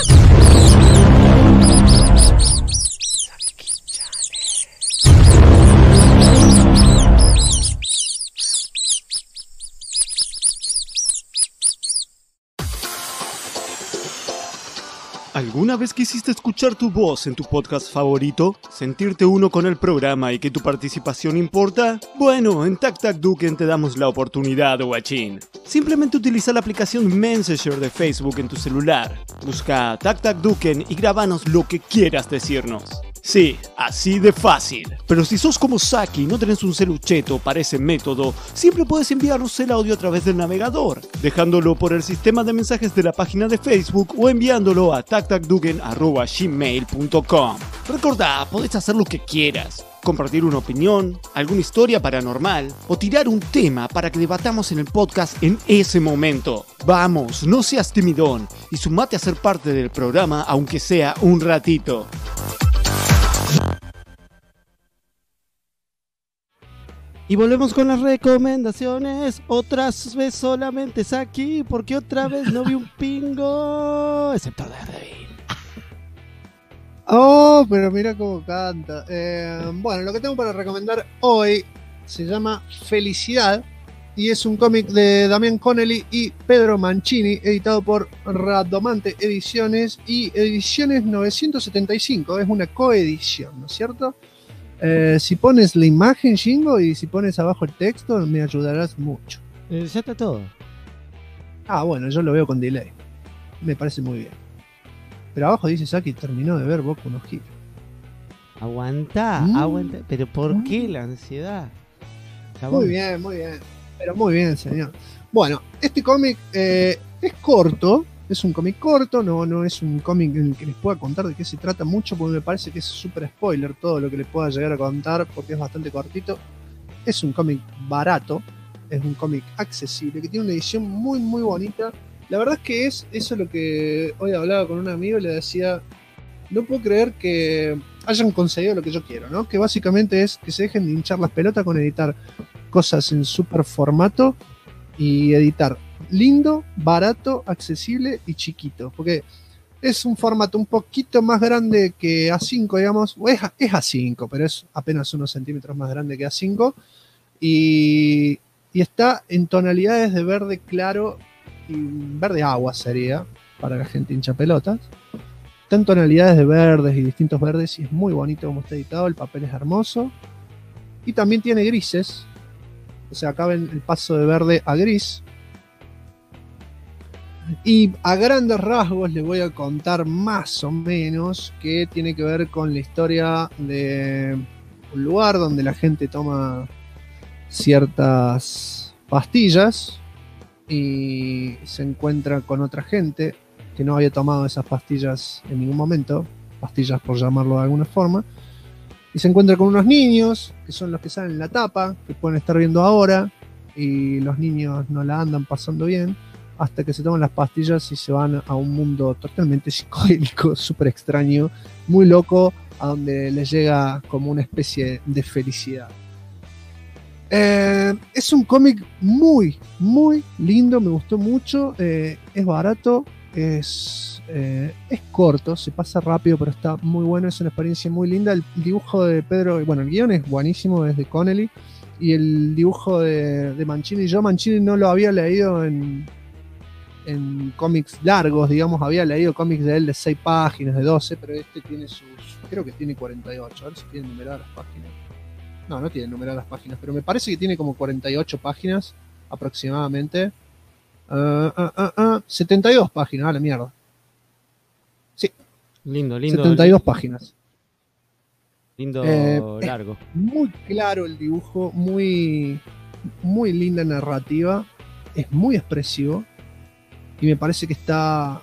¿Alguna vez quisiste escuchar tu voz en tu podcast favorito? ¿Sentirte uno con el programa y que tu participación importa? Bueno, en TacTacDuken te damos la oportunidad, guachín. Simplemente utiliza la aplicación Messenger de Facebook en tu celular. Busca TacTacDuken y grábanos lo que quieras decirnos. Sí, así de fácil. Pero si sos como Saki y no tenés un celucheto para ese método, siempre puedes enviarnos el audio a través del navegador, dejándolo por el sistema de mensajes de la página de Facebook o enviándolo a tactacduken@gmail.com. Recordá, podés hacer lo que quieras. Compartir una opinión, alguna historia paranormal o tirar un tema para que debatamos en el podcast en ese momento. Vamos, no seas timidón y sumate a ser parte del programa aunque sea un ratito. Y volvemos con las recomendaciones. Otras vez solamente es aquí, porque otra vez no vi un pingo, excepto Daredevil. Oh, pero mira cómo canta. Bueno, lo que tengo para recomendar hoy se llama Felicidad y es un cómic de Damián Connelly y Pedro Mancini, editado por Radomante Ediciones y Ediciones 975. Es una coedición, ¿no es cierto? Si pones la imagen, Shingo, y si pones abajo el texto, me ayudarás mucho. Ya está todo. Bueno, yo lo veo con delay. Me parece muy bien. Pero abajo dice Saki terminó de ver Boku no Hero. Aguanta. Pero ¿por qué la ansiedad? Muy bien. Pero muy bien, señor. Bueno, este cómic es corto. Es un cómic corto, no es un cómic en el que les pueda contar de qué se trata mucho, porque me parece que es súper spoiler todo lo que les pueda llegar a contar, porque es bastante cortito. Es un cómic barato, es un cómic accesible, que tiene una edición muy bonita. La verdad es que es eso lo que hoy hablaba con un amigo y le decía, no puedo creer que hayan conseguido lo que yo quiero, ¿no? Que básicamente es que se dejen de hinchar las pelotas con editar cosas en súper formato y editar lindo, barato, accesible y chiquito, porque es un formato un poquito más grande que A5, digamos, es A5, pero es apenas unos centímetros más grande que A5 y está en tonalidades de verde claro y verde agua sería, para la gente hincha pelotas. Está en tonalidades de verdes y distintos verdes y es muy bonito como está editado, el papel es hermoso. Y también tiene grises. O sea, acá ven el paso de verde a gris. Y a grandes rasgos les voy a contar más o menos que tiene que ver con la historia de un lugar donde la gente toma ciertas pastillas y se encuentra con otra gente que no había tomado esas pastillas en ningún momento, pastillas por llamarlo de alguna forma, y se encuentra con unos niños que son los que salen en la tapa, que pueden estar viendo ahora, y los niños no la andan pasando bien hasta que se toman las pastillas y se van a un mundo totalmente psicodélico, súper extraño, muy loco, a donde les llega como una especie de felicidad. Es un cómic muy, muy lindo, me gustó mucho, es barato, es corto, se pasa rápido, pero está muy bueno, es una experiencia muy linda. El dibujo de Pedro, bueno, el guión es buenísimo, es de Connelly, y el dibujo de Mancini, yo Mancini no lo había leído en cómics largos, digamos, había leído cómics de él de 6 páginas, de 12, pero este tiene creo que tiene 48, a ver si tiene numeradas las páginas. No tiene numeradas las páginas, pero me parece que tiene como 48 páginas aproximadamente. 72 páginas, a la mierda. Sí. Lindo. 72 páginas. Lindo, largo. Muy claro el dibujo, muy, muy linda narrativa, es muy expresivo y me parece que está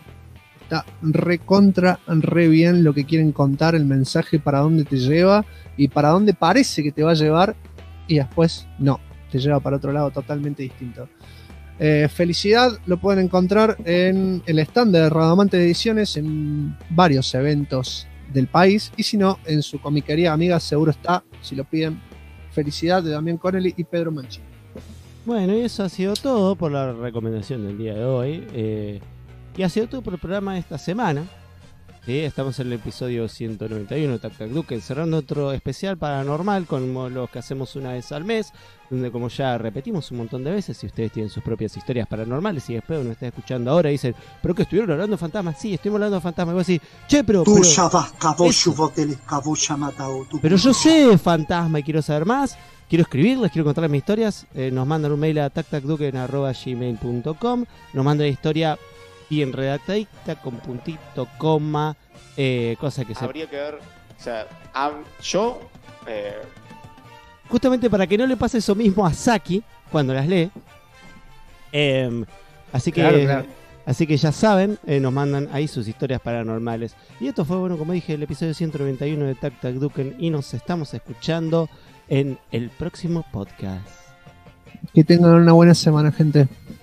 re bien lo que quieren contar, el mensaje, para dónde te lleva y para dónde parece que te va a llevar y después no, te lleva para otro lado totalmente distinto. Felicidad lo pueden encontrar en el stand de Radamante de Ediciones en varios eventos del país, y si no, en su comiquería amiga seguro está, si lo piden. Felicidad de Damián Connelly y Pedro Mancini. Bueno, y eso ha sido todo por la recomendación del día de hoy. Y ha sido todo por el programa de esta semana. ¿Sí? Estamos en el episodio 191 de Tac Tac Duken, cerrando otro especial paranormal como los que hacemos una vez al mes, donde, como ya repetimos un montón de veces, si ustedes tienen sus propias historias paranormales y después uno está escuchando ahora y dicen, ¿pero qué estuvieron hablando de fantasmas? Sí, estuvimos hablando de fantasmas. Y vos decís, che, pero yo sé fantasma y quiero saber más, quiero escribirles, quiero contarles mis historias. Nos mandan un mail a tactacduken@gmail.com, nos mandan la historia bien redactadita, con puntito, coma, cosa que habría que ver, o sea, yo justamente para que no le pase eso mismo a Saki cuando las lee, así que claro. Así que ya saben, nos mandan ahí sus historias paranormales. Y esto fue, bueno, como dije, el episodio 191 de Tac Tac Duken, y nos estamos escuchando en el próximo podcast. Que tengan una buena semana, gente.